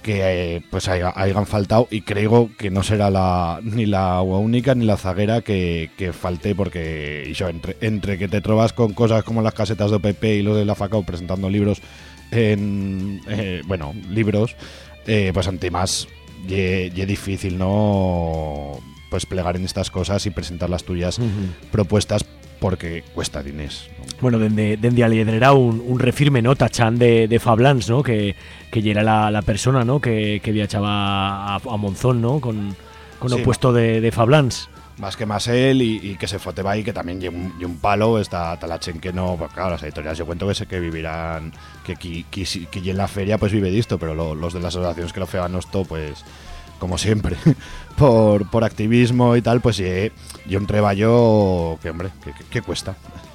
que eh, pues haya, hayan faltado, y creo que no será la ni la única ni la zaguera que, que falte, porque y yo, entre, entre que te trobas con cosas como las casetas de O P P y los de la FACAO presentando libros en eh, bueno, libros, eh, pues ante más y es difícil, ¿no?, pues plegar en estas cosas y presentar las tuyas uh-huh. propuestas, porque cuesta dinés, ¿no? Bueno, dende, dende Aliedrera un, un refirme, ¿no?, tachán de, de Fablans, ¿no?, que, que era la, la persona, ¿no?, que, que viachaba a, a Monzón, ¿no?, con, con sí, el puesto de, de Fablans. Más que más él, y, y que se fote va, y que también y un, y un palo está Talachen, que no, pues claro, las editoriales yo cuento que sé que vivirán, que aquí que, que, que en la feria pues vive disto, pero lo, los de las asociaciones que lo fean esto, pues como siempre, por, por activismo y tal, pues sí, y un treballo que, hombre, que, que, que cuesta.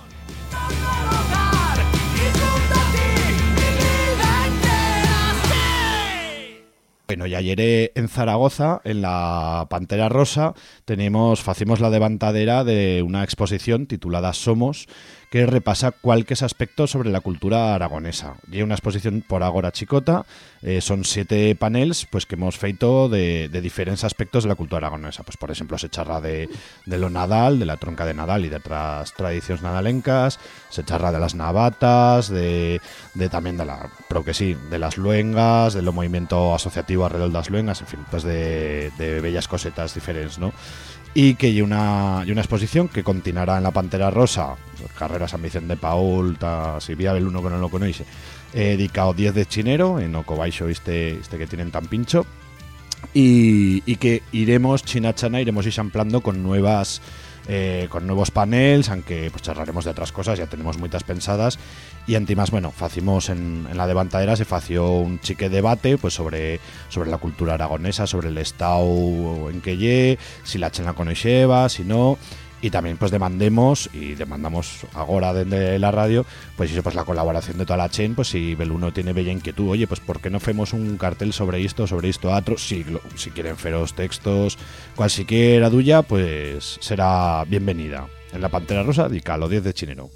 Bueno, y ayer en Zaragoza, en la Pantera Rosa, tenemos, hacemos la levantadera de una exposición titulada Somos, que repasa cualquier aspecto sobre la cultura aragonesa. Y una exposición por Agora Chicota, eh, son siete panels pues que hemos feito de, de diferentes aspectos de la cultura aragonesa. Pues por ejemplo se charla de, de lo Nadal, de la tronca de Nadal y de otras tradiciones nadalencas, se charla de las navatas, de, de también de la, pero que sí, de las luengas, de lo movimiento asociativo alrededor de las luengas, en fin, pues de, de bellas cosetas diferentes, ¿no? Y que hay una, y una exposición que continuará en la Pantera Rosa, carrera San Vicente de Paul, ta, si vía el uno que no lo conoce, eh, dedicado diez de chinero, en Ocobaixo este, este que tienen tan pincho, y, y que iremos, chinachana, iremos ixamplando con nuevas... Eh, con nuevos paneles, aunque pues charlaremos de otras cosas, ya tenemos muchas pensadas, y antimás, bueno, facimos en, en la levantadera se fació un chique debate pues sobre, sobre la cultura aragonesa, sobre el estado en que lle, si la chen la coneixeba, si no, y también pues demandemos y demandamos ahora desde la radio pues eso, pues la colaboración de toda la chen, pues si Beluno tiene bella inquietud, oye, pues ¿por qué no hacemos un cartel sobre esto, sobre esto otro? Si, si quieren feros textos, cualquiera duya, pues será bienvenida en la Pantera Rosa, dica a los diez de chinero.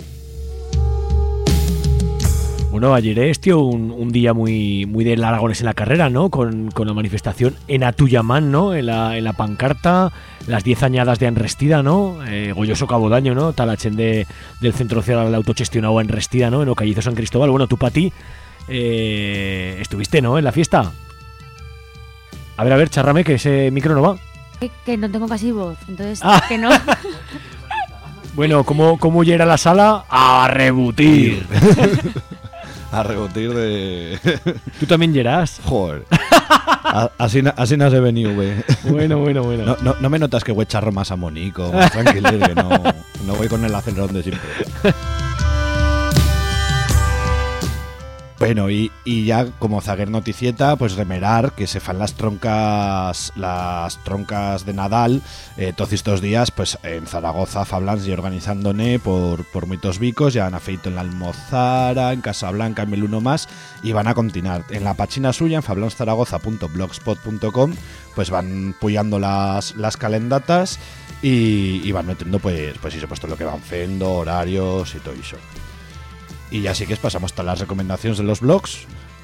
Bueno, ayer este un, un día muy muy del Aragones en la carrera, ¿no? Con, con la manifestación en Atuyamán, ¿no? En la, en la pancarta, las diez añadas de Enrestida, ¿no? Eh, Goyoso Cabodaño, ¿no? Talachen de, del Centro Social Autogestionado Enrestida, ¿no? En Ocallizo San Cristóbal. Bueno, tú, Pati, eh, estuviste, ¿no? En la fiesta. A ver, a ver, charrame, que ese micro no va. Que, que no tengo casi voz, entonces ah. que no... Bueno, ¿cómo, cómo llega la sala? A rebutir. A rebutir de... ¿Tú también lleras? Joder. Así, así no has venido, güey. Bueno, bueno, bueno. No, no, no me notas que voy charro más amónico, más tranquilo, que no, no voy con el acelerón de siempre. Bueno, y, y ya como zaguer noticieta, pues remerar que se fan las troncas las troncas de Nadal eh, todos estos días, pues en Zaragoza, Fablans y organizándone por, por muchos bicos, ya han afeito en la Almozara, en Casablanca, en Beluno más, y van a continuar. En la página suya, en fablans zaragoza punto blogspot punto com, pues van puyando las, las calendatas y, y van metiendo pues, pues eso, pues todo lo que van fendo, horarios y todo eso. Y ya sí que pasamos a las recomendaciones de los blogs.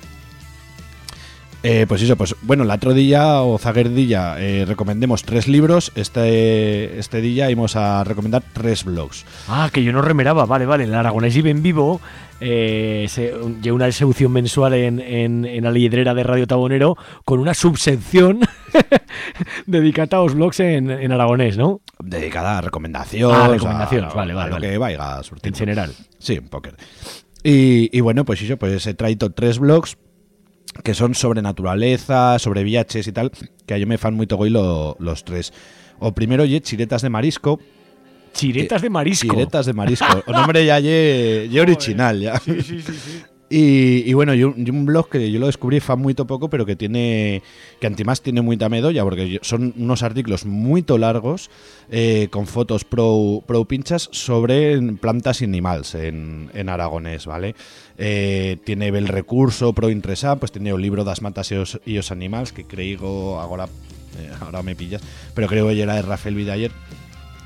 Eh, pues eso, pues bueno, el otro día o zaguer día eh, recomendemos tres libros. Este este día íbamos a recomendar tres blogs. Ah, que yo no remeraba, vale, vale. El Aragonés y Ben Vivo eh, se, lleva una distribución mensual en, en, en la liedrera de Radio Tabonero con una subsección dedicada a los blogs en, en aragonés, ¿no? Dedicada a recomendaciones. Ah, recomendaciones, a, vale, a vale. lo vale. que vaya surtiendo. En general. Sí, un poco. Y, y bueno, pues eso, pues he traído tres blogs que son sobre naturaleza, sobre viajes y tal, que a yo me fan muy togoy lo, los tres. O primero, ye, Chiretas de Marisco. Chiretas de Marisco. Chiretas de Marisco. O nombre ya ye, ye original, ya. Sí, sí, sí, sí. Y, y bueno, y un, y un blog que yo lo descubrí fan muy poco, pero que tiene, que antimás tiene mucha medolla, porque son unos artículos muy largos, eh, con fotos pro, pro pinchas sobre plantas y animales en, en aragonés, ¿vale? Eh, tiene el recurso pro interesado, pues tiene el libro das matas y os, y os animales, que creo, ahora, eh, ahora me pillas, pero creo que era de Rafael Vidaller.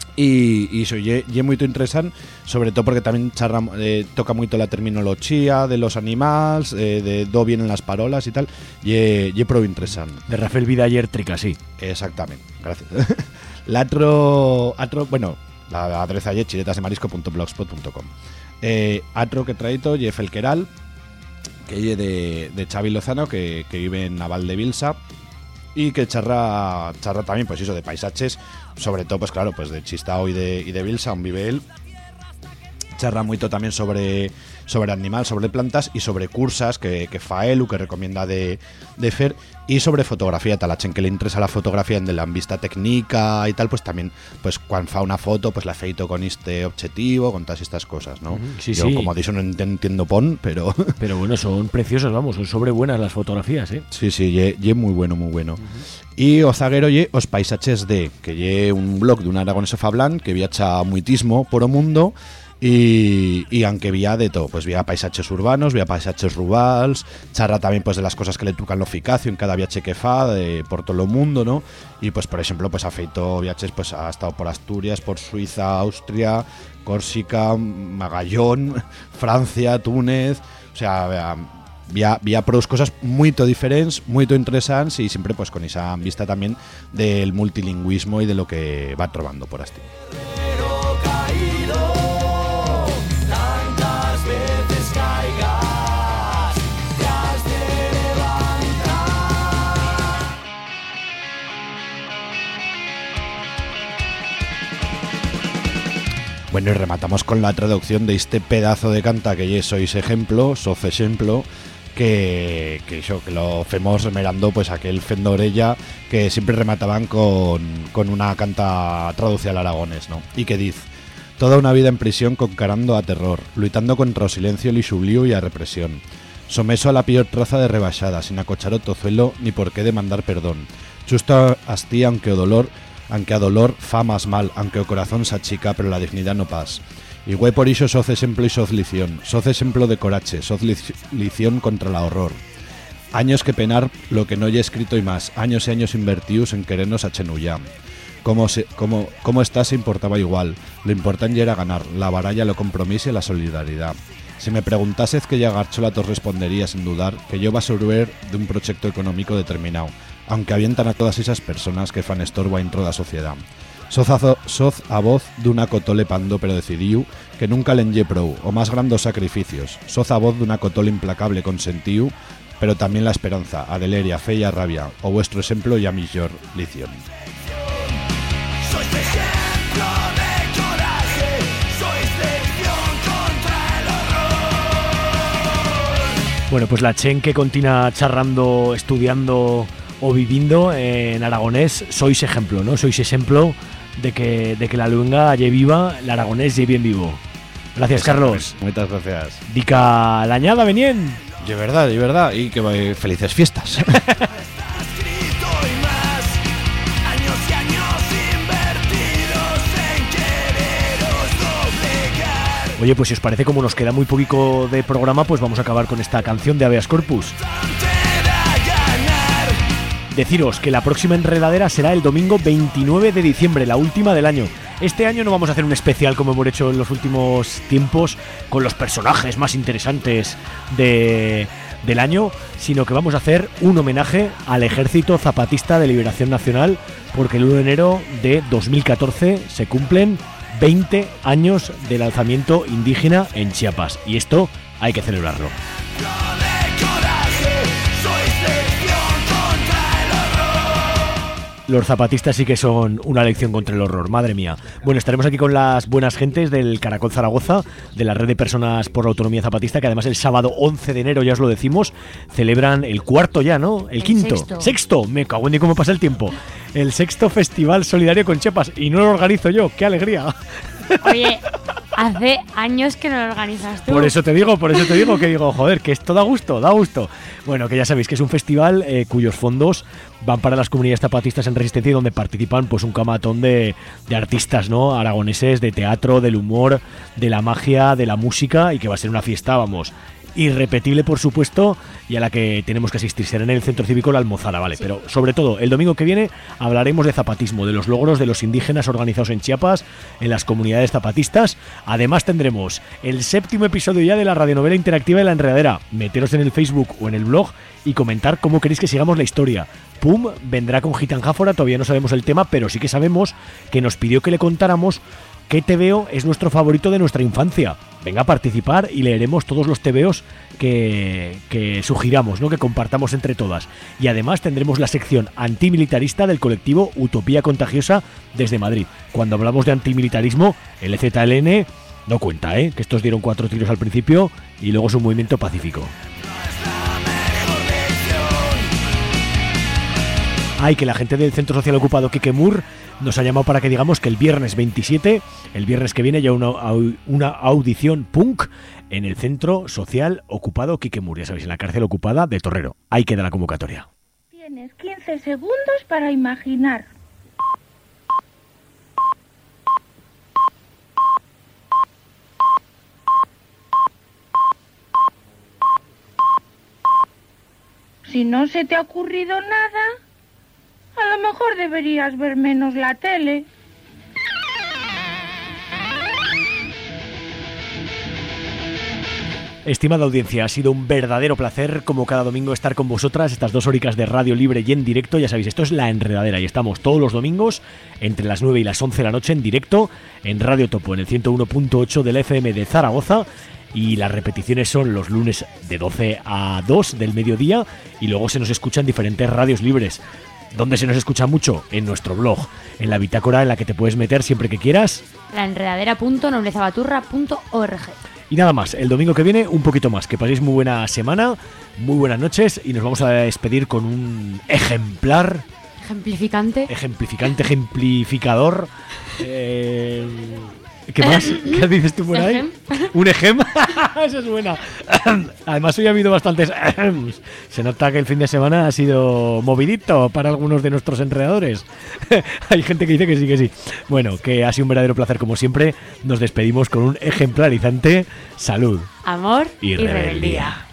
Y, y iso, ye, ye moito interesante, sobre todo porque tamén charra, eh, toca moito la terminoloxía de los animales, eh, de do vienen las parolas y tal, ye, ye prou interesante. De Rafael Vidaller Trica, sí. Exactamente, gracias. L'atro, atro, bueno, la adreza ye chiletasdemarisco punto blogspot punto com. Eh, atro que traito ye Felqueral, que ye de, de Xavi Lozano, que, que vive en Naval de Vilsa, y que charra charra también pues eso de paisajes, sobre todo pues claro, pues de Chistao y de y de Vilsa, donde vive él. Charra mucho también sobre sobre animal, sobre plantas y sobre cursas que, que fa él, que recomienda de, de fer, y sobre fotografía tal, a chen que le interesa la fotografía en de la vista técnica y tal, pues también pues cuando fa una foto pues la feito con este objetivo, con todas estas cosas, ¿no? Sí, Yo sí. como dicho no entiendo pon, pero pero bueno, son preciosas, vamos, son sobre buenas las fotografías, ¿eh? Sí, sí, ye, ye muy bueno, muy bueno. Uh-huh. Y o zaguero ye os paisaches de, que ye un blog de un aragonés fablán que viacha muitismo por o mundo. Y, y aunque vía de todo, pues vía paisajes urbanos, vía paisajes rurales, charra también pues de las cosas que le tocan lo eficacio en cada viaje que fa de, por todo el mundo, ¿no? Y pues por ejemplo pues ha feito viajes, pues ha estado por Asturias, por Suiza, Austria, Córsica, Magallón, Francia, Túnez, o sea, vía, vía pros cosas muy diferentes, muy interesantes y siempre pues con esa vista también del multilingüismo y de lo que va trovando por Asti. Bueno, y rematamos con la traducción de este pedazo de canta que ya sois ejemplo, soz ejemplo, que, que, eso, que lo hacemos remerando pues aquel fendorella que siempre remataban con, con una canta traducida al aragonés, ¿no? Y que dice: toda una vida en prisión concarando a terror, luitando contra o silencio, el ixubliu y a represión. Someso a la peor traza de rebajada, sin acochar o tozuelo, ni por qué demandar perdón. Justo astí, aunque o dolor, aunque a dolor fa más mal, aunque o corazón se achica, pero la dignidad no pas. Y güey por iso soz ejemplo y soz lición, soz ejemplo de corache, soz lición contra la horror. Años que penar lo que no haya escrito y más, años y años invertidos en querernos a chenuyá. Cómo, se, cómo, cómo está se importaba igual, lo importante era ganar, la baralla, lo compromiso y la solidaridad. Si me preguntases que ya Garchola te respondería sin dudar que yo va a sobrever de un proyecto económico determinado, aunque avientan a todas esas personas que fan estorbo a intro da sociedad. Soz a, soz a voz d'una cotole pando pero decidiu que nunca l'enlle prou, o más grandes sacrificios. Soz a voz d'una cotole implacable consentiu, pero también la esperanza, a deleria, fe y a rabia, o vuestro ejemplo y a millor lición. Sois ejemplo de coraje, sois lección contra el horror. Bueno, pues la chen que continúa charrando, estudiando o viviendo en aragonés, sois ejemplo, ¿no? Sois ejemplo de que, de que la luenga lle viva, el aragonés lle bien vivo. Gracias, Carlos. Muchas gracias. Dica la añada, venien. De verdad, de verdad. Y que eh, felices fiestas. Oye, pues si os parece, como nos queda muy poquito de programa, pues vamos a acabar con esta canción de Habeas Corpus. Deciros que la próxima enredadera será el domingo veintinueve de diciembre, la última del año. Este año no vamos a hacer un especial como hemos hecho en los últimos tiempos con los personajes más interesantes de, del año, sino que vamos a hacer un homenaje al Ejército Zapatista de Liberación Nacional, porque el uno de enero de dos mil catorce se cumplen veinte años del alzamiento indígena en Chiapas, y esto hay que celebrarlo. Los zapatistas sí que son una lección contra el horror, madre mía. Bueno, estaremos aquí con las buenas gentes del Caracol Zaragoza, de la Red de Personas por la Autonomía Zapatista, que además el sábado once de enero, ya os lo decimos, celebran el cuarto ya, ¿no? El, el quinto. Sexto. Sexto, me cago en cómo pasa el tiempo. El sexto Festival Solidario con Chiapas, y no lo organizo yo, ¡qué alegría! Oye, hace años que no lo organizas tú. Por eso te digo, por eso te digo que digo, joder, que esto da gusto, da gusto. Bueno, que ya sabéis que es un festival eh, cuyos fondos van para las comunidades zapatistas en resistencia y donde participan pues un camatón de, de artistas, ¿no? Aragoneses, de teatro, del humor, de la magia, de la música, y que va a ser una fiesta, vamos, irrepetible, por supuesto, y a la que tenemos que asistir. Será en el Centro Cívico La Almozara, ¿vale? Sí. Pero sobre todo, el domingo que viene hablaremos de zapatismo, de los logros de los indígenas organizados en Chiapas, en las comunidades zapatistas. Además tendremos el séptimo episodio ya de la radionovela interactiva de La Enredadera. Meteros en el Facebook o en el blog y comentar cómo queréis que sigamos la historia. Pum vendrá con Gitanjáfora, todavía no sabemos el tema, pero sí que sabemos que nos pidió que le contáramos qué tebeo es nuestro favorito de nuestra infancia. Venga a participar y leeremos todos los tebeos que, que sugiramos, ¿no? Que compartamos entre todas. Y además tendremos la sección antimilitarista del colectivo Utopía Contagiosa desde Madrid. Cuando hablamos de antimilitarismo, el E Z L N no cuenta, ¿eh? Que estos dieron cuatro tiros al principio y luego es un movimiento pacífico. Ay, que la gente del Centro Social Ocupado Quiquemur nos ha llamado para que digamos que el viernes veintisiete, el viernes que viene, ya una, una audición punk en el Centro Social Ocupado Quiquemur, ya sabéis, en la cárcel ocupada de Torrero. Ahí queda la convocatoria. Tienes quince segundos para imaginar. Si no se te ha ocurrido nada, a lo mejor deberías ver menos la tele. Estimada audiencia, ha sido un verdadero placer, como cada domingo, estar con vosotras, estas dos horicas de radio libre y en directo. Ya sabéis, esto es La Enredadera y estamos todos los domingos entre las nueve y las once de la noche en directo en Radio Topo, en el ciento uno punto ocho del F M de Zaragoza. Y las repeticiones son los lunes de doce a dos del mediodía y luego se nos escuchan diferentes radios libres. ¿Dónde se nos escucha mucho? En nuestro blog, en la bitácora en la que te puedes meter siempre que quieras. la enredadera punto noblezabaturra punto org. Y nada más, el domingo que viene un poquito más. Que paséis muy buena semana, muy buenas noches y nos vamos a despedir con un ejemplar. Ejemplificante. Ejemplificante, ejemplificador. Eh... ¿Qué más? ¿Qué dices tú por ahí? Ejem. Un ejem. Eso es buena. Además hoy ha habido bastantes ejems. Se nota que el fin de semana ha sido movidito para algunos de nuestros enredadores. Hay gente que dice que sí, que sí. Bueno, que ha sido un verdadero placer como siempre. Nos despedimos con un ejemplarizante salud, amor y, y rebeldía. rebeldía.